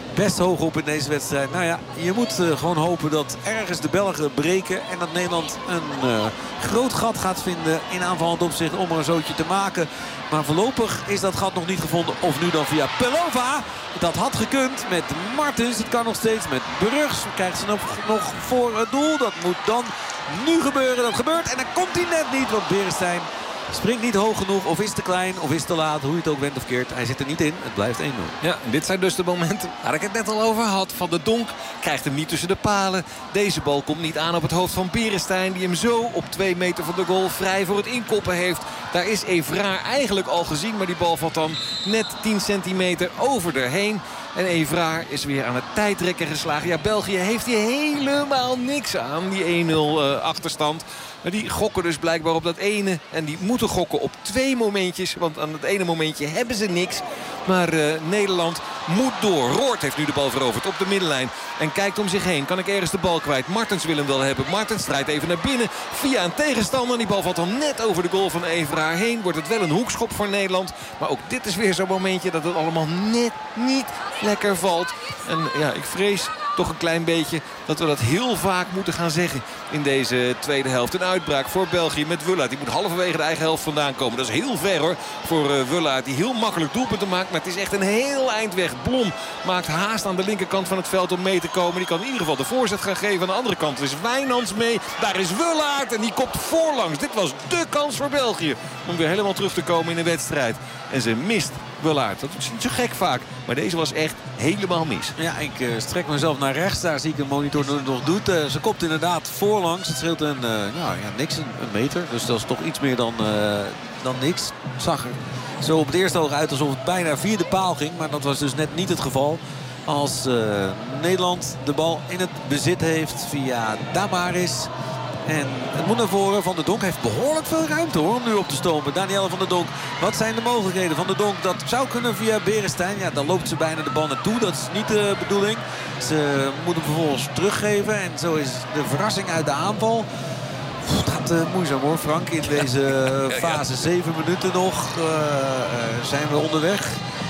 best hoog op in deze wedstrijd. Nou ja, je moet uh, gewoon hopen dat ergens de Belgen breken. En dat Nederland een uh, groot gat gaat vinden in aanvallend opzicht om er een zootje te maken. Maar voorlopig is dat gat nog niet gevonden. Of nu dan via Pelova. Dat had gekund met Martens. Het kan nog steeds met Brugs. Krijgt ze nog, nog voor het doel. Dat moet dan nu gebeuren. Dat gebeurt. En dan komt hij net niet. Want Beresteyn springt niet hoog genoeg, of is te klein, of is te laat. Hoe je het ook went of keert. Hij zit er niet in. Het blijft één nul. Ja, dit zijn dus de momenten waar ik het net al over had. Van de Donk krijgt hem niet tussen de palen. Deze bal komt niet aan op het hoofd van Beresteyn. Die hem zo op twee meter van de goal vrij voor het inkoppen heeft. Daar is Evraar eigenlijk al gezien. Maar die bal valt dan net tien centimeter over erheen. En Evraar is weer aan het tijdrekken geslagen. Ja, België heeft hier helemaal niks aan. Die één nul uh, achterstand. Maar die gokken dus blijkbaar op dat ene. En die moeten gokken op twee momentjes. Want aan het ene momentje hebben ze niks. Maar uh, Nederland moet door. Roord heeft nu de bal veroverd op de middenlijn. En kijkt om zich heen. Kan ik ergens de bal kwijt? Martens wil hem wel hebben. Martens draait even naar binnen. Via een tegenstander. Die bal valt dan net over de goal van Evraar heen. Wordt het wel een hoekschop voor Nederland. Maar ook dit is weer zo'n momentje dat het allemaal net niet lekker valt. En ja, ik vrees toch een klein beetje dat we dat heel vaak moeten gaan zeggen in deze tweede helft. Een uitbraak voor België met Wullaert. Die moet halverwege de eigen helft vandaan komen. Dat is heel ver hoor voor uh, Wullaert. Die heel makkelijk doelpunten maakt. Maar het is echt een heel eind weg. Blom maakt haast aan de linkerkant van het veld om mee te komen. Die kan in ieder geval de voorzet gaan geven. Aan de andere kant is Wijnands mee. Daar is Wullaert en die komt voorlangs. Dit was dé kans voor België om weer helemaal terug te komen in de wedstrijd. En ze mist Wullaert. Dat is niet zo gek vaak. Maar deze was echt helemaal mis. Ja, ik uh, strek mezelf naar rechts. Daar zie ik een monitor nog doet. Uh, ze komt inderdaad voorlangs. Het scheelt een, uh, nou, ja, niks, een, een meter. Dus dat is toch iets meer dan, uh, dan niks. Het zag er zo op het eerste oog uit alsof het bijna via de paal ging. Maar dat was dus net niet het geval. Als uh, Nederland de bal in het bezit heeft via Damaris. En het moet naar voren. Van der Donk heeft behoorlijk veel ruimte hoor, om nu op te stomen. Danielle van der Donk. Wat zijn de mogelijkheden van der Donk? Dat zou kunnen via Beresteyn. Ja, dan loopt ze bijna de bal naartoe. Dat is niet de bedoeling. Ze moet hem vervolgens teruggeven. En zo is de verrassing uit de aanval. Het gaat uh, moeizaam hoor, Frank. In deze fase zeven minuten nog uh, uh, zijn we onderweg.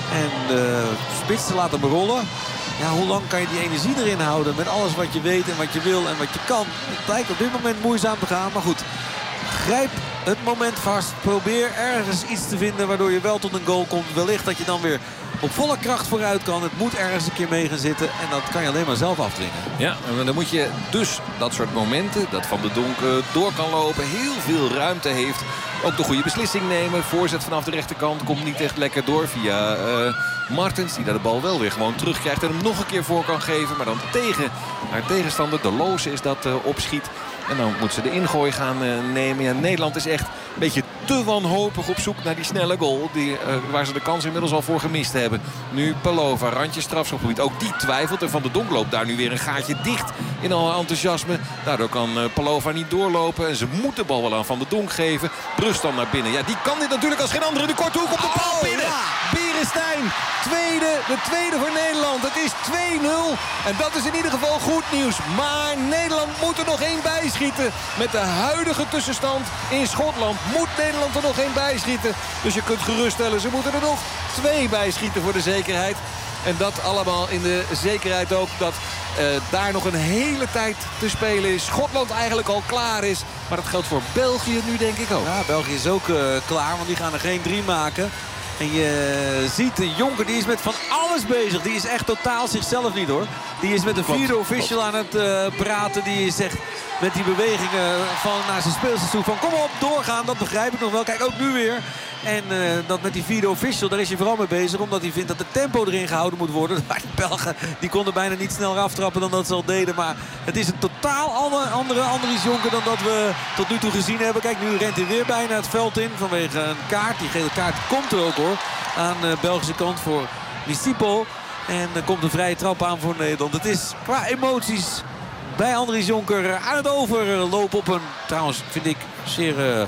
En de spits laten hem rollen. Ja, hoe lang kan je die energie erin houden met alles wat je weet en wat je wil en wat je kan? Het lijkt op dit moment moeizaam te gaan, maar goed. Grijp het moment vast. Probeer ergens iets te vinden waardoor je wel tot een goal komt. Wellicht dat je dan weer op volle kracht vooruit kan. Het moet ergens een keer mee gaan zitten en dat kan je alleen maar zelf afdwingen. Ja, en dan moet je dus dat soort momenten, dat Van der Donk door kan lopen, heel veel ruimte heeft. Ook de goede beslissing nemen. Voorzet vanaf de rechterkant komt niet echt lekker door via uh, Martens. Die daar de bal wel weer gewoon terugkrijgt en hem nog een keer voor kan geven. Maar dan tegen haar tegenstander, de Loze, is dat uh, opschiet. En dan moet ze de ingooi gaan uh, nemen. Ja, Nederland is echt een beetje te wanhopig op zoek naar die snelle goal. Die, uh, waar ze de kans inmiddels al voor gemist hebben. Nu Pelova, randje strafschopgebied. Ook die twijfelt. En Van der Donk loopt daar nu weer een gaatje dicht in al enthousiasme. Daardoor kan uh, Pelova niet doorlopen. En ze moet de bal wel aan Van der Donk geven. Brust dan naar binnen. Ja, die kan dit natuurlijk als geen andere. De korte hoek op de bal binnen. Oh, ja. Beresteyn, tweede, de tweede voor Nederland. Het is twee nul. En dat is in ieder geval goed nieuws. Maar Nederland moet er nog één bij schieten. Met de huidige tussenstand in Schotland moet Nederland er nog één bij schieten. Dus je kunt geruststellen, ze moeten er nog twee bij schieten voor de zekerheid. En dat allemaal in de zekerheid ook dat uh, daar nog een hele tijd te spelen is. Schotland eigenlijk al klaar is. Maar dat geldt voor België nu denk ik ook. Ja, België is ook uh, klaar, want die gaan er geen drie maken. En je ziet de Jonker, die is met van alles bezig. Die is echt totaal zichzelf niet hoor. Die is met de vierde official aan het uh, praten. Die zegt met die bewegingen van naar zijn speelsters toe van kom op, doorgaan. Dat begrijp ik nog wel. Kijk, ook nu weer. En uh, dat met die vierde official, daar is hij vooral mee bezig. Omdat hij vindt dat het tempo erin gehouden moet worden. Maar de Belgen, die konden bijna niet sneller aftrappen dan dat ze al deden. Maar het is een totaal andere, andere Andries Jonker dan dat we tot nu toe gezien hebben. Kijk, nu rent hij weer bijna het veld in vanwege een kaart. Die gele kaart komt er ook hoor. Aan de Belgische kant voor Misipol. En er komt een vrije trap aan voor Nederland. Het is qua emoties bij Andries Jonker aan het overlopen op een, trouwens vind ik, zeer uh,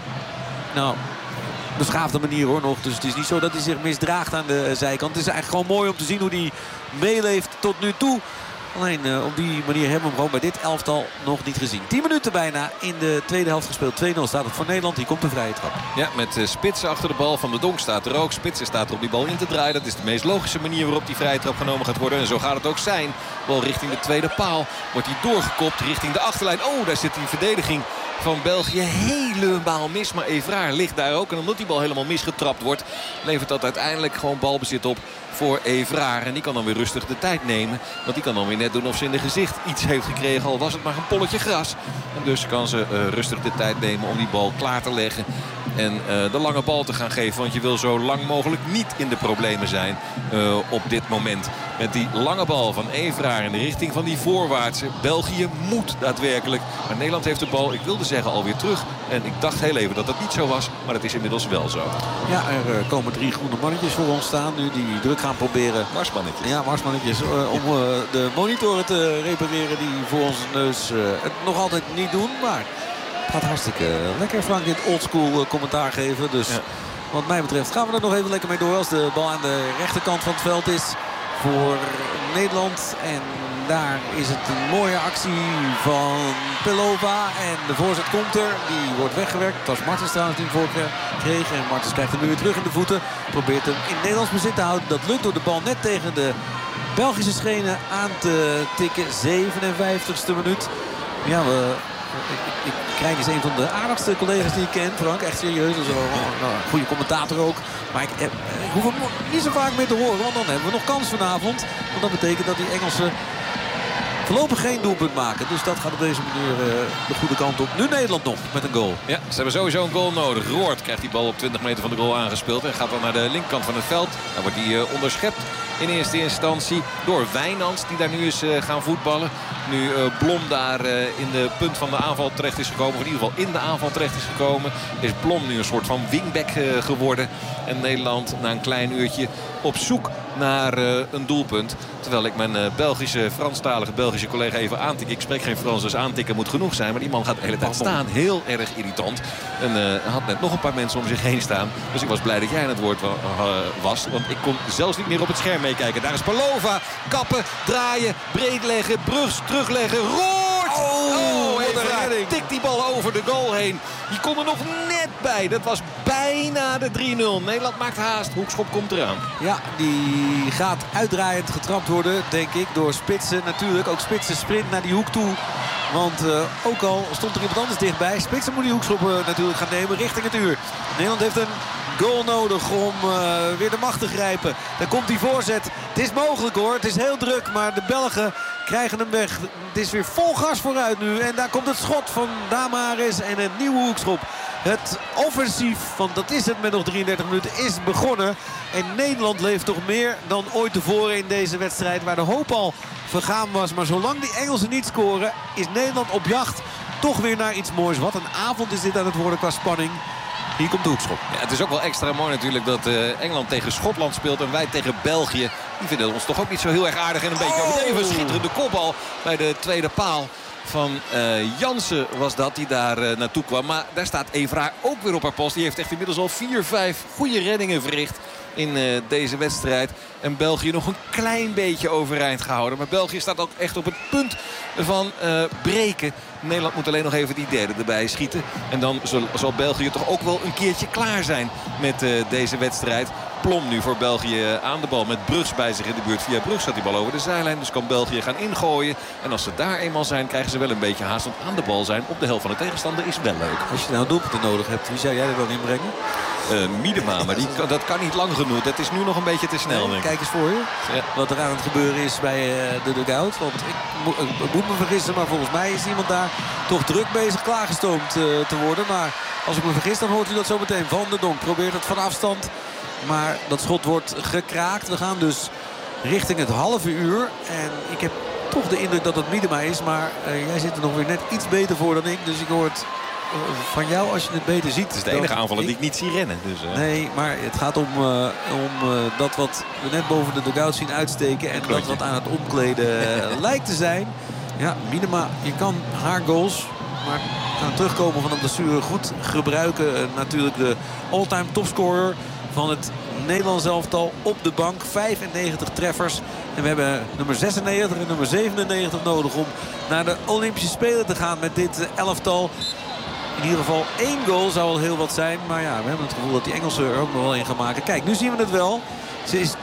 nou, beschaafde manier hoor nog. Dus het is niet zo dat hij zich misdraagt aan de zijkant. Het is eigenlijk gewoon mooi om te zien hoe hij meeleeft tot nu toe. Alleen uh, op die manier hebben we hem gewoon bij dit elftal nog niet gezien. tien minuten bijna in de tweede helft gespeeld. twee nul staat het voor Nederland. Hier komt de vrije trap. Ja, met uh, Spitsen achter de bal. Van de Donk staat er ook. Spitsen staat er op die bal in te draaien. Dat is de meest logische manier waarop die vrije trap genomen gaat worden. En zo gaat het ook zijn. Bal richting de tweede paal. Wordt hij doorgekopt richting de achterlijn. Oh, daar zit die verdediging van België helemaal mis. Maar Evraar ligt daar ook. En omdat die bal helemaal misgetrapt wordt, levert dat uiteindelijk gewoon balbezit op voor Evraar. En die kan dan weer rustig de tijd nemen. Want die kan dan weer net doen of ze in de gezicht iets heeft gekregen. Al was het maar een polletje gras. En dus kan ze uh, rustig de tijd nemen om die bal klaar te leggen. En uh, de lange bal te gaan geven. Want je wil zo lang mogelijk niet in de problemen zijn uh, op dit moment. Met die lange bal van Evraar in de richting van die voorwaartse. België moet daadwerkelijk. Maar Nederland heeft de bal, ik wilde zeggen, alweer terug. En ik dacht heel even dat dat niet zo was. Maar dat is inmiddels wel zo. Ja, er uh, komen drie groene mannetjes voor ons staan. Nu die druk gaan proberen. Marsmannetjes. Ja, marsmannetjes. Uh, om uh, de monitoren te repareren die voor onze neus uh, het nog altijd niet doen. Maar het gaat hartstikke lekker. Frank dit oldschool commentaar geven. Dus ja, wat mij betreft gaan we er nog even lekker mee door. Als de bal aan de rechterkant van het veld is voor Nederland. En daar is het een mooie actie van Pelova. En de voorzet komt er. Die wordt weggewerkt. Het was Martens trouwens die hem voorkreeg. En Martens krijgt hem nu weer terug in de voeten. Probeert hem in Nederlands bezit te houden. Dat lukt door de bal net tegen de Belgische schenen aan te tikken. zevenenvijftigste minuut. Ja, we... Ik, ik, ik krijg eens een van de aardigste collega's die ik ken. Frank, echt serieus. Dus, oh, nou, goede commentator ook. Maar ik, ik hoef hem niet zo vaak meer te horen. Want dan hebben we nog kans vanavond. Want dat betekent dat die Engelsen voorlopig geen doelpunt maken. Dus dat gaat op deze manier uh, de goede kant op. Nu Nederland nog met een goal. Ja, ze hebben sowieso een goal nodig. Roord krijgt die bal op twintig meter van de goal aangespeeld. En gaat dan naar de linkerkant van het veld. Daar wordt hij uh, onderschept in eerste instantie door Wijnands. Die daar nu is uh, gaan voetballen. Nu uh, Blom daar uh, in de punt van de aanval terecht is gekomen. Of in ieder geval in de aanval terecht is gekomen. Is Blom nu een soort van wingback uh, geworden. En Nederland na een klein uurtje op zoek naar uh, een doelpunt. Terwijl ik mijn uh, Belgische, Franstalige Belgische collega even aantik. Ik spreek geen Frans, dus aantikken moet genoeg zijn. Maar die man gaat de hele tijd staan. Heel erg irritant. En uh, had net nog een paar mensen om zich heen staan. Dus ik was blij dat jij aan het woord uh, was. Want ik kon zelfs niet meer op het scherm meekijken. Daar is Pelova. Kappen, draaien, breed leggen, Brugs terugleggen. Roord! Oh, oh even tikt die bal over de goal heen. Die kon er nog net bij. Dat was bijna de drie nul. Nederland maakt haast. Hoekschop komt eraan. Ja, die gaat uitdraaiend getrapt worden, denk ik, door Spitsen. Natuurlijk ook Spitsen sprint naar die hoek toe. Want uh, ook al stond er iemand anders dichtbij. Spitsen moet die hoekschop uh, natuurlijk gaan nemen richting het uur. Nederland heeft een goal nodig om uh, weer de macht te grijpen. Daar komt die voorzet. Het is mogelijk hoor. Het is heel druk, maar de Belgen krijgen hem weg. Het is weer vol gas vooruit nu. En daar komt het schot van Damaris en een nieuwe hoekschop. Het offensief, want dat is het met nog drieëndertig minuten, is begonnen. En Nederland leeft toch meer dan ooit tevoren in deze wedstrijd. Waar de hoop al vergaan was. Maar zolang die Engelsen niet scoren, is Nederland op jacht toch weer naar iets moois. Wat een avond is dit aan het worden qua spanning. Hier komt de hoekschop. Ja, het is ook wel extra mooi natuurlijk dat uh, Engeland tegen Schotland speelt en wij tegen België. Die vinden ons toch ook niet zo heel erg aardig. En een beetje overdreven. Een schitterende kopbal bij de tweede paal van uh, Jansen was dat die daar uh, naartoe kwam. Maar daar staat Evraar ook weer op haar post. Die heeft echt inmiddels al vier, vijf goede reddingen verricht in uh, deze wedstrijd. En België nog een klein beetje overeind gehouden. Maar België staat ook echt op het punt van uh, breken. Nederland moet alleen nog even die derde erbij schieten. En dan zal, zal België toch ook wel een keertje klaar zijn met uh, deze wedstrijd. Plom nu voor België aan de bal met Brugs bij zich in de buurt. Via Brugs gaat die bal over de zijlijn. Dus kan België gaan ingooien. En als ze daar eenmaal zijn, krijgen ze wel een beetje haast. Want aan de bal zijn op de helft van de tegenstander is wel leuk. Als je nou doelpunten nodig hebt, wie zou jij er dan inbrengen? Uh, Miedema, maar die, dat kan niet lang genoeg. Dat is nu nog een beetje te snel. Nee, kijk eens voor je. Ja. Wat er aan het gebeuren is bij uh, de dugout. Want ik, mo ik moet me vergissen, maar volgens mij is iemand daar toch druk bezig klaargestoomd uh, te worden. Maar als ik me vergis, dan hoort u dat zo meteen. Van der Donk probeert het van afstand. Maar dat schot wordt gekraakt. We gaan dus richting het halve uur. En ik heb toch de indruk dat het Miedema is. Maar uh, jij zit er nog weer net iets beter voor dan ik. Dus ik hoor het van jou als je het beter ziet. Het is de enige aanvaller die ik niet zie rennen. Dus, uh... Nee, maar het gaat om, uh, om uh, dat wat we net boven de dugout zien uitsteken. En dat wat aan het omkleden uh, lijkt te zijn. Ja, Miedema, je kan haar goals, maar aan terugkomen van de blessure goed gebruiken. Uh, natuurlijk de all-time topscorer van het Nederlands elftal op de bank. vijfennegentig treffers. En we hebben nummer zesennegentig en nummer zevenennegentig nodig om naar de Olympische Spelen te gaan met dit elftal. In ieder geval één goal zou al heel wat zijn. Maar ja, we hebben het gevoel dat die Engelsen er ook nog wel in gaan maken. Kijk, nu zien we het wel. Ze is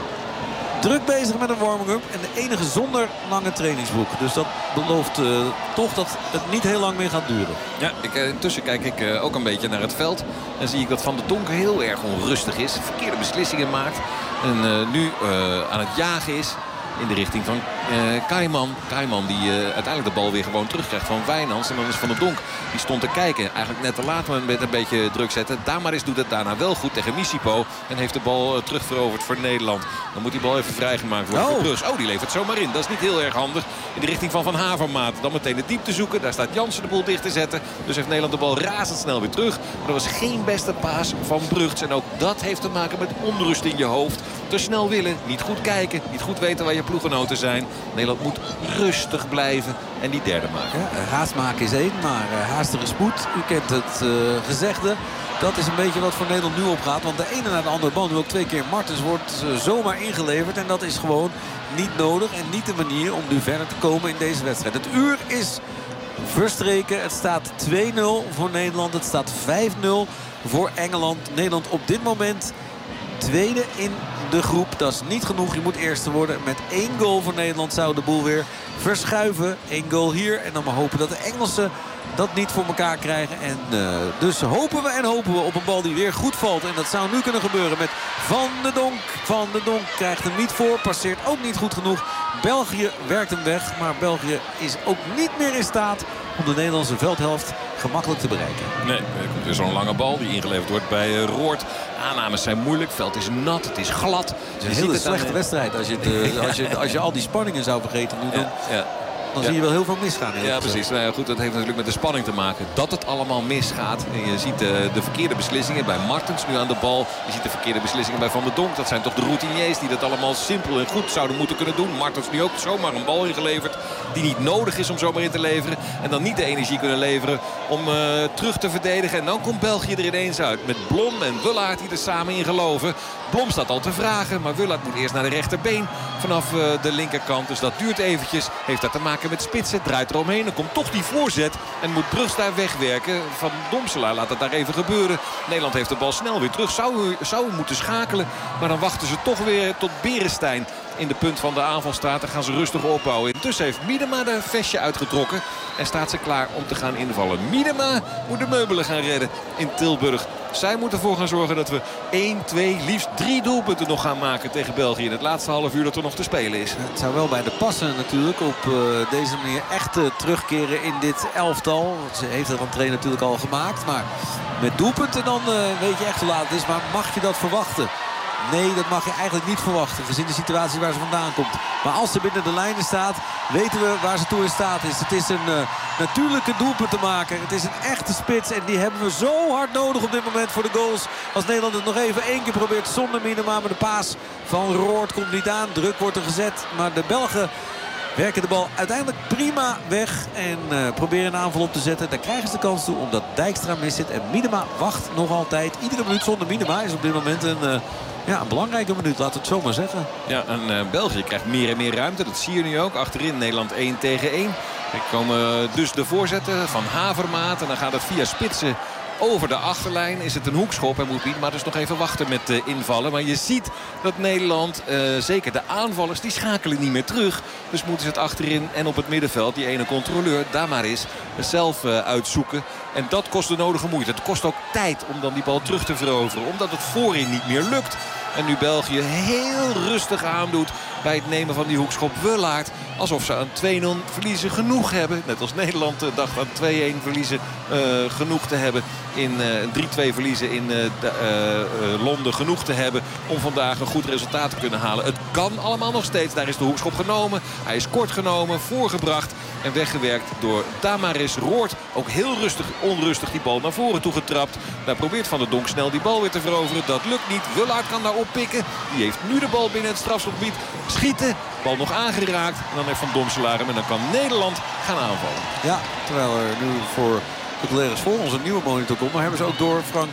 druk bezig met een warming-up. En de enige zonder lange trainingsbroek. Dus dat belooft uh, toch dat het niet heel lang meer gaat duren. Ja, ik, uh, intussen kijk ik uh, ook een beetje naar het veld. En zie ik dat Van der Donk heel erg onrustig is. Verkeerde beslissingen maakt. En uh, nu uh, aan het jagen is. In de richting van uh, Kaiman. Kaiman die uh, uiteindelijk de bal weer gewoon terugkrijgt van Wijnands. En dan is Van der Donk. Die stond te kijken. Eigenlijk net te laat met een beetje druk zetten. Damaris doet het daarna wel goed tegen Misipo. En heeft de bal uh, terugveroverd voor Nederland. Dan moet die bal even vrijgemaakt worden oh. voor Brugs. Oh, die levert zomaar in. Dat is niet heel erg handig. In de richting van Van Havermaat. Dan meteen de diepte zoeken. Daar staat Jansen de boel dicht te zetten. Dus heeft Nederland de bal razendsnel weer terug. Maar dat was geen beste paas van Brugs. En ook dat heeft te maken met onrust in je hoofd. Te snel willen. Niet goed kijken. Niet goed weten waar je ploeggenoten zijn. Nederland moet rustig blijven en die derde maken. Ja, haast maken is één, maar uh, haastige spoed. U kent het uh, gezegde. Dat is een beetje wat voor Nederland nu opgaat. Want de ene na de andere bal, nu ook twee keer Martens, wordt uh, zomaar ingeleverd. En dat is gewoon niet nodig en niet de manier om nu verder te komen in deze wedstrijd. Het uur is verstreken. Het staat twee nul voor Nederland. Het staat vijf nul voor Engeland. Nederland op dit moment tweede in de groep. Dat is niet genoeg. Je moet eerste worden. Met één goal voor Nederland zou de boel weer verschuiven. Eén goal hier. En dan maar hopen dat de Engelsen dat niet voor elkaar krijgen. En uh, dus hopen we en hopen we op een bal die weer goed valt. En dat zou nu kunnen gebeuren met Van de Donk. Van de Donk krijgt hem niet voor. Passeert ook niet goed genoeg. België werkt hem weg. Maar België is ook niet meer in staat om de Nederlandse veldhelft gemakkelijk te bereiken. Nee, er komt weer zo'n lange bal die ingeleverd wordt bij uh, Roord. Aannames zijn moeilijk. Het veld is nat. Het is glad. Het is een hele slechte aan... wedstrijd. Als je, het, uh, als, je, als je al die spanningen zou vergeten nu dan... Ja, ja. Dan ja. zie je wel heel veel misgaan. Ja, precies. Nou ja, goed, dat heeft natuurlijk met de spanning te maken. Dat het allemaal misgaat. En je ziet de, de verkeerde beslissingen bij Martens nu aan de bal. Je ziet de verkeerde beslissingen bij Van der Donk. Dat zijn toch de routiniers die dat allemaal simpel en goed zouden moeten kunnen doen. Martens nu ook zomaar een bal ingeleverd die niet nodig is om zomaar in te leveren. En dan niet de energie kunnen leveren om uh, terug te verdedigen. En dan komt België er ineens uit. Met Blom en Wullaert die er samen in geloven. Blom staat al te vragen, maar Wullaert moet eerst naar de rechterbeen vanaf uh, de linkerkant. Dus dat duurt eventjes. Heeft dat te maken met spitsen. Draait eromheen. Dan komt toch die voorzet. En moet Brugs daar wegwerken. Van Domselaar laat het daar even gebeuren. Nederland heeft de bal snel weer terug. Zou, zou moeten schakelen. Maar dan wachten ze toch weer tot Beresteyn in de punt van de aanvalstraat. Dan gaan ze rustig opbouwen. Intussen heeft Miedema de vestje uitgetrokken. En staat ze klaar om te gaan invallen. Miedema moet de meubelen gaan redden in Tilburg. Zij moeten ervoor gaan zorgen dat we één, twee, liefst drie doelpunten nog gaan maken tegen België in het laatste half uur dat er nog te spelen is. Het zou wel bij de passen natuurlijk op uh, deze manier echt uh, terugkeren in dit elftal. Ze heeft het van trainer natuurlijk al gemaakt. Maar met doelpunten dan uh, weet je echt hoe laat het is. Maar mag je dat verwachten? Nee, dat mag je eigenlijk niet verwachten. Gezien de situatie waar ze vandaan komt. Maar als ze binnen de lijnen staat, weten we waar ze toe in staat is. Het is een uh, natuurlijke doelpuntenmaker. Het is een echte spits. En die hebben we zo hard nodig op dit moment voor de goals. Als Nederland het nog even één keer probeert zonder Minema. Maar de paas van Roord komt niet aan. Druk wordt er gezet. Maar de Belgen werken de bal uiteindelijk prima weg. En uh, proberen een aanval op te zetten. Daar krijgen ze de kans toe omdat Dijkstra mis zit. En Minema wacht nog altijd. Iedere minuut zonder Minema is op dit moment een... Uh, Ja, een belangrijke minuut, laten we het zo maar zeggen. Ja, en uh, België krijgt meer en meer ruimte. Dat zie je nu ook. Achterin Nederland één tegen één. Er komen dus de voorzetten van Havermaat. En dan gaat het via spitsen over de achterlijn. Is het een hoekschop en moet Piet maar dus nog even wachten met uh, invallen. Maar je ziet dat Nederland, uh, zeker de aanvallers, die schakelen niet meer terug. Dus moeten ze het achterin en op het middenveld, die ene controleur, daar maar eens zelf uh, uitzoeken. En dat kost de nodige moeite. Het kost ook tijd om dan die bal terug te veroveren. Omdat het voorin niet meer lukt. En nu België heel rustig aandoet bij het nemen van die hoekschop. Wullaert, alsof ze aan twee nul verliezen genoeg hebben. Net als Nederland dacht aan twee één verliezen uh, genoeg te hebben. In uh, drie twee verliezen in uh, de, uh, uh, Londen genoeg te hebben om vandaag een goed resultaat te kunnen halen. Het kan allemaal nog steeds. Daar is de hoekschop genomen. Hij is kort genomen, voorgebracht en weggewerkt door Damaris. Roord ook heel rustig, onrustig die bal naar voren toe getrapt. Daar probeert Van der Donk snel die bal weer te veroveren. Dat lukt niet. Wullaert kan daar oppikken. Die heeft nu de bal binnen het strafschopgebied. Schieten. Bal nog aangeraakt. En dan heeft Van Domselaar hem. En dan kan Nederland gaan aanvallen. Ja, terwijl er nu voor de collega's voor ons een nieuwe monitor komt. Maar hebben ze ook door, Frank.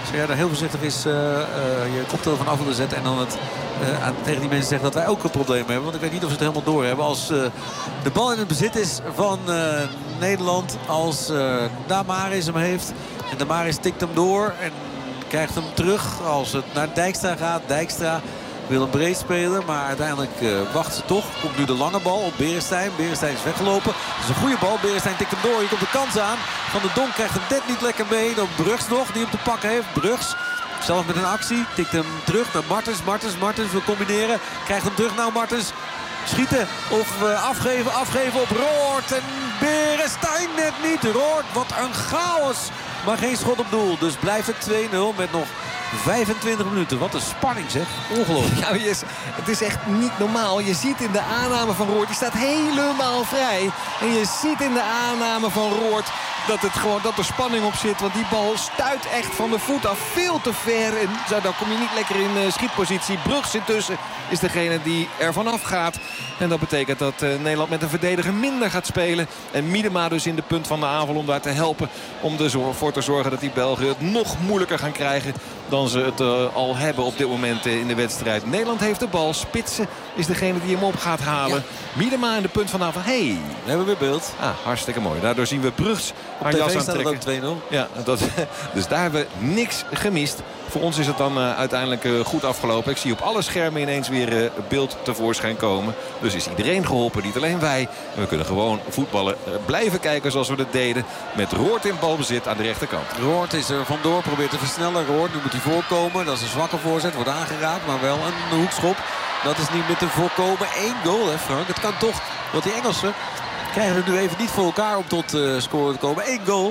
Als jij daar heel voorzichtig is uh, uh, je koptelefoon af willen zetten... en dan het, uh, aan, tegen die mensen zeggen dat wij ook een probleem hebben. Want ik weet niet of ze het helemaal door hebben. Als uh, de bal in het bezit is van uh, Nederland, als uh, Damaris hem heeft... en Damaris tikt hem door en krijgt hem terug als het naar Dijkstra gaat. Dijkstra wil een breed spelen, maar uiteindelijk uh, wacht ze toch. Komt nu de lange bal op Beresteyn. Beresteyn is weggelopen. Het is een goede bal. Beresteyn tikt hem door. Hier komt de kans aan. Van de Donk krijgt hem net niet lekker mee. Dan Brugs nog, die hem te pakken heeft. Brugs zelf met een actie. Tikt hem terug naar Martens. Martens, Martens wil combineren. Krijgt hem terug naar Martens. Schieten of uh, afgeven, afgeven op Roord. En Beresteyn net niet. Roord, wat een chaos. Maar geen schot op doel. Dus blijft het twee nul met nog vijfentwintig minuten. Wat een spanning zeg. Ongelooflijk. Ja, je is, het is echt niet normaal. Je ziet in de aanname van Roord, die staat helemaal vrij. En je ziet in de aanname van Roord dat, het gewoon, dat er spanning op zit. Want die bal stuit echt van de voet af veel te ver. En zo, dan kom je niet lekker in uh, schietpositie. Brugs intussen is degene die er vanaf gaat. En dat betekent dat uh, Nederland met een verdediger minder gaat spelen. En Miedema dus in de punt van de aanval om daar te helpen. Om ervoor te zorgen dat die Belgen het nog moeilijker gaan krijgen dan ze het uh, al hebben op dit moment uh, in de wedstrijd. Nederland heeft de bal. Spitsen is degene die hem op gaat halen. Ja. Miedema in de punt van de aanval. Hey, we hebben weer beeld. Ah, hartstikke mooi. Daardoor zien we Brugs haar jas aantrekken. Ook twee nul. Ja, dat, dus daar hebben we niks gemist. Voor ons is het dan uh, uiteindelijk uh, goed afgelopen. Ik zie op alle schermen ineens weer uh, beeld tevoorschijn komen. Dus is iedereen geholpen, niet alleen wij. En we kunnen gewoon voetballen uh, blijven kijken zoals we dat deden. Met Roord in balbezit aan de rechterkant. Roord is er vandoor, probeert te versnellen. Roord, nu moet hij voorkomen. Dat is een zwakke voorzet, wordt aangeraakt. Maar wel een hoekschop. Dat is niet meer te voorkomen. Eén goal, hè Frank. Het kan toch, want die Engelsen krijgen het nu even niet voor elkaar om tot uh, scoren te komen. Eén goal.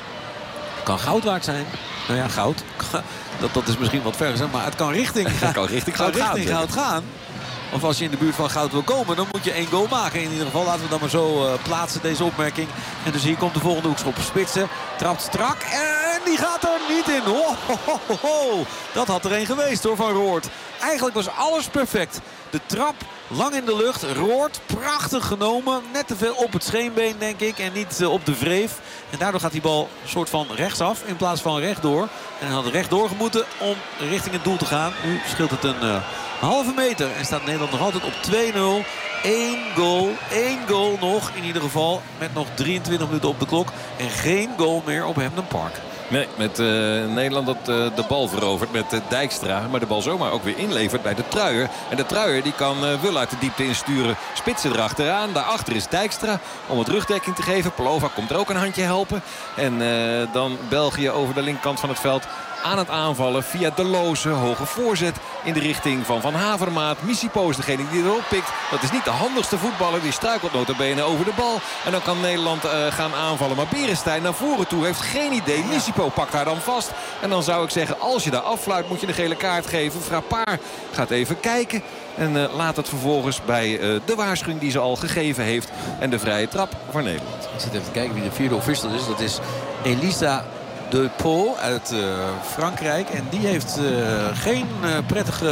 Kan goud waard zijn. Nou ja, goud. Dat, dat is misschien wat ver gezegd, maar het kan richting, het kan richting goud, kan richting goud gaan. gaan. Of als je in de buurt van goud wil komen, dan moet je één goal maken. In ieder geval laten we dan maar zo uh, plaatsen, deze opmerking. En dus hier komt de volgende hoekschop. Spitsen, trapt strak en die gaat er niet in. Ho, ho, ho, ho. Dat had er één geweest hoor van Roord. Eigenlijk was alles perfect. De trap lang in de lucht. Roord, prachtig genomen. Net te veel op het scheenbeen denk ik. En niet uh, op de wreef. En daardoor gaat die bal soort van rechtsaf in plaats van rechtdoor. En hij had rechtdoor gemoeten om richting het doel te gaan. Nu scheelt het een uh, halve meter. En staat Nederland nog altijd op twee nul. Eén goal. Één goal nog in ieder geval. Met nog drieëntwintig minuten op de klok. En geen goal meer op Hampden Park. Nee, met uh, Nederland dat uh, de bal verovert met uh, Dijkstra. Maar de bal zomaar ook weer inlevert bij de Truijer. En de Truijer die kan uh, Wul uit de diepte insturen. Spitsen erachteraan. Daarachter is Dijkstra om het rugdekking te geven. Palova komt er ook een handje helpen. En uh, dan België over de linkerkant van het veld aan het aanvallen via De Loze. Hoge voorzet in de richting van Van Havermaat. Missipo is degene die erop pikt. Dat is niet de handigste voetballer. Die struikelt nota bene over de bal. En dan kan Nederland uh, gaan aanvallen. Maar Beresteyn naar voren toe heeft geen idee. Missipo pakt haar dan vast. En dan zou ik zeggen, als je daar affluit moet je een gele kaart geven. Frappard gaat even kijken. En uh, laat het vervolgens bij uh, de waarschuwing die ze al gegeven heeft. En de vrije trap voor Nederland. Ik zit even te kijken wie de vierde official is. Dat is Elisa De Pau uit uh, Frankrijk. En die heeft uh, geen uh, prettige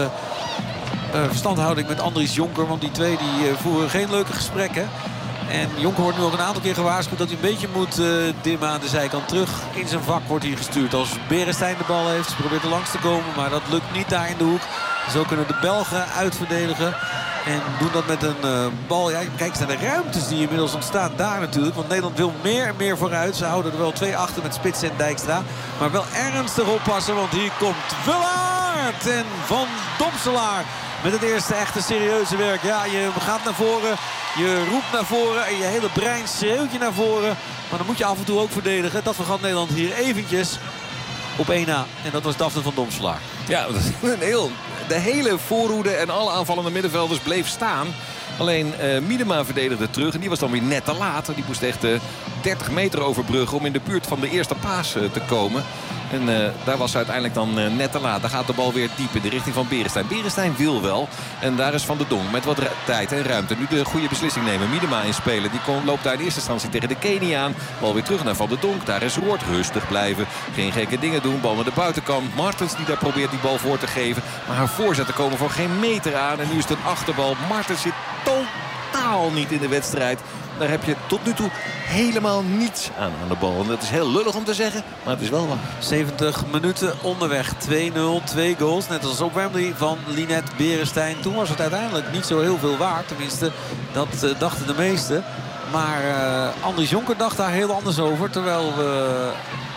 uh, verstandhouding met Andries Jonker. Want die twee die, uh, voeren geen leuke gesprekken. En Jonker wordt nu ook een aantal keer gewaarschuwd dat hij een beetje moet uh, dimmen aan de zijkant terug. In zijn vak wordt hij gestuurd als Beresteyn de bal heeft. Ze probeert er langs te komen, maar dat lukt niet daar in de hoek. Zo kunnen de Belgen uitverdedigen. En doen dat met een uh, bal. Ja, kijk eens naar de ruimtes die inmiddels ontstaan daar natuurlijk. Want Nederland wil meer en meer vooruit. Ze houden er wel twee achter met Spits en Dijkstra. Maar wel ernstig oppassen, want hier komt Wullaert en Van Domselaar. Met het eerste echte serieuze werk. Ja, je gaat naar voren, je roept naar voren en je hele brein schreeuwt je naar voren. Maar dan moet je af en toe ook verdedigen. Dat vergat Nederland hier eventjes op één na. En dat was Daphne van Domselaar. Ja, dat is een heel, de hele voorhoede en alle aanvallende middenvelders bleef staan. Alleen uh, Miedema verdedigde terug en die was dan weer net te laat. Die moest echt uh, dertig meter overbruggen om in de buurt van de eerste paas uh, te komen. En uh, daar was ze uiteindelijk dan uh, net te laat. Daar gaat de bal weer diep in de richting van Beresteyn. Beresteyn wil wel. En daar is Van der Donk met wat tijd en ruimte. Nu de goede beslissing nemen. Miedema inspelen. Die kon, loopt daar in eerste instantie tegen de Kenia aan. Bal weer terug naar Van der Donk. Daar is Roord. Rustig blijven. Geen gekke dingen doen. Bal naar de buitenkant. Martens die daar probeert die bal voor te geven. Maar haar voorzetten komen voor geen meter aan. En nu is het een achterbal. Martens zit totaal niet in de wedstrijd. Daar heb je tot nu toe helemaal niets aan aan de bal. En dat is heel lullig om te zeggen, maar het is wel waar. zeventig minuten onderweg. twee nul, twee goals. Net als op Wembley van Linette Beresteyn. Toen was het uiteindelijk niet zo heel veel waard. Tenminste, dat uh, dachten de meesten. Maar uh, Andries Jonker dacht daar heel anders over. Terwijl we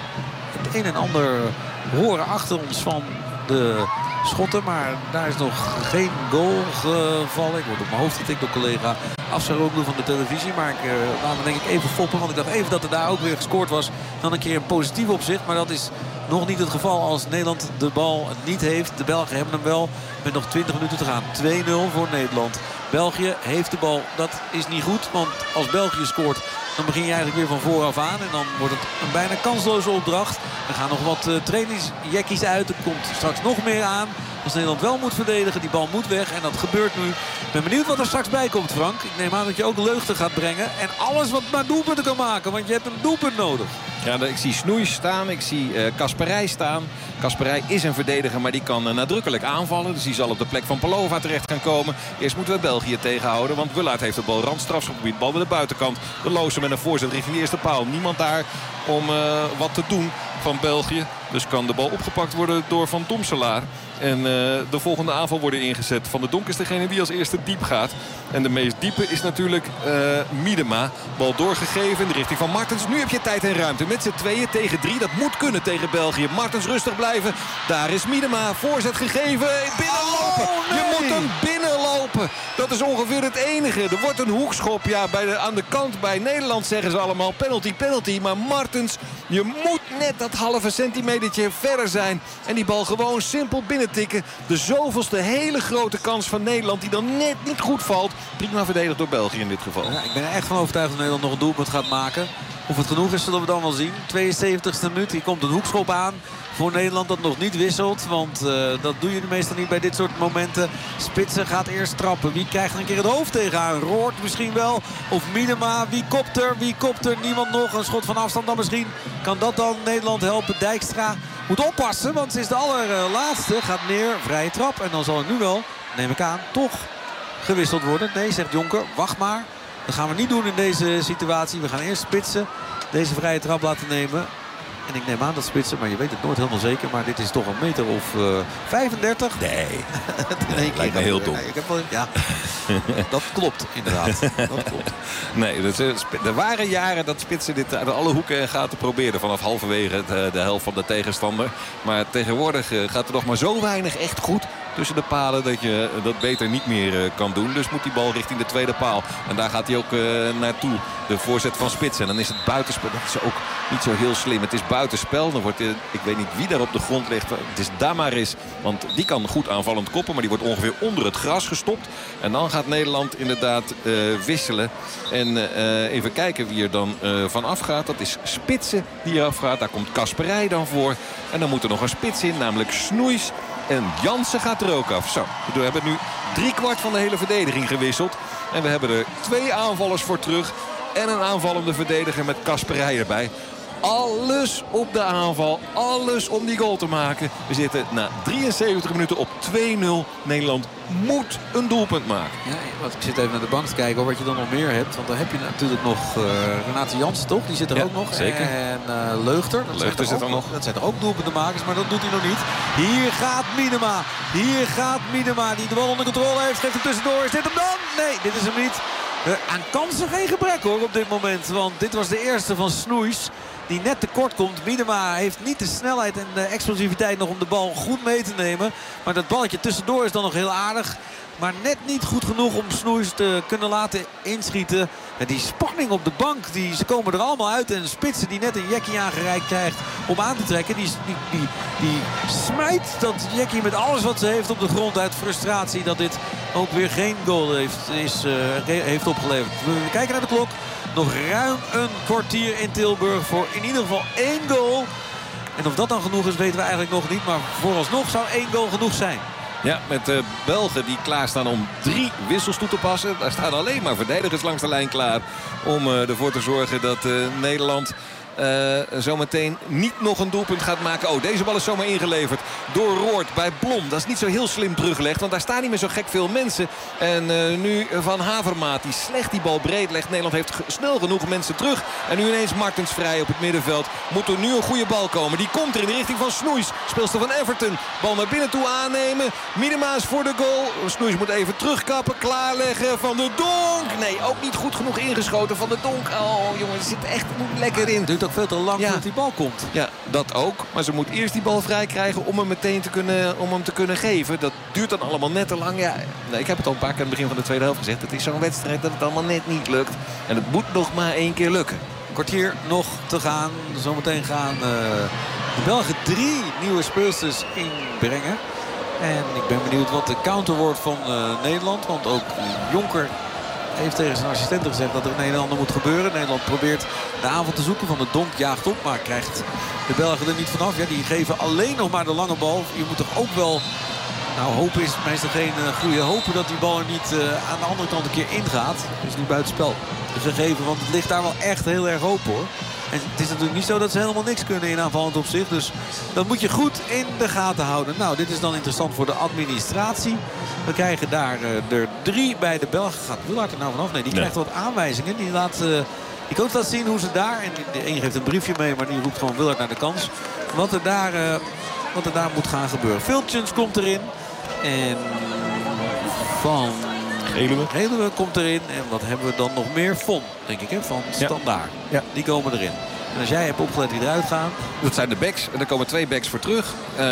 het een en ander horen achter ons van de schotten. Maar daar is nog geen goal gevallen. Ik word op mijn hoofd getikt door collega Afsaroglu van de televisie. Maar ik uh, laat me denk ik even foppen. Want ik dacht even dat er daar ook weer gescoord was. Dan een keer een positief opzicht. Maar dat is nog niet het geval als Nederland de bal niet heeft. De Belgen hebben hem wel met nog twintig minuten te gaan. twee nul voor Nederland. België heeft de bal. Dat is niet goed. Want als België scoort, dan begin je eigenlijk weer van vooraf aan. En dan wordt het een bijna kansloze opdracht. Er gaan nog wat uh, trainingsjackies uit. Er komt straks nog meer aan. Als Nederland wel moet verdedigen, die bal moet weg. En dat gebeurt nu. Ik ben benieuwd wat er straks bij komt, Frank. Ik neem aan dat je ook leugden gaat brengen. En alles wat maar doelpunten kan maken. Want je hebt een doelpunt nodig. Ja, ik zie Snoeis staan. Ik zie Kasperij uh, staan. Kasperij is een verdediger, maar die kan uh, nadrukkelijk aanvallen. Dus die zal op de plek van Palova terecht gaan komen. Eerst moeten we België tegenhouden. Want Wullaert heeft de bal randstrafschopgebied. Bal bij de buitenkant. De Loosem met een voorzet richting de eerste paal. Niemand daar om uh, wat te doen van België. Dus kan de bal opgepakt worden door Van Domselaar. En uh, de volgende aanval worden ingezet. Van der Donk is degene die als eerste diep gaat. En de meest diepe is natuurlijk uh, Miedema. Bal doorgegeven in de richting van Martens. Nu heb je tijd en ruimte met z'n tweeën tegen drie. Dat moet kunnen tegen België. Martens rustig blijven. Daar is Miedema. Voorzet gegeven. Binnenlopen. Oh, nee. Je moet hem binnenlopen. Dat is ongeveer het enige. Er wordt een hoekschop. Ja, bij de, aan de kant bij Nederland zeggen ze allemaal penalty, penalty. Maar Martens, je moet net dat halve centimetertje verder zijn. En die bal gewoon simpel binnentikken. De zoveelste hele grote kans van Nederland die dan net niet goed valt. Prima verdedigd door België in dit geval. Ja, ik ben er echt van overtuigd dat Nederland nog een doelpunt gaat maken. Of het genoeg is, zullen we dan wel zien. tweeënzeventigste minuut. Hier komt een hoekschop aan voor Nederland dat nog niet wisselt. Want uh, dat doe je meestal niet bij dit soort momenten. Spitsen gaat eerst trappen. Wie krijgt er een keer het hoofd tegenaan? Roort misschien wel. Of Miedema. Wie kopt er? Wie kopt er? Niemand nog. Een schot van afstand dan misschien. Kan dat dan Nederland helpen? Dijkstra moet oppassen. Want ze is de allerlaatste. Gaat neer. Vrije trap. En dan zal het nu wel, neem ik aan, toch gewisseld worden. Nee, zegt Jonker. Wacht maar. Dat gaan we niet doen in deze situatie. We gaan eerst spitsen. Deze vrije trap laten nemen. En ik neem aan dat spitsen, maar je weet het nooit helemaal zeker. Maar dit is toch een meter of uh, vijfendertig. Nee, nee lijkt me heel dom. Ik heb wel, ja, dat klopt inderdaad. Dat klopt. Nee, dat, er waren jaren dat spitsen dit uit alle hoeken en gaten probeerden. Vanaf halverwege de, de helft van de tegenstander. Maar tegenwoordig uh, gaat er nog maar zo weinig echt goed tussen de palen dat je dat beter niet meer uh, kan doen. Dus moet die bal richting de tweede paal. En daar gaat hij ook uh, naartoe. De voorzet van Spitsen. En dan is het buitenspel. Dat is ook niet zo heel slim. Het is buitenspel. Dan wordt, uh, ik weet niet wie daar op de grond ligt. Het is Damaris. Want die kan goed aanvallend koppen. Maar die wordt ongeveer onder het gras gestopt. En dan gaat Nederland inderdaad uh, wisselen. En uh, even kijken wie er dan uh, van afgaat. Dat is Spitsen die er afgaat. Daar komt Kasperij dan voor. En dan moet er nog een spits in. Namelijk Snoeis. En Jansen gaat er ook af. Zo, we hebben nu drie kwart van de hele verdediging gewisseld. En we hebben er twee aanvallers voor terug. En een aanvallende verdediger met Kasperij erbij. Alles op de aanval. Alles om die goal te maken. We zitten na drieënzeventig minuten op twee nul. Nederland moet een doelpunt maken. Ja, ik zit even naar de bank te kijken hoor, wat je dan nog meer hebt. Want dan heb je natuurlijk nog uh, Renate Jansen, toch? Die zit er ja, ook nog. Zeker. En uh, Leugter. Dat Leugter zit er nog. Dat zijn er ook doelpuntenmakers, maar dat doet hij nog niet. Hier gaat Miedema. Hier gaat Miedema. Die de bal onder controle heeft. Geeft hem tussendoor. Is dit hem dan? Nee, dit is hem niet. Uh, aan kansen geen gebrek hoor op dit moment. Want dit was de eerste van Snoeis. Die net tekort komt. Miedema heeft niet de snelheid en de explosiviteit nog om de bal goed mee te nemen. Maar dat balletje tussendoor is dan nog heel aardig. Maar net niet goed genoeg om Snoeis te kunnen laten inschieten. En die spanning op de bank, die, ze komen er allemaal uit. En Spitsen die net een jackie aangereikt krijgt om aan te trekken. Die, die, die, die smijt dat jackie met alles wat ze heeft op de grond uit frustratie. Dat dit ook weer geen goal heeft, is, uh, heeft opgeleverd. We kijken naar de klok. Nog ruim een kwartier in Tilburg voor in ieder geval één goal. En of dat dan genoeg is weten we eigenlijk nog niet. Maar vooralsnog zou één goal genoeg zijn. Ja, met de Belgen die klaarstaan om drie wissels toe te passen. Daar staan alleen maar verdedigers langs de lijn klaar. Om uh, ervoor te zorgen dat uh, Nederland uh, zometeen niet nog een doelpunt gaat maken. Oh, deze bal is zomaar ingeleverd door Roord bij Blom. Dat is niet zo heel slim teruggelegd, want daar staan niet meer zo gek veel mensen. En uh, nu Van Havermaat die slecht die bal breed legt. Nederland heeft snel genoeg mensen terug. En nu ineens Martens vrij op het middenveld. Moet er nu een goede bal komen. Die komt er in de richting van Snoeis. Speelster van Everton. Bal naar binnen toe aannemen. Miedema is voor de goal. Snoeis moet even terugkappen. Klaarleggen van de Donk. Nee, ook niet goed genoeg ingeschoten van de Donk. Oh jongen, het zit echt lekker in. Het duurt ook veel te lang ja. voordat die bal komt. Ja, dat ook. Maar ze moet eerst die bal vrij krijgen om hem meteen te kunnen, om hem te kunnen geven. Dat duurt dan allemaal net te lang. Ja, nee, ik heb het al een paar keer aan het begin van de tweede helft gezegd. Het is zo'n wedstrijd dat het allemaal net niet lukt. En het moet nog maar één keer lukken. Een kwartier nog te gaan. Zometeen gaan uh, de Belgen drie nieuwe speelsters inbrengen. En ik ben benieuwd wat de counter wordt van uh, Nederland. Want ook Jonker heeft tegen zijn assistenten gezegd dat er een en ander moet gebeuren. Nederland probeert de aanval te zoeken. Van de Donk jaagt op, maar krijgt de Belgen er niet vanaf. Ja, die geven alleen nog maar de lange bal. Je moet toch ook wel... Nou, hopen is meestal geen uh, goede. Hopen dat die bal er niet uh, aan de andere kant een keer ingaat. Is nu buitenspel gegeven, want het ligt daar wel echt heel erg open, hoor. En het is natuurlijk niet zo dat ze helemaal niks kunnen in aanvallend opzicht. Dus dat moet je goed in de gaten houden. Nou, dit is dan interessant voor de administratie. We krijgen daar uh, er drie bij de Belgen. Gaat Willaert er nou vanaf? Nee, die krijgt wat aanwijzingen. Die laat... Uh, Die coach laat zien hoe ze daar... En de een geeft een briefje mee, maar die roept gewoon Willaert naar de kans. Wat er daar, uh, wat er daar moet gaan gebeuren. Viltjens komt erin. En van Geluwe. Geluwe komt erin. En wat hebben we dan nog meer? Von, denk ik, hè? Van Standaard. Ja. Ja. Die komen erin. En als jij hebt opgelet wie eruit gaan... Dat zijn de backs. En er komen twee backs voor terug. Uh,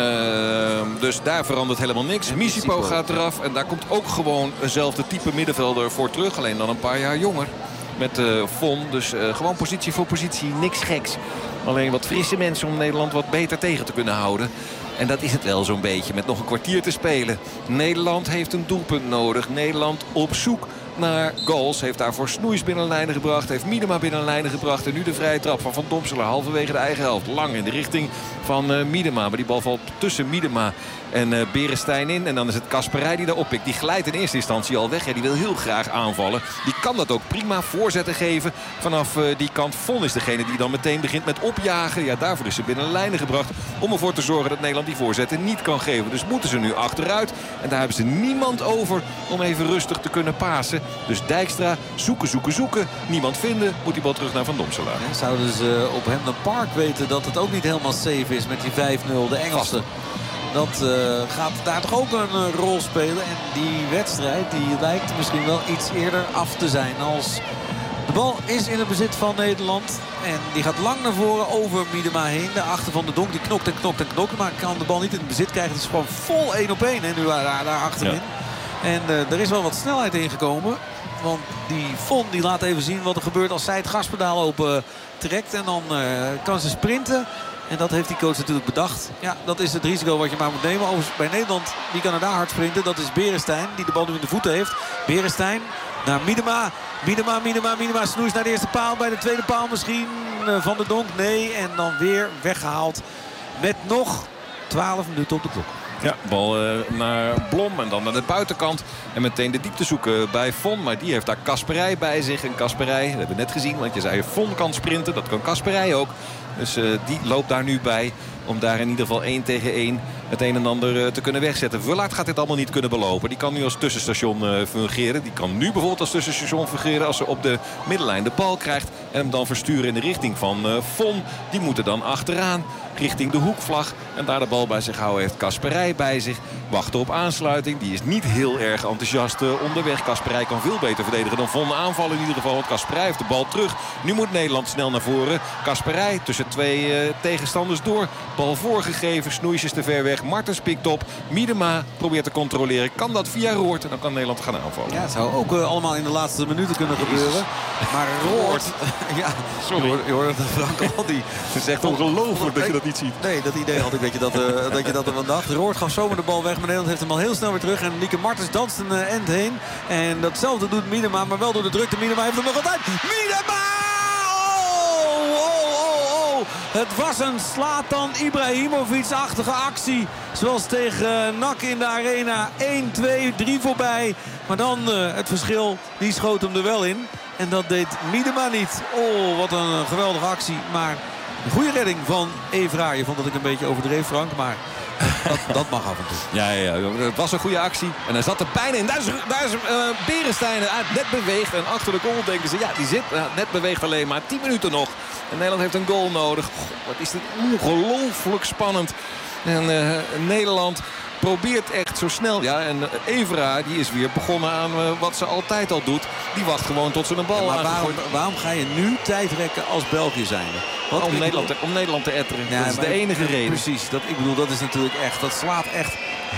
dus daar verandert helemaal niks. Misipo gaat eraf. En daar komt ook gewoon eenzelfde type middenvelder voor terug. Alleen dan een paar jaar jonger. Met uh, Von. Dus uh, gewoon positie voor positie. Niks geks. Alleen wat frisse mensen om Nederland wat beter tegen te kunnen houden. En dat is het wel zo'n beetje. Met nog een kwartier te spelen. Nederland heeft een doelpunt nodig. Nederland op zoek naar goals. Heeft daarvoor Snoeis binnenlijnen gebracht. Heeft Miedema binnenlijnen gebracht. En nu de vrije trap van Van Domselaar. Halverwege de eigen helft. Lang in de richting van uh, Miedema. Maar die bal valt tussen Miedema en uh, Beresteyn in. En dan is het Kasperij die daar oppikt. Die glijdt in eerste instantie al weg. Ja, die wil heel graag aanvallen. Die kan dat ook prima voorzetten geven. Vanaf uh, die kant. Von is degene die dan meteen begint met opjagen. Ja, daarvoor is ze binnenlijnen gebracht. Om ervoor te zorgen dat Nederland die voorzetten niet kan geven. Dus moeten ze nu achteruit. En daar hebben ze niemand over om even rustig te kunnen pasen. Dus Dijkstra zoeken, zoeken, zoeken. Niemand vinden. Moet die bal terug naar Van Domselaar. Ja, zouden ze op Hampden Park weten dat het ook niet helemaal safe is met die vijf nul. De Engelsen. Dat uh, gaat daar toch ook een uh, rol spelen. En die wedstrijd die lijkt misschien wel iets eerder af te zijn. Als de bal is in het bezit van Nederland. En die gaat lang naar voren over Miedema heen. De achter van de Donk die knokt en knokt en knokt. Maar kan de bal niet in het bezit krijgen. Het is gewoon vol één op één. En nu daar, daar achterin. Ja. En uh, er is wel wat snelheid ingekomen. Want die Von die laat even zien wat er gebeurt als zij het gaspedaal open trekt. En dan uh, kan ze sprinten. En dat heeft die coach natuurlijk bedacht. Ja, dat is het risico wat je maar moet nemen. Overigens bij Nederland, wie kan er daar hard sprinten? Dat is Beresteyn, die de bal nu in de voeten heeft. Beresteyn naar Miedema. Miedema, Miedema, Miedema. Snoeis naar de eerste paal. Bij de tweede paal misschien Van der Donk. Nee, en dan weer weggehaald. Met nog twaalf minuten op de klok. Ja, bal uh, naar Blom en dan naar de buitenkant. En meteen de diepte zoeken bij Von. Maar die heeft daar Kasperij bij zich. En Kasperij, dat hebben we net gezien. Want je zei Von kan sprinten, dat kan Kasperij ook. Dus uh, die loopt daar nu bij. Om daar in ieder geval één tegen één het een en ander uh, te kunnen wegzetten. Willaert gaat dit allemaal niet kunnen belopen. Die kan nu als tussenstation uh, fungeren. Die kan nu bijvoorbeeld als tussenstation fungeren als ze op de middenlijn de bal krijgt. En hem dan versturen in de richting van uh, Von. Die moeten dan achteraan richting de hoekvlag. En daar de bal bij zich houden heeft Kasperij bij zich. Wachten op aansluiting. Die is niet heel erg enthousiast uh, onderweg. Kasperij kan veel beter verdedigen dan Von aanvallen in ieder geval. Want Kasperij heeft de bal terug. Nu moet Nederland snel naar voren. Kasperij tussen twee uh, tegenstanders door. Bal voorgegeven. Snoeis is te ver weg. Martens pikt op. Miedema probeert te controleren. Kan dat via Roord. En dan kan Nederland gaan aanvallen. Ja, het zou ook uh, allemaal in de laatste minuten kunnen gebeuren. Maar Roord... ja, sorry. Je hoort, je hoort Frank al die... Het is echt ongelooflijk dat je dat niet ziet. Nee, dat idee had ik dat je dat, uh, dat, je dat ervan dacht. Roord gaf zomaar de bal weg. Maar Nederland heeft hem al heel snel weer terug. En Lieke Martens danst een uh, end heen. En datzelfde doet Miedema. Maar wel door de drukte. Miedema heeft hem nog altijd. Miedema! Het was een Zlatan Ibrahimovic-achtige actie. Zoals tegen N A C in de arena. één, twee, drie voorbij. Maar dan uh, het verschil. Die schoot hem er wel in. En dat deed Miedema niet. Oh, wat een geweldige actie. Maar Een goede redding van Evra. Je vond dat ik een beetje overdreef, Frank, maar dat, dat mag af en toe. Ja, ja, ja, het was een goede actie. En hij zat er bijna in. Daar is, daar is uh, Beresteyn net beweegd. En achter de goal denken ze, ja, die zit uh, net beweegt alleen maar. tien minuten nog. En Nederland heeft een goal nodig. Goh, wat is dit ongelooflijk spannend. En uh, Nederland probeert echt zo snel. Ja, en Evra die is weer begonnen aan uh, wat ze altijd al doet. Die wacht gewoon tot ze een bal ja, maar aangegooid. waarom, waarom ga je nu tijd rekken als België zijn? Wat, om, Nederland te, om Nederland te etteren. Ja, dat is de enige reden. Precies. Dat, ik bedoel, dat is natuurlijk echt... Dat slaat echt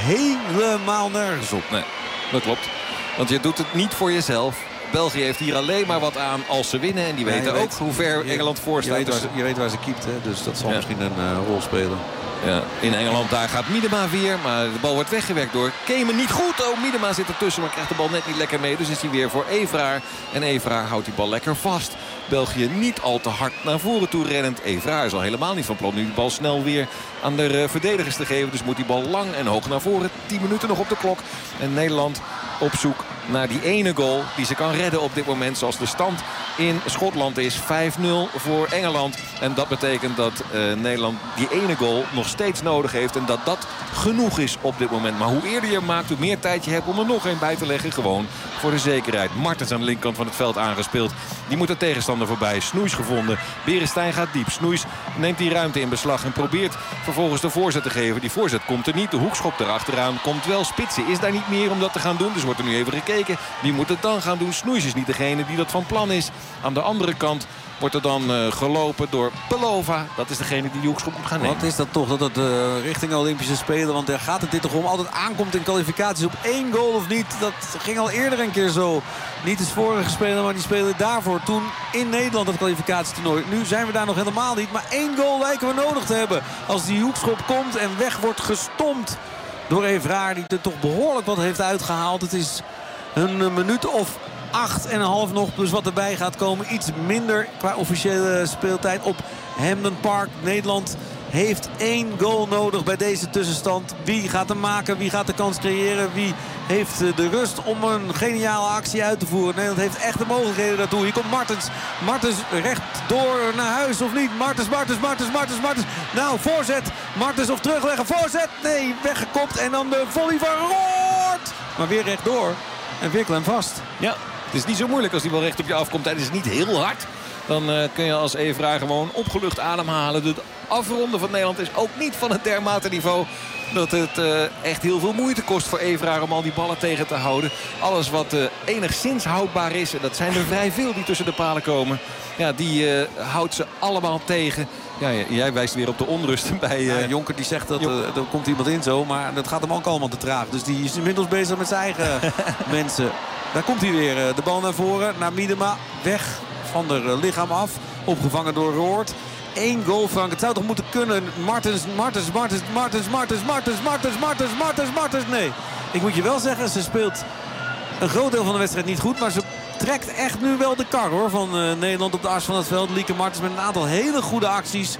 helemaal nergens op. Nee, dat klopt. Want je doet het niet voor jezelf. België heeft hier alleen maar wat aan als ze winnen. En die ja, weten ook weet, hoe ver je, Engeland voor staat. Je weet waar, je weet waar ze keept, hè? Dus dat zal ja. misschien een uh, rol spelen. Ja, in Engeland daar gaat Miedema weer. Maar de bal wordt weggewerkt door Keeman. Niet goed. Oh, Miedema zit ertussen, maar krijgt de bal net niet lekker mee. Dus is hij weer voor Evra. En Evra houdt die bal lekker vast. België niet al te hard naar voren toe rennend. Evra is al helemaal niet van plan nu de bal snel weer aan de verdedigers te geven. Dus moet die bal lang en hoog naar voren. tien minuten nog op de klok. En Nederland op zoek naar die ene goal die ze kan redden op dit moment. Zoals de stand in Schotland is. vijf nul voor Engeland. En dat betekent dat uh, Nederland die ene goal nog steeds nodig heeft. En dat dat genoeg is op dit moment. Maar hoe eerder je hem maakt, hoe meer tijd je hebt om er nog een bij te leggen. Gewoon voor de zekerheid. Martens aan de linkerkant van het veld aangespeeld. Die moet de tegenstander voorbij. Snoeis gevonden. Beresteyn gaat diep. Snoeis neemt die ruimte in beslag en probeert vervolgens de voorzet te geven. Die voorzet komt er niet. De hoekschop erachteraan komt wel. Spitsen is daar niet meer om dat te gaan doen. Dus wordt er nu even gekeken. Wie moet het dan gaan doen? Snoeis is niet degene die dat van plan is. Aan de andere kant wordt er dan uh, gelopen door Pelova. Dat is degene die die hoekschop moet gaan nemen. Wat is dat toch? Dat het uh, richting Olympische Spelen. Want daar gaat het dit toch om. Altijd aankomt in kwalificaties op één goal of niet. Dat ging al eerder een keer zo. Niet eens vorige spelen, maar die spelen daarvoor. Toen in Nederland het kwalificatietoernooi. Nu zijn we daar nog helemaal niet. Maar één goal lijken we nodig te hebben. Als die hoekschop komt en weg wordt gestompt door Evra. Die er toch behoorlijk wat heeft uitgehaald. Het is een minuut of acht en een half nog. Plus wat erbij gaat komen. Iets minder qua officiële speeltijd op Hampden Park. Nederland heeft één goal nodig bij deze tussenstand. Wie gaat hem maken? Wie gaat de kans creëren? Wie heeft de rust om een geniale actie uit te voeren? Nederland heeft echt de mogelijkheden daartoe. Hier komt Martens. Martens recht door naar huis of niet? Martens, Martens, Martens, Martens, Martens. Nou, voorzet. Martens of terugleggen. Voorzet. Nee, weggekopt. En dan de volley van Roord. Maar weer rechtdoor. En weer klem vast. Ja, het is niet zo moeilijk als die bal recht op je afkomt. Het is niet heel hard. Dan uh, kun je als Evra gewoon opgelucht ademhalen. De afronden van Nederland is ook niet van het dermate niveau dat het uh, echt heel veel moeite kost voor Evra om al die ballen tegen te houden. Alles wat uh, enigszins houdbaar is, en dat zijn er vrij veel die tussen de palen komen, ja, die uh, houdt ze allemaal tegen. Ja, jij wijst weer op de onrust bij... Uh... Ja, Jonker die zegt dat uh, er komt iemand in zo, maar dat gaat hem ook allemaal te traag. Dus die is inmiddels bezig met zijn eigen mensen. Daar komt hij weer. Uh, de bal naar voren, naar Miedema. Weg van de uh, lichaam af. Opgevangen door Roord. Eén goal, Frank. Het zou toch moeten kunnen. Martens, Martens, Martens, Martens, Martens, Martens, Martens, Martens, Martens, Martens. Nee. Ik moet je wel zeggen, ze speelt een groot deel van de wedstrijd niet goed. Maar ze trekt echt nu wel de kar, hoor, van uh, Nederland op de as van het veld. Lieke Martens met een aantal hele goede acties.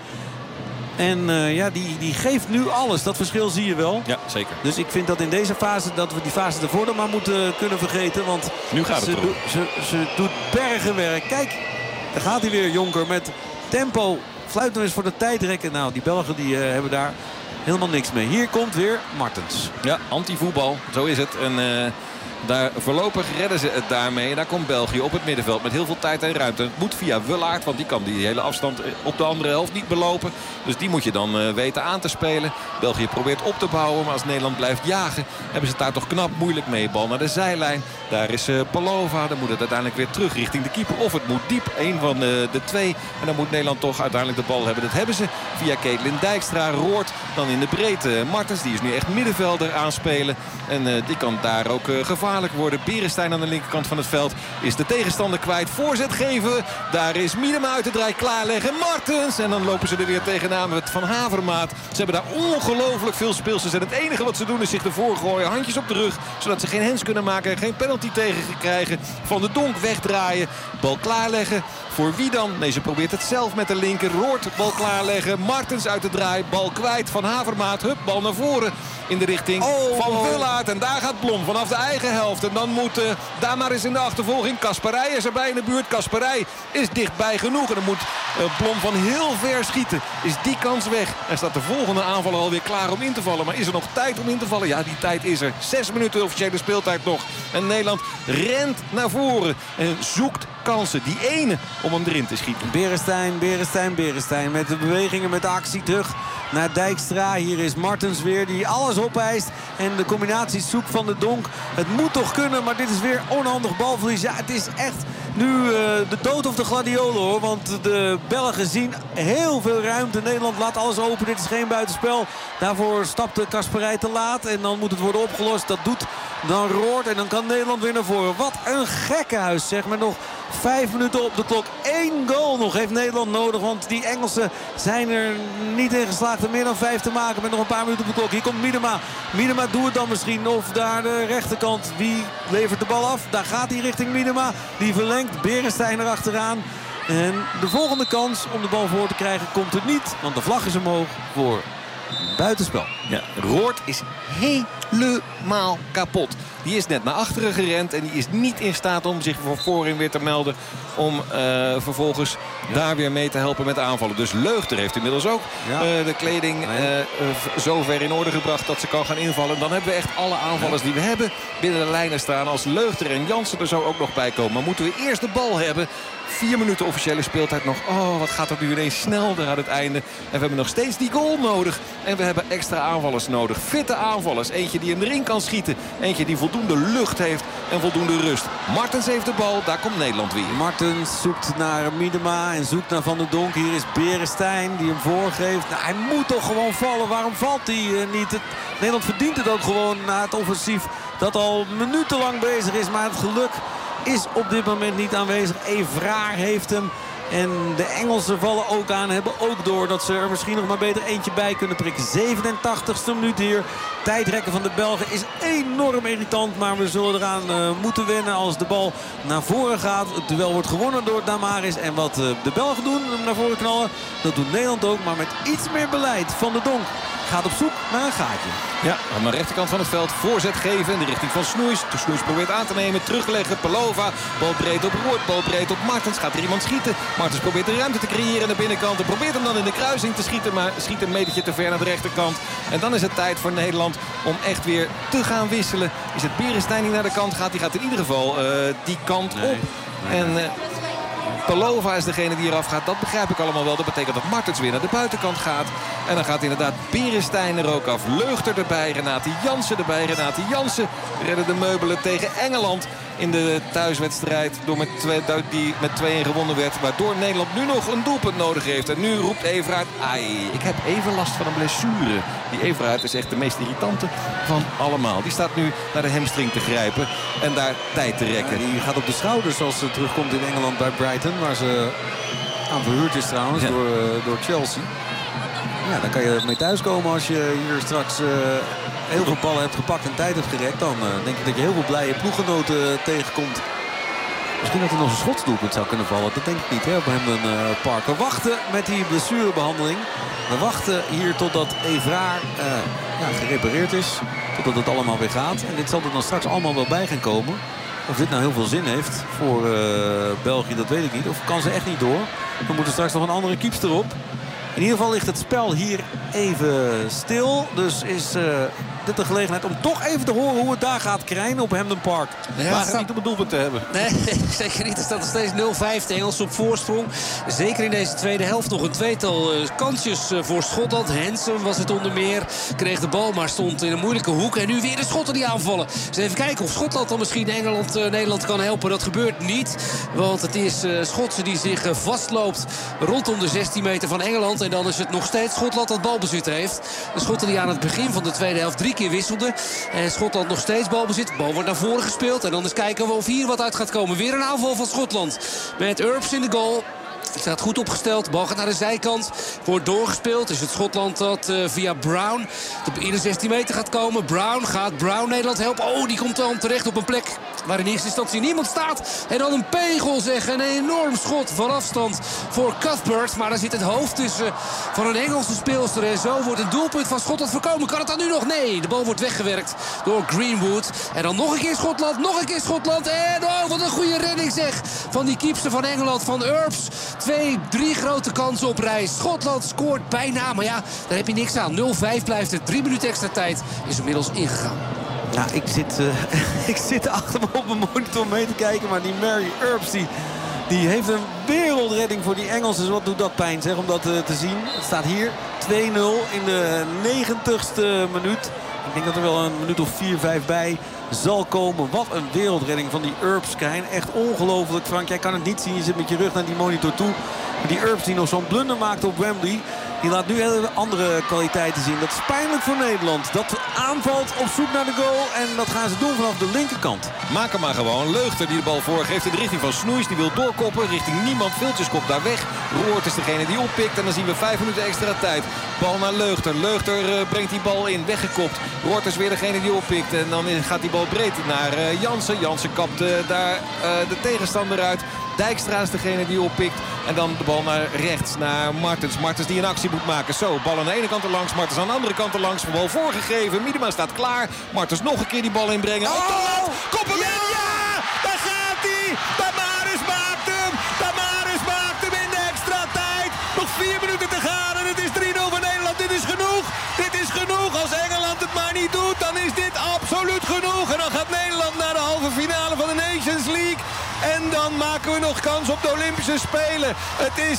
En uh, ja, die, die geeft nu alles. Dat verschil zie je wel. Ja, zeker. Dus ik vind dat in deze fase, dat we die fase ervoor dan maar moeten kunnen vergeten. Want nu gaat het ze, do, ze, ze doet bergenwerk. Kijk, daar gaat hij weer, Jonker, met tempo. Fluit nog eens voor de tijdrekken. Nou, die Belgen die uh, hebben daar helemaal niks mee. Hier komt weer Martens. Ja, anti-voetbal. Zo is het. En uh, daar voorlopig redden ze het daarmee. En daar komt België op het middenveld met heel veel tijd en ruimte. Het moet via Wullaert, want die kan die hele afstand op de andere helft niet belopen. Dus die moet je dan uh, weten aan te spelen. België probeert op te bouwen, maar als Nederland blijft jagen, hebben ze het daar toch knap moeilijk mee. Bal naar de zijlijn. Daar is uh, Pelova. Dan moet het uiteindelijk weer terug richting de keeper. Of het moet diep. Eén van de, de twee. En dan moet Nederland toch uiteindelijk de bal hebben. Dat hebben ze via Caitlin Dijkstra. Roord dan in de breedte. Martens, die is nu echt middenvelder aanspelen. En uh, die kan daar ook uh, gevaarlijk worden. Beresteyn aan de linkerkant van het veld is de tegenstander kwijt. Voorzet geven. Daar is Miedema uit de draai klaarleggen. Martens. En dan lopen ze er weer tegenaan met Van Havermaat. Ze hebben daar ongelooflijk veel speelsters. En het enige wat ze doen is zich ervoor gooien. Handjes op de rug. Zodat ze geen hands kunnen maken. Geen penalty tegen krijgen. Van de Donk wegdraaien. Bal klaarleggen. Voor wie dan? Nee, ze probeert het zelf met de linker. Roord, bal klaarleggen. Martens uit de draai. Bal kwijt. Van Havermaat. Hup, bal naar voren. In de richting oh, van Wullaert. En daar gaat Blom vanaf de eigen eigen helft. En dan moet uh, daar maar eens in de achtervolging. Kasperij is erbij in de buurt. Kasperij is dichtbij genoeg. En dan moet uh, Blom van heel ver schieten. Is die kans weg. En staat de volgende aanvaller alweer klaar om in te vallen. Maar is er nog tijd om in te vallen? Ja, die tijd is er. Zes minuten officiële speeltijd nog. En Nederland rent naar voren. En zoekt kansen. Die ene om hem erin te schieten. Beresteyn, Beresteyn, Beresteyn. Met de bewegingen, met de actie terug naar Dijkstra. Hier is Martens weer die alles opeist. En de combinatie zoekt van de Donk. Het moet toch kunnen, maar dit is weer onhandig balverlies. Ja, het is echt nu uh, de dood of de gladiolen hoor. Want de Belgen zien heel veel ruimte. Nederland laat alles open. Dit is geen buitenspel. Daarvoor stapte Kasperij te laat. En dan moet het worden opgelost. Dat doet dan Roord. En dan kan Nederland weer naar voren. Wat een gekkenhuis zeg. Met nog vijf minuten op de klok. Eén goal nog heeft Nederland nodig. Want die Engelsen zijn er niet in geslaagd om meer dan vijf te maken. Met nog een paar minuten op de klok. Hier komt Miedema. Miedema doet het dan misschien. Of daar de rechterkant. Wie levert de bal af? Daar gaat hij richting Miedema. Die verlengt. Beresteyn erachteraan. En de volgende kans om de bal voor te krijgen komt er niet. Want de vlag is omhoog voor buitenspel. Ja, Roord is helemaal kapot. Die is net naar achteren gerend en die is niet in staat om zich voor voorin weer te melden. Om uh, vervolgens ja. daar weer mee te helpen met aanvallen. Dus Leugter heeft inmiddels ook ja. uh, de kleding uh, uh, zo ver in orde gebracht dat ze kan gaan invallen. Dan hebben we echt alle aanvallers die we hebben binnen de lijnen staan. Als Leugter en Jansen er zo ook nog bij komen. Maar moeten we eerst de bal hebben. Vier minuten officiële speeltijd nog. Oh, wat gaat dat nu ineens snel daar aan het einde. En we hebben nog steeds die goal nodig. En we hebben extra aanvallers nodig. Fitte aanvallers. Eentje die hem erin kan schieten. Eentje die voldoende lucht heeft en voldoende rust. Martens heeft de bal. Daar komt Nederland weer. Martens zoekt naar Miedema en zoekt naar Van der Donk. Hier is Beresteyn die hem voorgeeft. Nou, hij moet toch gewoon vallen. Waarom valt hij uh, niet? Het, Nederland verdient het ook gewoon na het offensief dat al minutenlang bezig is. Maar het geluk is op dit moment niet aanwezig. Evraar heeft hem. En de Engelsen vallen ook aan. Hebben ook door dat ze er misschien nog maar beter eentje bij kunnen prikken. zevenentachtigste minuut hier. Tijdrekken van de Belgen is enorm irritant. Maar we zullen eraan uh, moeten wennen als de bal naar voren gaat. Het duel wordt gewonnen door Damaris. En wat uh, de Belgen doen, hem naar voren knallen. Dat doet Nederland ook. Maar met iets meer beleid. Van de Donk gaat op zoek naar een gaatje. Ja, aan de rechterkant van het veld voorzet geven in de richting van Snoeis. De Snoeis probeert aan te nemen, terugleggen. Pelova, bal breed op Roord, bal breed op Martens. Gaat er iemand schieten? Martens probeert de ruimte te creëren aan de binnenkant. En probeert hem dan in de kruising te schieten. Maar schiet een metertje te ver naar de rechterkant. En dan is het tijd voor Nederland om echt weer te gaan wisselen. Is het Beresteyn die naar de kant gaat? Die gaat in ieder geval uh, die kant nee. op. Nee. En... Uh, Pelova is degene die eraf gaat. Dat begrijp ik allemaal wel. Dat betekent dat Martens weer naar de buitenkant gaat. En dan gaat inderdaad Beresteyn er ook af. Leugter erbij. Renate Jansen erbij. Renate Jansen redde de meubelen tegen Engeland in de thuiswedstrijd. Door met twee, die met twee een gewonnen werd. Waardoor Nederland nu nog een doelpunt nodig heeft. En nu roept Everaert. Ai, ik heb even last van een blessure. Die Everaert is echt de meest irritante van allemaal. Die staat nu naar de hamstring te grijpen. En daar tijd te rekken. Ja, die gaat op de schouders als ze terugkomt in Engeland bij Brighton. Waar ze aan verhuurd is trouwens ja. door, uh, door Chelsea. Ja, dan kan je mee thuiskomen als je hier straks uh, heel veel ballen hebt gepakt en tijd hebt gerekt. Dan uh, denk ik dat je heel veel blije ploeggenoten uh, tegenkomt. Misschien dat er nog een schotsdoelpunt zou kunnen vallen. Dat denk ik niet hè, op hem een uh, Park. We wachten met die blessurebehandeling. We wachten hier totdat Evraar uh, ja, gerepareerd is. Totdat het allemaal weer gaat. En dit zal er dan straks allemaal wel bij gaan komen. Of dit nou heel veel zin heeft voor uh, België, dat weet ik niet. Of kan ze echt niet door. Dan moet er straks nog een andere keepster op. In ieder geval ligt het spel hier even stil. Dus is uh, dit de gelegenheid om toch even te horen hoe het daar gaat krijnen op Hampden Park. Ja, maar het niet om het doelpunt te hebben. Nee, zeker niet. Er staat nog steeds nul vijf. De Engelsen op voorsprong. Zeker in deze tweede helft nog een tweetal uh, kansjes uh, voor Schotland. Hansen was het onder meer. Kreeg de bal, maar stond in een moeilijke hoek. En nu weer de Schotten die aanvallen. Dus even kijken of Schotland dan misschien Engeland, uh, Nederland kan helpen. Dat gebeurt niet. Want het is uh, Schotse die zich uh, vastloopt rondom de zestien meter van Engeland. En dan is het nog steeds Schotland dat balbezit heeft. De Schotten die aan het begin van de tweede helft drie keer wisselden. En Schotland nog steeds balbezit. De bal wordt naar voren gespeeld. En dan eens kijken of hier wat uit gaat komen. Weer een aanval van Schotland. Met Earps in de goal. Het staat goed opgesteld. De bal gaat naar de zijkant. Wordt doorgespeeld. Is het Schotland dat uh, via Brown in de zestien meter gaat komen. Brown gaat Brown Nederland helpen. Oh, die komt dan terecht op een plek waar in eerste instantie niemand staat. En dan een pegel zeg, een enorm schot van afstand voor Cuthbert. Maar daar zit het hoofd tussen van een Engelse speelster. En zo wordt een doelpunt van Schotland voorkomen. Kan het dan nu nog? Nee, de bal wordt weggewerkt door Greenwood. En dan nog een keer Schotland, nog een keer Schotland. En oh, wat een goede redding zeg van die keepster van Engeland, van Earps. Twee, drie grote kansen op rij. Schotland scoort bijna, maar ja, daar heb je niks aan. nul vijf blijft het. Drie minuten extra tijd is inmiddels ingegaan. Nou, ik zit, uh, ik zit achter me op mijn monitor mee te kijken. Maar die Mary Earps, die, die heeft een wereldredding voor die Engelsen. Wat doet dat pijn zeg, om dat uh, te zien. Het staat hier twee nul in de negentigste minuut. Ik denk dat er wel een minuut of vier, vijf bij zal komen. Wat een wereldredding van die Earps, Krijn. Echt ongelooflijk, Frank. Jij kan het niet zien. Je zit met je rug naar die monitor toe. Maar die Earps die nog zo'n blunder maakte op Wembley, die laat nu hele andere kwaliteiten zien. Dat is pijnlijk voor Nederland. Dat aanvalt op zoek naar de goal. En dat gaan ze doen vanaf de linkerkant. Maak hem maar gewoon. Leugter die de bal voorgeeft in de richting van Snoeis. Die wil doorkoppen richting niemand. Viltjes komt daar weg. Roort is degene die oppikt. En dan zien we vijf minuten extra tijd. Bal naar Leugter. Leugter uh, brengt die bal in. Weggekopt. Roort is weer degene die oppikt. En dan gaat die bal breed naar uh, Jansen. Jansen kapt uh, daar uh, de tegenstander uit. Dijkstra is degene die oppikt. En dan de bal naar rechts, naar Martens. Martens die een actie moet maken. Zo, bal aan de ene kant er langs. Martens aan de andere kant er langs. Bal voorgegeven. Miedema staat klaar. Martens nog een keer die bal inbrengen. Oh! Koppen ja, ja! Daar gaat hij! Tamaris maakt hem! Tamaris maakt hem in de extra tijd. Nog vier minuten te gaan en het is drie nul voor Nederland. Dit is genoeg. Dit is genoeg. Als Engeland het maar niet doet, dan is dit absoluut genoeg. En dan gaat Nederland naar de halve finale van de Nations League. En dan maken we nog kans op de Olympische Spelen. Het is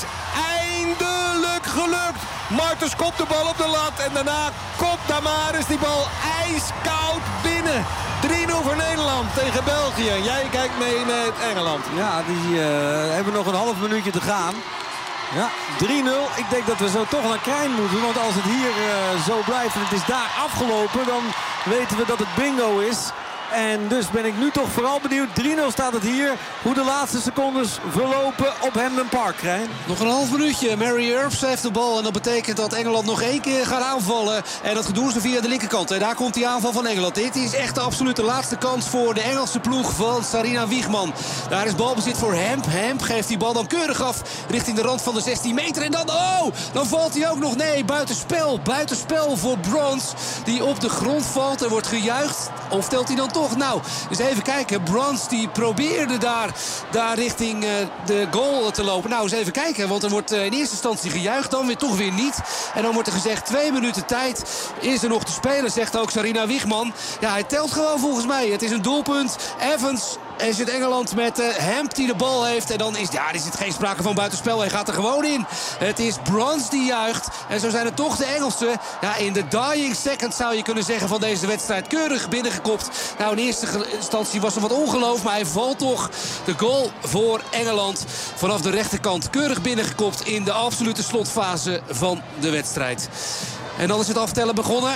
eindelijk gelukt. Martens kopt de bal op de lat. En daarna kopt Tamaris die bal ijskoud binnen. drie nul voor Nederland tegen België. Jij kijkt mee met Engeland. Ja, die uh, hebben nog een half minuutje te gaan. Ja, drie nul. Ik denk dat we zo toch naar Krijn moeten. Want als het hier uh, zo blijft en het is daar afgelopen, dan weten we dat het bingo is. En dus ben ik nu toch vooral benieuwd. drie nul staat het hier. Hoe de laatste secondes verlopen op Hampden Park, Krijn. Nog een half minuutje. Mary Earps heeft de bal. En dat betekent dat Engeland nog één keer gaat aanvallen. En dat doen ze via de linkerkant. En daar komt die aanval van Engeland. Dit is echt de absolute laatste kans voor de Engelse ploeg van Sarina Wiegman. Daar is balbezit voor Hemp. Hemp geeft die bal dan keurig af richting de rand van de zestien meter. En dan, oh, dan valt hij ook nog. Nee, buitenspel. Buitenspel voor Bronze. Die op de grond valt. Er wordt gejuicht. Of telt hij dan toch? Nou, dus even kijken. Bronze die probeerde daar, daar richting uh, de goal te lopen. Nou, eens even kijken. Want er wordt uh, in eerste instantie gejuicht. Dan weer toch weer niet. En dan wordt er gezegd twee minuten tijd is er nog te spelen. Zegt ook Sarina Wiegman. Ja, hij telt gewoon volgens mij. Het is een doelpunt. Evans is het Engeland met uh, Hemp die de bal heeft. En dan is, ja, er zit geen sprake van buitenspel. Hij gaat er gewoon in. Het is Bronze die juicht. En zo zijn het toch de Engelsen. Ja, in de dying second zou je kunnen zeggen van deze wedstrijd. Keurig binnengekopt. Nou, in eerste instantie was er wat ongeloof. Maar hij valt toch. De goal voor Engeland vanaf de rechterkant. Keurig binnengekopt in de absolute slotfase van de wedstrijd. En dan is het aftellen begonnen.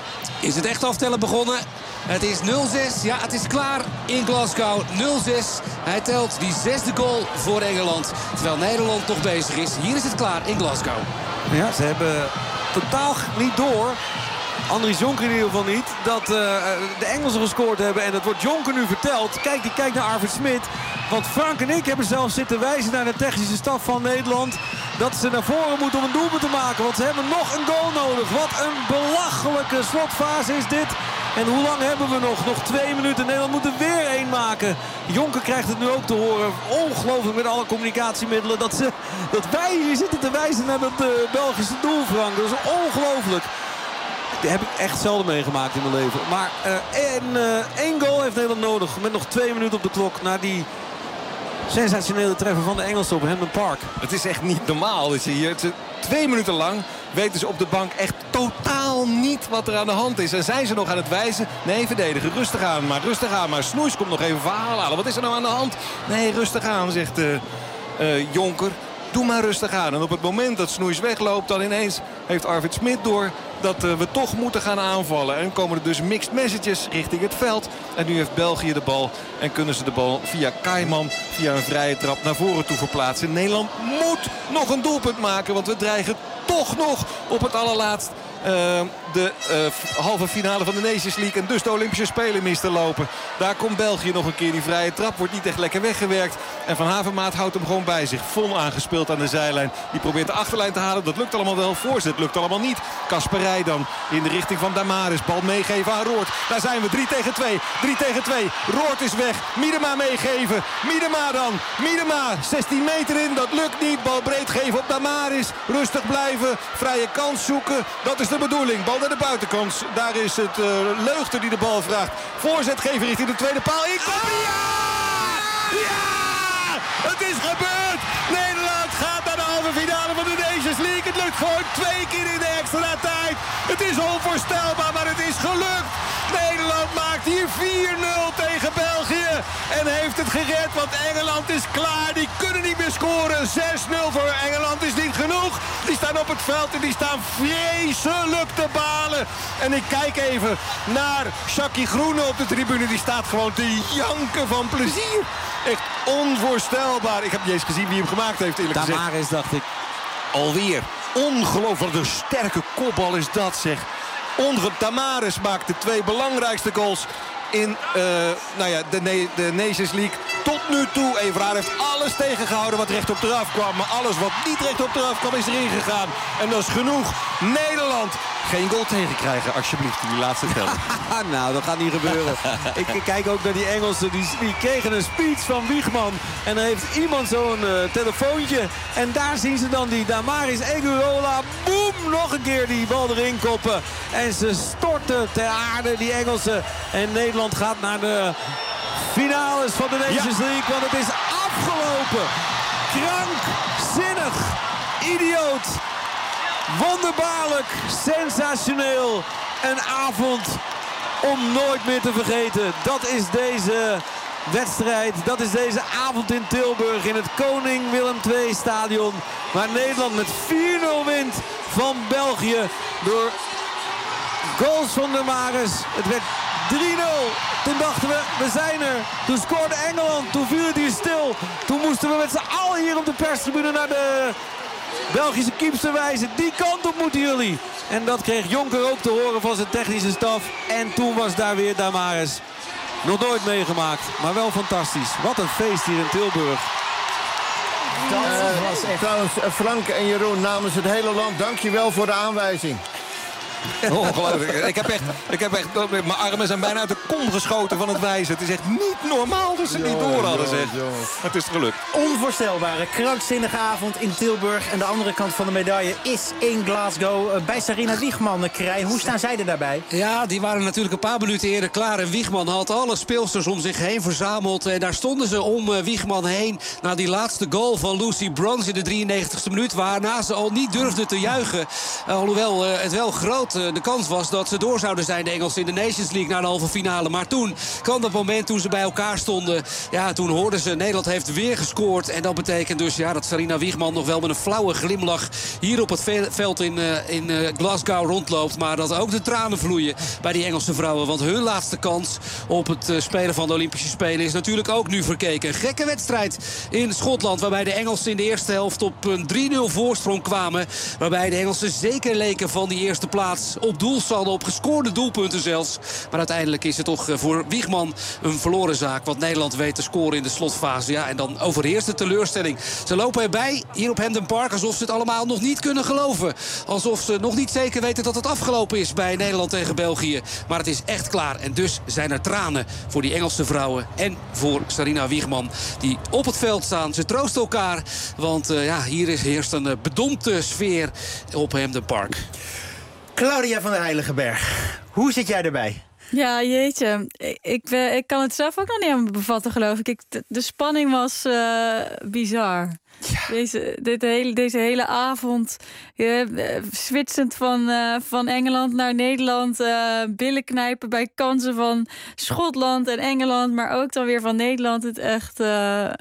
Is het echt aftellen begonnen? Het is nul zes. Ja, het is klaar in Glasgow. nul zes. Hij telt die zesde goal voor Engeland. Terwijl Nederland nog bezig is. Hier is het klaar in Glasgow. Ja, ze hebben totaal niet door. Andries Jonker in ieder geval niet. Dat uh, de Engelsen gescoord hebben. En dat wordt Jonker nu verteld. Kijk, die kijkt naar Arvid Smit. Want Frank en ik hebben zelfs zitten wijzen naar de technische staf van Nederland. Dat ze naar voren moeten om een doelpunt te maken. Want ze hebben nog een goal nodig. Wat een belachelijke slotfase is dit. En hoe lang hebben we nog? Nog twee minuten. Nederland moet er weer één maken. Jonker krijgt het nu ook te horen. Ongelooflijk met alle communicatiemiddelen. Dat, ze, dat wij hier zitten te wijzen naar het uh, Belgische doel, Frank. Dat is ongelooflijk. Dat heb ik echt zelden meegemaakt in mijn leven. Maar uh, één, uh, één goal heeft Nederland nodig. Met nog twee minuten op de klok. Naar die sensationele treffer van de Engelsen op Hampden Park. Het is echt niet normaal dat je hier twee minuten lang weten ze op de bank echt totaal niet wat er aan de hand is. En zijn ze nog aan het wijzen? Nee, verdedigen. Rustig aan maar. Rustig aan maar. Snoeis komt nog even verhaal halen. Wat is er nou aan de hand? Nee, rustig aan, zegt uh, uh, Jonker. Doe maar rustig aan. En op het moment dat Snoeis wegloopt, dan ineens heeft Arvid Smit door dat uh, we toch moeten gaan aanvallen. En komen er dus mixed messages richting het veld. En nu heeft België de bal. En kunnen ze de bal via Kaiman, via een vrije trap naar voren toe verplaatsen. Nederland moet nog een doelpunt maken. Want we dreigen toch nog op het allerlaatst uh, de uh, halve finale van de Nations League... en dus de Olympische Spelen mis te lopen. Daar komt België nog een keer. Die vrije trap wordt niet echt lekker weggewerkt. En Van Havermaat houdt hem gewoon bij zich. Vol aangespeeld aan de zijlijn. Die probeert de achterlijn te halen. Dat lukt allemaal wel. Voorzet lukt allemaal niet. Kasperij dan in de richting van Damaris. Bal meegeven aan Roord. Daar zijn we. drie tegen twee. drie tegen twee. Roord is weg. Miedema meegeven. Miedema dan. Miedema. zestien meter in. Dat lukt niet. Bal breed geven op Damaris. Rustig blijven. Vrije kans zoeken. Dat is de bedoeling. Bal naar de buitenkant. Daar is het uh, Leugter die de bal vraagt. Voorzet geven richting de tweede paal. Inkomen. Ja! Ja! Het is gebeurd. Nederland gaat naar de halve finale van de Nations League. Het lukt gewoon twee keer in de extra tijd. Het is onvoorstelbaar, maar het is gelukt. Nederland maakt hier vier nul tegen België. En heeft het gered, want Engeland is klaar. Die kunnen niet meer scoren. zes nul voor Engeland is niet genoeg. Die staan op het veld en die staan vreselijk te balen. En ik kijk even naar Shaki Groene op de tribune. Die staat gewoon te janken van plezier. Echt onvoorstelbaar. Ik heb niet eens gezien wie hem gemaakt heeft, eerlijk gezegd. Damaris, dacht ik. Alweer. Ongelooflijk. Een sterke kopbal is dat, zeg. Onge Damaris maakt de twee belangrijkste goals in uh, nou ja, de, de Nations League. Tot nu toe. Evraar heeft alles tegengehouden wat rechtop eraf kwam. Maar alles wat niet rechtop eraf kwam is erin gegaan. En dat is genoeg. Nederland. Geen goal tegenkrijgen, alsjeblieft, die laatste tel. Nou, dat gaat niet gebeuren. ik, ik kijk ook naar die Engelsen. Die, die kregen een speech van Wiegman. En dan heeft iemand zo'n uh, telefoontje. En daar zien ze dan die Damaris Egurola. Boem! Nog een keer die bal erin koppen. En ze storten ter aarde, die Engelsen. En Nederland gaat naar de finales van de Nations ja. League. Want het is afgelopen. Krankzinnig. Idioot. Wonderbaarlijk, sensationeel. Een avond om nooit meer te vergeten. Dat is deze wedstrijd. Dat is deze avond in Tilburg in het Koning Willem twee stadion. Waar Nederland met vier nul wint van België. Door goals van de Maris. Het werd drie nul. Toen dachten we, we zijn er. Toen scoorde Engeland. Toen viel het hier stil. Toen moesten we met z'n allen hier op de perstribune naar de Belgische keepster wijzen. Die kant op moeten jullie. En dat kreeg Jonker ook te horen van zijn technische staf. En toen was daar weer Damaris. Nog nooit meegemaakt, maar wel fantastisch. Wat een feest hier in Tilburg. Dat uh, was echt... Trouwens, Frank en Jeroen namens het hele land, dankjewel voor de aanwijzing. Ongelooflijk. Ik heb echt, ik heb echt, mijn armen zijn bijna uit de kom geschoten van het wijzen. Het is echt niet normaal dat ze het niet door hadden, zeg. Het is gelukt. Onvoorstelbare, krankzinnige avond in Tilburg. En de andere kant van de medaille is in Glasgow. Bij Sarina Wiegman, Krij. Hoe staan zij er daarbij? Ja, die waren natuurlijk een paar minuten eerder klaar. En Wiegman had alle speelsters om zich heen verzameld. En daar stonden ze om Wiegman heen. Na die laatste goal van Lucy Bronze in de drieënnegentigste minuut. Waarna ze al niet durfde te juichen. Uh, alhoewel uh, het wel groot de kans was dat ze door zouden zijn, de Engelsen, in de Nations League naar de halve finale. Maar toen kwam dat moment toen ze bij elkaar stonden. Ja, toen hoorden ze, Nederland heeft weer gescoord. En dat betekent dus ja, dat Sarina Wiegman nog wel met een flauwe glimlach hier op het veld in, uh, in uh, Glasgow rondloopt. Maar dat ook de tranen vloeien bij die Engelse vrouwen. Want hun laatste kans op het uh, spelen van de Olympische Spelen is natuurlijk ook nu verkeken. Een gekke wedstrijd in Schotland, waarbij de Engelsen in de eerste helft op een drie nul voorsprong kwamen. Waarbij de Engelsen zeker leken van die eerste plaats. Op doelsaldo, op gescoorde doelpunten zelfs. Maar uiteindelijk is het toch voor Wiegman een verloren zaak. Want Nederland weet te scoren in de slotfase. Ja, en dan overheerst de teleurstelling. Ze lopen erbij hier op Hampden Park alsof ze het allemaal nog niet kunnen geloven. Alsof ze nog niet zeker weten dat het afgelopen is bij Nederland tegen België. Maar het is echt klaar. En dus zijn er tranen voor die Engelse vrouwen en voor Sarina Wiegman. Die op het veld staan. Ze troosten elkaar. Want uh, ja, hier is, heerst een uh, bedompte sfeer op Hampden Park. Claudia van der Heiligenberg, hoe zit jij erbij? Ja, jeetje. Ik, ik, ik kan het zelf ook nog niet aan me bevatten, geloof ik. ik de, de spanning was uh, bizar. Ja. Deze, dit hele, deze hele avond, uh, switchend van, uh, van Engeland naar Nederland. Uh, billen knijpen bij kansen van Schotland en Engeland. Maar ook dan weer van Nederland. Het echt, uh,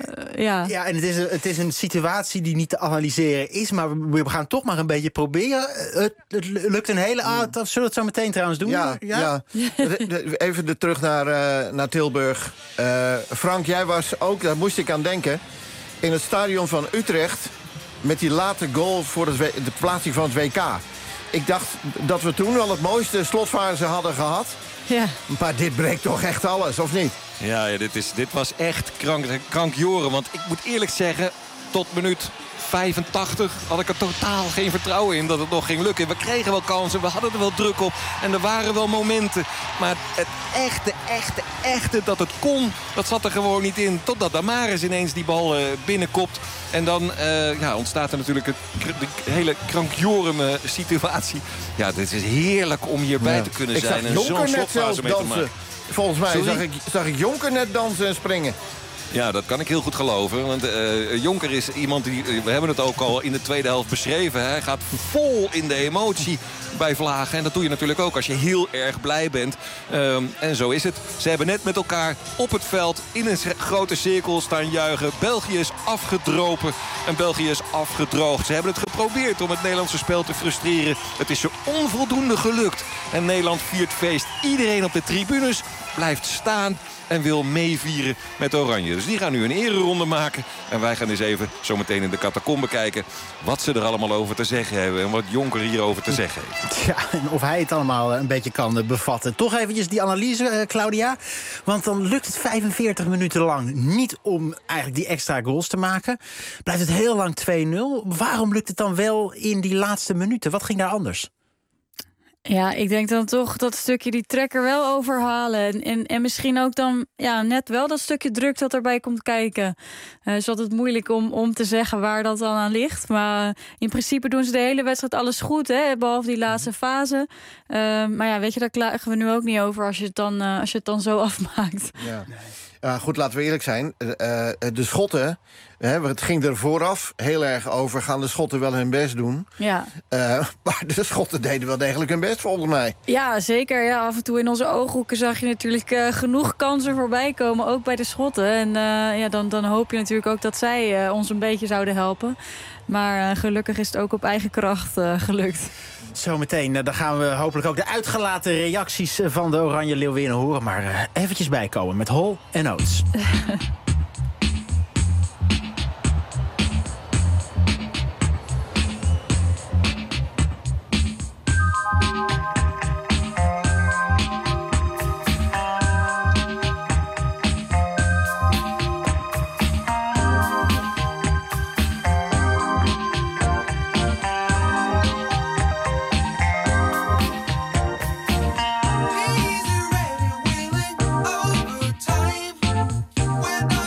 ja. Ja, en het is, een, het is een situatie die niet te analyseren is. Maar we, we gaan toch maar een beetje proberen. Het, het lukt een hele avond. Zullen we het zo meteen trouwens doen? Ja, ja. ja. Even de, terug naar, uh, naar Tilburg. Uh, Frank, jij was ook, daar moest ik aan denken, in het stadion van Utrecht met die late goal voor het, de plaatsing van het W K. ik dacht dat we toen al het mooiste slotfase hadden gehad. Ja. Maar dit breekt toch echt alles, of niet? Ja, ja dit, is, dit was echt krank, krankjoren. Want ik moet eerlijk zeggen, tot minuut vijfentachtig had ik er totaal geen vertrouwen in dat het nog ging lukken. We kregen wel kansen, we hadden er wel druk op en er waren wel momenten. Maar het echte, echte, echte dat het kon, dat zat er gewoon niet in. Totdat Damaris ineens die bal uh, binnenkopt. En dan uh, ja, ontstaat er natuurlijk een de hele krankjoreme situatie. Ja, dit is heerlijk om hierbij ja. te kunnen ik zijn en zo'n slotfase mee te maken. Volgens mij zag ik, zag ik Jonker net dansen en springen. Ja, dat kan ik heel goed geloven. Want uh, Jonker is iemand die... Uh, we hebben het ook al in de tweede helft beschreven. Hij gaat vol in de emotie bij vlagen. En dat doe je natuurlijk ook als je heel erg blij bent. Um, en zo is het. Ze hebben net met elkaar op het veld in een grote cirkel staan juichen. België is afgedropen en België is afgedroogd. Ze hebben het geprobeerd om het Nederlandse spel te frustreren. Het is ze onvoldoende gelukt. En Nederland viert feest. Iedereen op de tribunes blijft staan en wil meevieren met Oranje. Dus die gaan nu een ereronde maken. En wij gaan eens even zometeen in de catacombe kijken wat ze er allemaal over te zeggen hebben. En wat Jonker hierover te zeggen heeft. Ja, en of hij het allemaal een beetje kan bevatten. Toch eventjes die analyse, Claudia. Want dan lukt het vijfenveertig minuten lang niet om eigenlijk die extra goals te maken. Blijft het heel lang twee nul. Waarom lukt het dan wel in die laatste minuten? Wat ging daar anders? Ja, ik denk dan toch dat stukje die trekker wel overhalen. En, en, en misschien ook dan ja, net wel dat stukje druk dat erbij komt kijken. Uh, is altijd moeilijk om, om te zeggen waar dat dan aan ligt. Maar in principe doen ze de hele wedstrijd alles goed, hè, behalve die laatste fase. Uh, maar ja, weet je, daar klagen we nu ook niet over als je het dan, uh, als je het dan zo afmaakt. Ja. Ja, goed, laten we eerlijk zijn. Uh, de Schotten, hè, het ging er vooraf heel erg over. Gaan de Schotten wel hun best doen? Ja. Uh, maar de Schotten deden wel degelijk hun best, volgens mij. Ja, zeker. Ja, af en toe in onze ooghoeken zag je natuurlijk uh, genoeg kansen voorbij komen. Ook bij de Schotten. En uh, ja, dan, dan hoop je natuurlijk ook dat zij uh, ons een beetje zouden helpen. Maar uh, gelukkig is het ook op eigen kracht uh, gelukt. Zometeen, dan gaan we hopelijk ook de uitgelaten reacties van de Oranje Leeuwinnen horen. Maar uh, eventjes bijkomen met Hall en Oates. When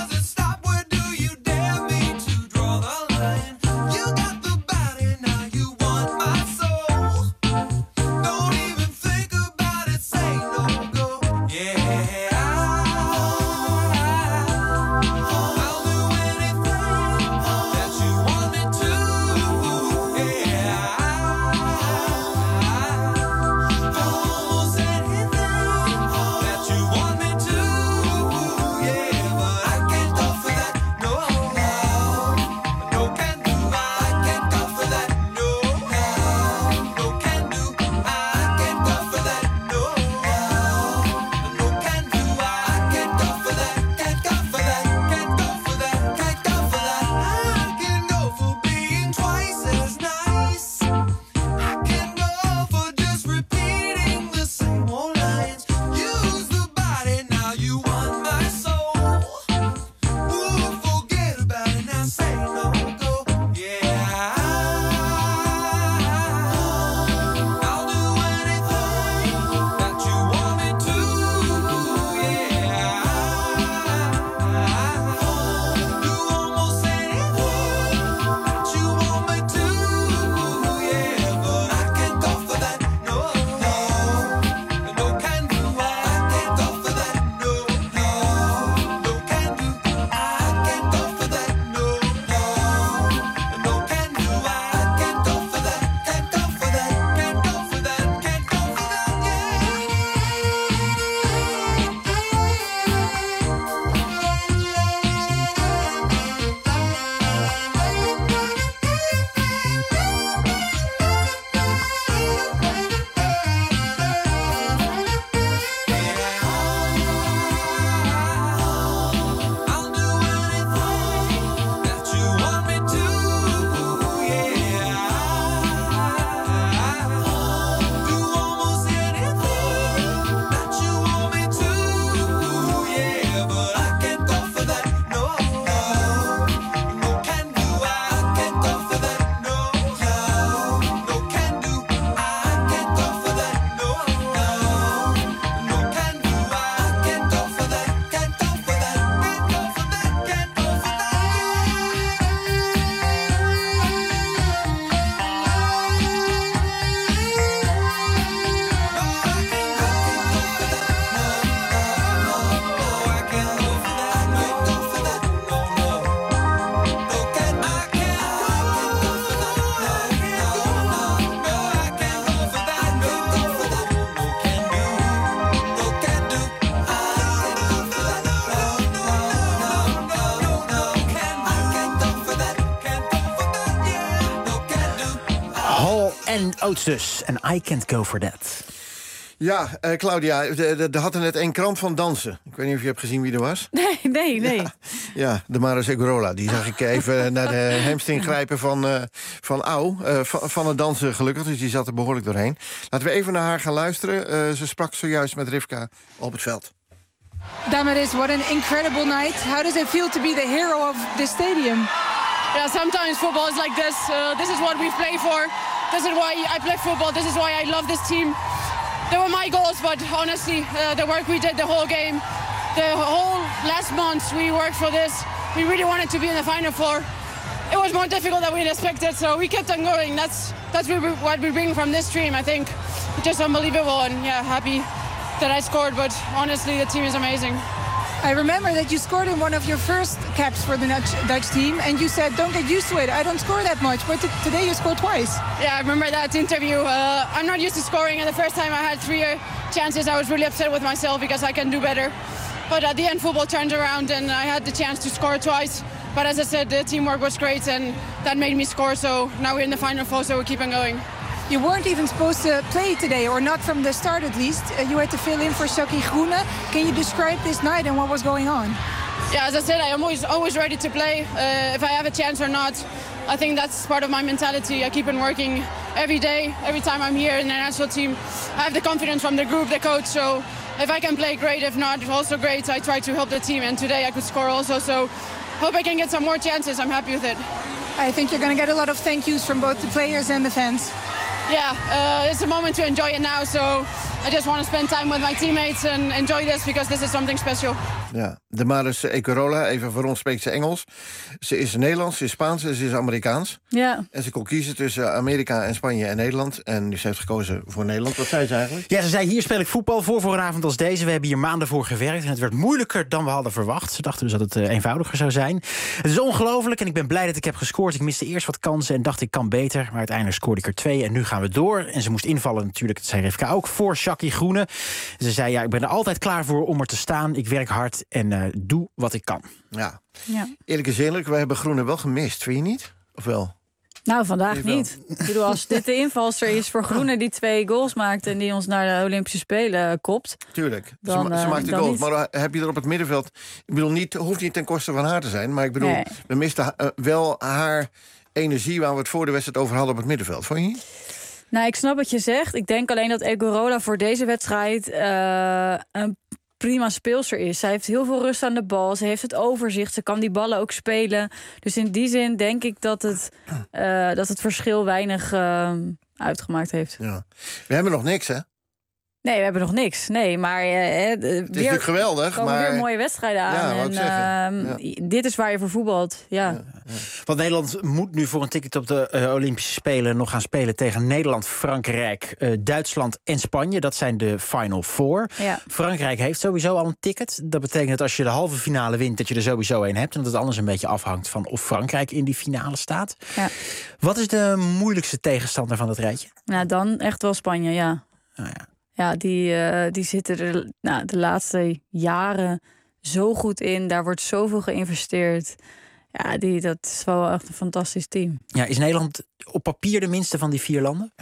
en Oates dus. En I Can't Go For That. Ja, uh, Claudia, er had er net één krant van dansen. Ik weet niet of je hebt gezien wie er was. Nee, nee, nee. Ja, ja de Maris Egorola. Die zag ik even naar de hamstring grijpen van, uh, van Au. Uh, van, van het dansen gelukkig, dus die zat er behoorlijk doorheen. Laten we even naar haar gaan luisteren. Uh, ze sprak zojuist met Rivka op het veld. Damaris, what an incredible night. How does it feel to be the hero of this stadium? Yeah, sometimes football is like this. Uh, this is what we play for. This is why I play football. This is why I love this team. They were my goals, but honestly, uh, the work we did the whole game, the whole last month we worked for this. We really wanted to be in the Final Four. It was more difficult than we expected, so we kept on going. That's that's what we bring from this team. I think just unbelievable, and yeah, happy that I scored. But honestly, the team is amazing. I remember that you scored in one of your first caps for the Dutch, Dutch team, and you said, don't get used to it, I don't score that much, but t- today you scored twice. Yeah, I remember that interview. Uh, I'm not used to scoring, and the first time I had three chances, I was really upset with myself because I can do better. But at the end, football turned around, and I had the chance to score twice. But as I said, the teamwork was great, and that made me score, so now we're in the Final Four, so we're keeping going. You weren't even supposed to play today, or not from the start at least. Uh, you had to fill in for Shaki Groene. Can you describe this night and what was going on? Yeah, as I said, I'm always always ready to play. Uh, if I have a chance or not, I think that's part of my mentality. I keep on working every day, every time I'm here in the national team. I have the confidence from the group, the coach, so if I can play, great. If not, also great. I try to help the team, and today I could score also, so hope I can get some more chances. I'm happy with it. I think you're going to get a lot of thank yous from both the players and the fans. Yeah, uh, it's a moment to enjoy it now, so I just want to spend time with my teammates and enjoy this because this is something special. Ja, de Maris Egorola, even voor ons spreekt ze Engels. Ze is Nederlands, ze is Spaans en ze is Amerikaans. Ja. En ze kon kiezen tussen Amerika en Spanje en Nederland. En ze heeft gekozen voor Nederland. Wat zei ze eigenlijk? Ja, ze zei, hier speel ik voetbal voor voor een avond als deze. We hebben hier maanden voor gewerkt en het werd moeilijker dan we hadden verwacht. Ze dachten dus dat het uh, eenvoudiger zou zijn. Het is ongelooflijk en ik ben blij dat ik heb gescoord. Ik miste eerst wat kansen en dacht ik kan beter. Maar uiteindelijk scoorde ik er twee en nu gaan we door. En ze moest invallen natuurlijk, dat zei Rivka ook, voor Shaki Groene. Ze zei, ja, ik ben er altijd klaar voor om er te staan. Ik werk hard en uh, doe wat ik kan. Ja. Ja. Eerlijk is eerlijk, wij hebben Groene wel gemist. Vind je niet? Of wel? Nou, vandaag niet. Ik bedoel, als dit de invalster is voor Groene die twee goals maakt en die ons naar de Olympische Spelen kopt. Tuurlijk, dan, ze, ze maakt de dan goals. niet. Maar heb je er op het middenveld... Ik bedoel, niet, hoeft niet ten koste van haar te zijn. Maar ik bedoel, Nee. we misten uh, wel haar energie waar we het voor de wedstrijd over hadden op het middenveld. Vond je niet? Nou, ik snap wat je zegt. Ik denk alleen dat Egorola voor deze wedstrijd uh, een prima speelster is. Zij heeft heel veel rust aan de bal. Ze heeft het overzicht. Ze kan die ballen ook spelen. Dus in die zin denk ik dat het, uh, dat het verschil weinig uh, uitgemaakt heeft. Ja. We hebben nog niks, hè? Nee, we hebben nog niks. Nee, maar uh, weer, Het is natuurlijk geweldig, komen maar... weer mooie wedstrijden aan. Ja, wou ik en uh, ja. dit is waar je voor voetbalt. Ja. Ja. Want Nederland moet nu voor een ticket op de uh, Olympische Spelen nog gaan spelen tegen Nederland, Frankrijk, uh, Duitsland en Spanje. Dat zijn de Final Four. Ja. Frankrijk heeft sowieso al een ticket. Dat betekent dat als je de halve finale wint, dat je er sowieso een hebt. En dat het anders een beetje afhangt van of Frankrijk in die finale staat. Ja. Wat is de moeilijkste tegenstander van het rijtje? Nou, dan echt wel Spanje, ja. Oh, ja. Ja, die, uh, die zitten er nou, de laatste jaren zo goed in. Daar wordt zoveel geïnvesteerd. Ja, die, dat is wel echt een fantastisch team. Ja, is Nederland op papier de minste van die vier landen?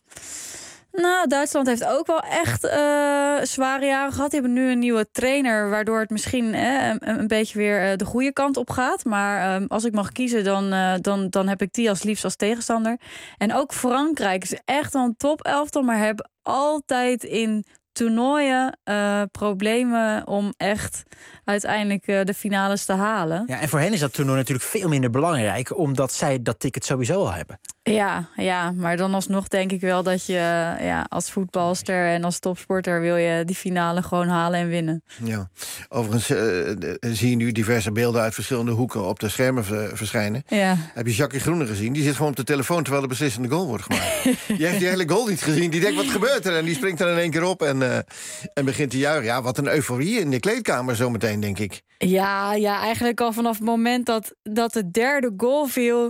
Nou, Duitsland heeft ook wel echt uh, zware jaren gehad. Die hebben nu een nieuwe trainer, waardoor het misschien eh, een, een beetje weer uh, de goede kant op gaat. Maar uh, als ik mag kiezen, dan, uh, dan, dan heb ik die als liefst als tegenstander. En ook Frankrijk is echt wel een top elftal, maar hebben altijd in toernooien uh, problemen om echt uiteindelijk uh, de finales te halen. Ja, en voor hen is dat toernooi natuurlijk veel minder belangrijk, omdat zij dat ticket sowieso al hebben. Ja, ja, maar dan alsnog denk ik wel dat je ja, als voetbalster en als topsporter wil je die finale gewoon halen en winnen. Ja, overigens uh, zie je nu diverse beelden uit verschillende hoeken op de schermen v- verschijnen. Ja. Heb je Jackie Groene gezien? Die zit gewoon op de telefoon terwijl de beslissende goal wordt gemaakt. Die heeft die hele goal niet gezien. Die denkt, wat gebeurt er? En die springt er in één keer op en, uh, en begint te juichen. Ja, wat een euforie in de kleedkamer zometeen, denk ik. Ja, ja, eigenlijk al vanaf het moment dat, dat de derde goal viel,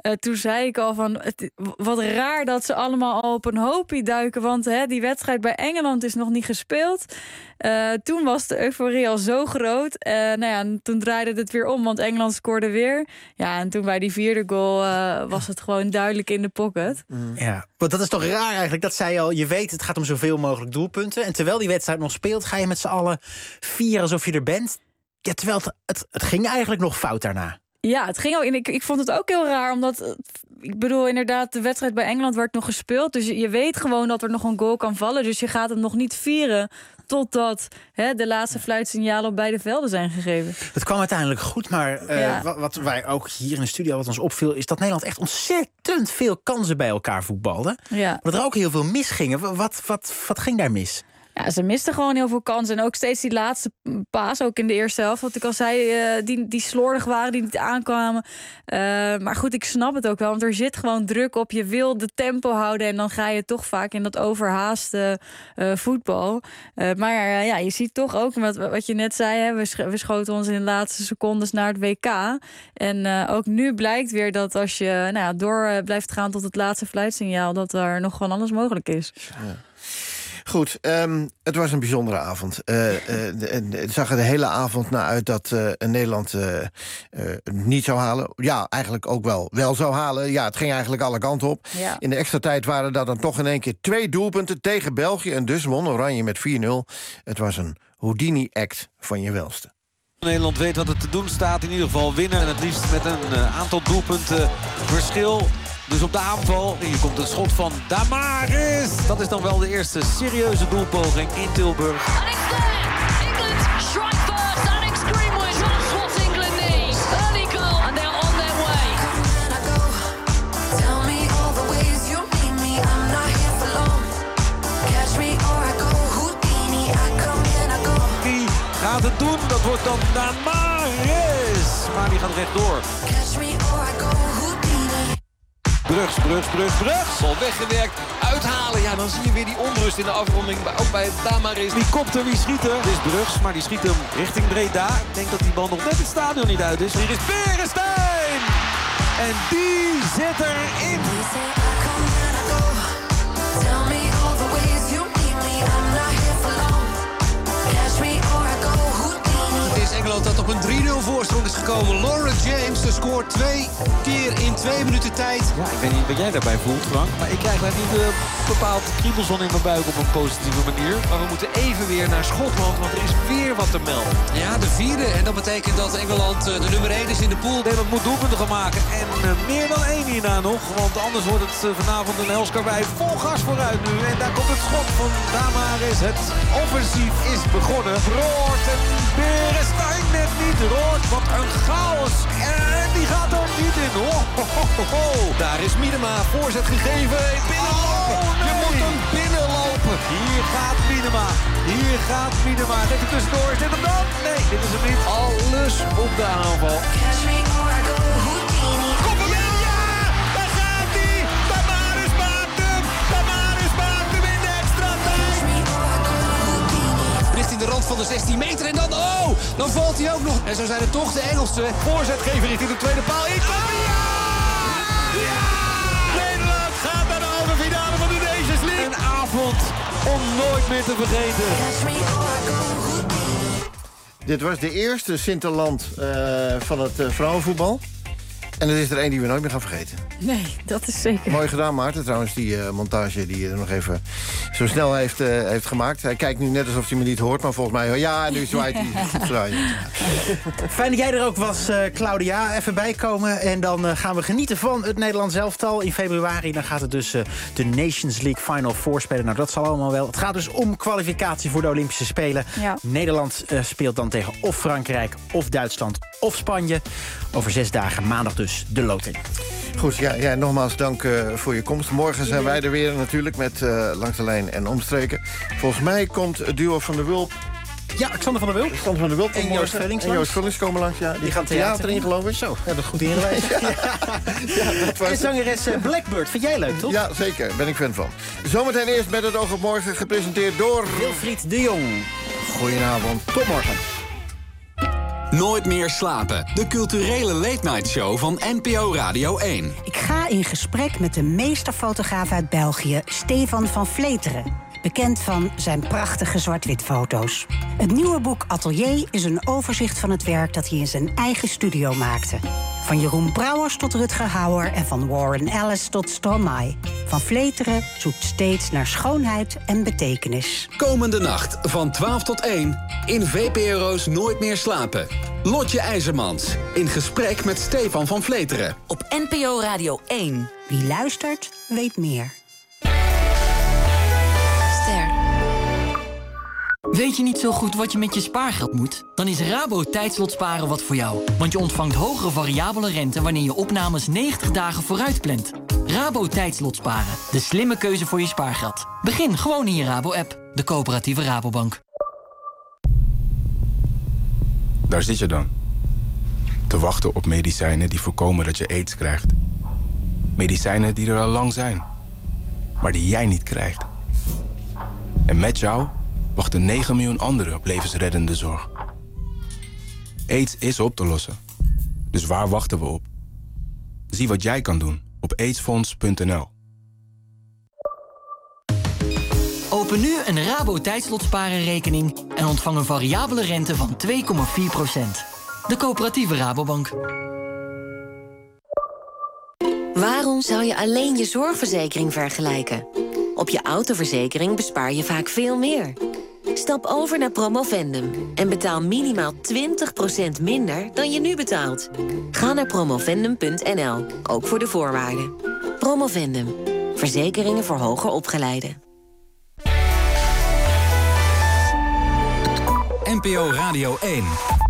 Uh, toen zei ik al van, het, wat raar dat ze allemaal al op een hoopje duiken. Want hè, die wedstrijd bij Engeland is nog niet gespeeld. Uh, toen was de euforie al zo groot. Uh, nou ja, toen draaide het weer om, want Engeland scoorde weer. Ja, en toen bij die vierde goal uh, was het gewoon duidelijk in de pocket. Mm. Ja, want dat is toch raar eigenlijk. Dat zei je al, je weet het gaat om zoveel mogelijk doelpunten. En terwijl die wedstrijd nog speelt, ga je met z'n allen vieren alsof je er bent. Ja, terwijl het, het, het ging eigenlijk nog fout daarna. Ja, het ging ook. En ik, ik vond het ook heel raar, omdat ik bedoel, inderdaad, de wedstrijd bij Engeland werd nog gespeeld. Dus je, je weet gewoon dat er nog een goal kan vallen. Dus je gaat hem nog niet vieren totdat hè, de laatste fluitsignalen op beide velden zijn gegeven. Het kwam uiteindelijk goed, maar uh, ja. wat, wat wij ook hier in de studio wat ons opviel, is dat Nederland echt ontzettend veel kansen bij elkaar voetbalde. Ja. Dat er ook heel veel misgingen. Wat, wat, wat ging daar mis? Ja, ze misten gewoon heel veel kansen. En ook steeds die laatste paas, ook in de eerste helft. Wat ik al zei, uh, die, die slordig waren, die niet aankwamen. Uh, maar goed, ik snap het ook wel. Want er zit gewoon druk op. Je wil de tempo houden. En dan ga je toch vaak in dat overhaaste uh, voetbal. Uh, maar uh, ja, je ziet toch ook, wat, wat je net zei. Hè, we, sch- we schoten ons in de laatste secondes naar het W K. En uh, ook nu blijkt weer dat als je nou ja, door uh, blijft gaan tot het laatste fluitsignaal, dat er nog gewoon alles mogelijk is. Ja. Goed, um, het was een bijzondere avond. Uh, uh, het zag er de hele avond naar uit dat uh, Nederland uh, uh, niet zou halen. Ja, eigenlijk ook wel wel zou halen. Ja, het ging eigenlijk alle kanten op. Ja. In de extra tijd waren dat dan toch in één keer twee doelpunten tegen België. En dus won Oranje met vier nul. Het was een Houdini-act van je welste. Nederland weet wat er te doen staat. In ieder geval winnen. En het liefst met een uh, aantal doelpunten verschil. Dus op de aanval, hier komt een schot van Damaris. Dat is dan wel de eerste serieuze doelpoging in Tilburg. And it's there! England strike first. Alex Greenwood. That's what England needs. Early goal and they're on their way. Tell me all the ways you need me. I'm not here for long. Catch me or I go Houdini. I come and I go. Wie gaat het doen? Dat wordt dan Damaris. Maar die gaat rechtdoor. Catch me or I go Houdini. Brugs, Brugs, Brugs, Brugs. Bal weggewerkt, uithalen. Ja, dan zie je weer die onrust in de afronding. Ook bij Damaris. Wie kopt er, wie schiet er? Het is Brugs, maar die schiet hem richting Breda. Ik denk dat die bal nog net het stadion niet uit is. Hier is Beresteyn! En die zit erin. Tell me all the ways you need me. I'm not here for long. Catch me or I go Houdini. Het is Engeland dat op een drie nul voorsprong is gekomen. Lauren James scoort twee keer in twee minuten tijd. Ja, ik weet niet wat jij daarbij voelt, Frank. Maar ik krijg daar niet uh, bepaald kriebels van in mijn buik op een positieve manier. Maar we moeten even weer naar Schotland, want er is weer wat te melden. Ja, de vierde. En dat betekent dat Engeland uh, de nummer één is in de pool. Nederland moet doelpunten gaan maken. En uh, meer dan één hierna nog. Want anders wordt het uh, vanavond een helskarwei vol gas vooruit nu. En daar komt het schot van Damaris. Het offensief is begonnen. Roort en Beresteyn net niet. Roort, wat een chaos. En die gaat er niet in. Oh, ho, ho, ho, ho. Daar is Miedema, voorzet gegeven. Binnenlopen. Oh, nee. Je moet hem binnenlopen. Hier gaat Miedema. Hier gaat Miedema. Net er tussendoor. Is dit hem dan? Nee, dit is hem niet. Alles op de aanval. Catch me or I go Houdini. Kom hem in, ja! Daar gaat hij! Damaris maakt hem! Damaris maakt hem in de extra tijd! Richting de rand van de zestien meter en dan, oh, dan valt hij ook nog. En zo zijn het toch de Engelsen. Voorzet geven richting de tweede paal. In. Oh, ja! Ja! Nederland gaat naar de halve finale van de Nations League. Een avond om nooit meer te vergeten. Dit was de eerste Sinterland uh, van het uh, vrouwenvoetbal. En het is er één die we nooit meer gaan vergeten. Nee, dat is zeker. Mooi gedaan, Maarten. Trouwens, die uh, montage die je er nog even zo snel heeft, uh, heeft gemaakt. Hij kijkt nu net alsof hij me niet hoort, maar volgens mij... ja, nu zwaait hij. Fijn dat jij er ook was, uh, Claudia. Even bijkomen en dan uh, gaan we genieten van het Nederlands elftal. In februari dan gaat het dus uh, de Nations League Final Four spelen. Nou, dat zal allemaal wel. Het gaat dus om kwalificatie voor de Olympische Spelen. Ja. Nederland uh, speelt dan tegen of Frankrijk, of Duitsland, of Spanje. Over zes dagen, maandag dus, de loting. Goed, ja, ja, nogmaals dank uh, voor je komst. Morgen zijn wij er weer natuurlijk met uh, Langs de Lijn en Omstreken. Volgens mij komt het duo van de Wulp. Ja, Xander van der Wulp. Xander van der Wulp. En Joost Vullings En Joost Vullings komen langs, ja. Die, die gaan theater, theater in, geloof ik. Zo, hebben we goed ingewijst. ja. Ja, dat was en zangeres uh, Blackbird, vind jij leuk, toch? Ja, zeker. Ben ik fan van. Zometeen eerst met het oog op morgen, gepresenteerd door... Wilfried de Jong. Goedenavond. Tot morgen. Nooit meer slapen. De culturele late-night show van N P O Radio één. Ik ga in gesprek met de meesterfotograaf uit België, Stefan van Vleteren. Bekend van zijn prachtige zwart-wit foto's. Het nieuwe boek Atelier is een overzicht van het werk dat hij in zijn eigen studio maakte. Van Jeroen Brouwers tot Rutger Hauer en van Warren Ellis tot Stromae. Van Vleteren zoekt steeds naar schoonheid en betekenis. Komende nacht van twaalf tot één in V P R O's Nooit meer slapen. Lotje IJzermans in gesprek met Stefan van Vleteren. Op N P O Radio één. Wie luistert, weet meer. Weet je niet zo goed wat je met je spaargeld moet? Dan is Rabo Tijdslotsparen wat voor jou. Want je ontvangt hogere variabele rente wanneer je opnames negentig dagen vooruit plant. Rabo Tijdslotsparen. De slimme keuze voor je spaargeld. Begin gewoon in je Rabo-app. De coöperatieve Rabobank. Daar zit je dan. Te wachten op medicijnen die voorkomen dat je aids krijgt. Medicijnen die er al lang zijn. Maar die jij niet krijgt. En met jou wachten negen miljoen anderen op levensreddende zorg. AIDS is op te lossen. Dus waar wachten we op? Zie wat jij kan doen op aidsfonds punt n l. Open nu een Rabo Tijdslotsparen-rekening en ontvang een variabele rente van twee komma vier procent. De coöperatieve Rabobank. Waarom zou je alleen je zorgverzekering vergelijken? Op je autoverzekering bespaar je vaak veel meer. Stap over naar Promovendum en betaal minimaal twintig procent minder dan je nu betaalt. Ga naar promovendum punt n l, ook voor de voorwaarden. Promovendum, verzekeringen voor hoger opgeleiden. N P O Radio één.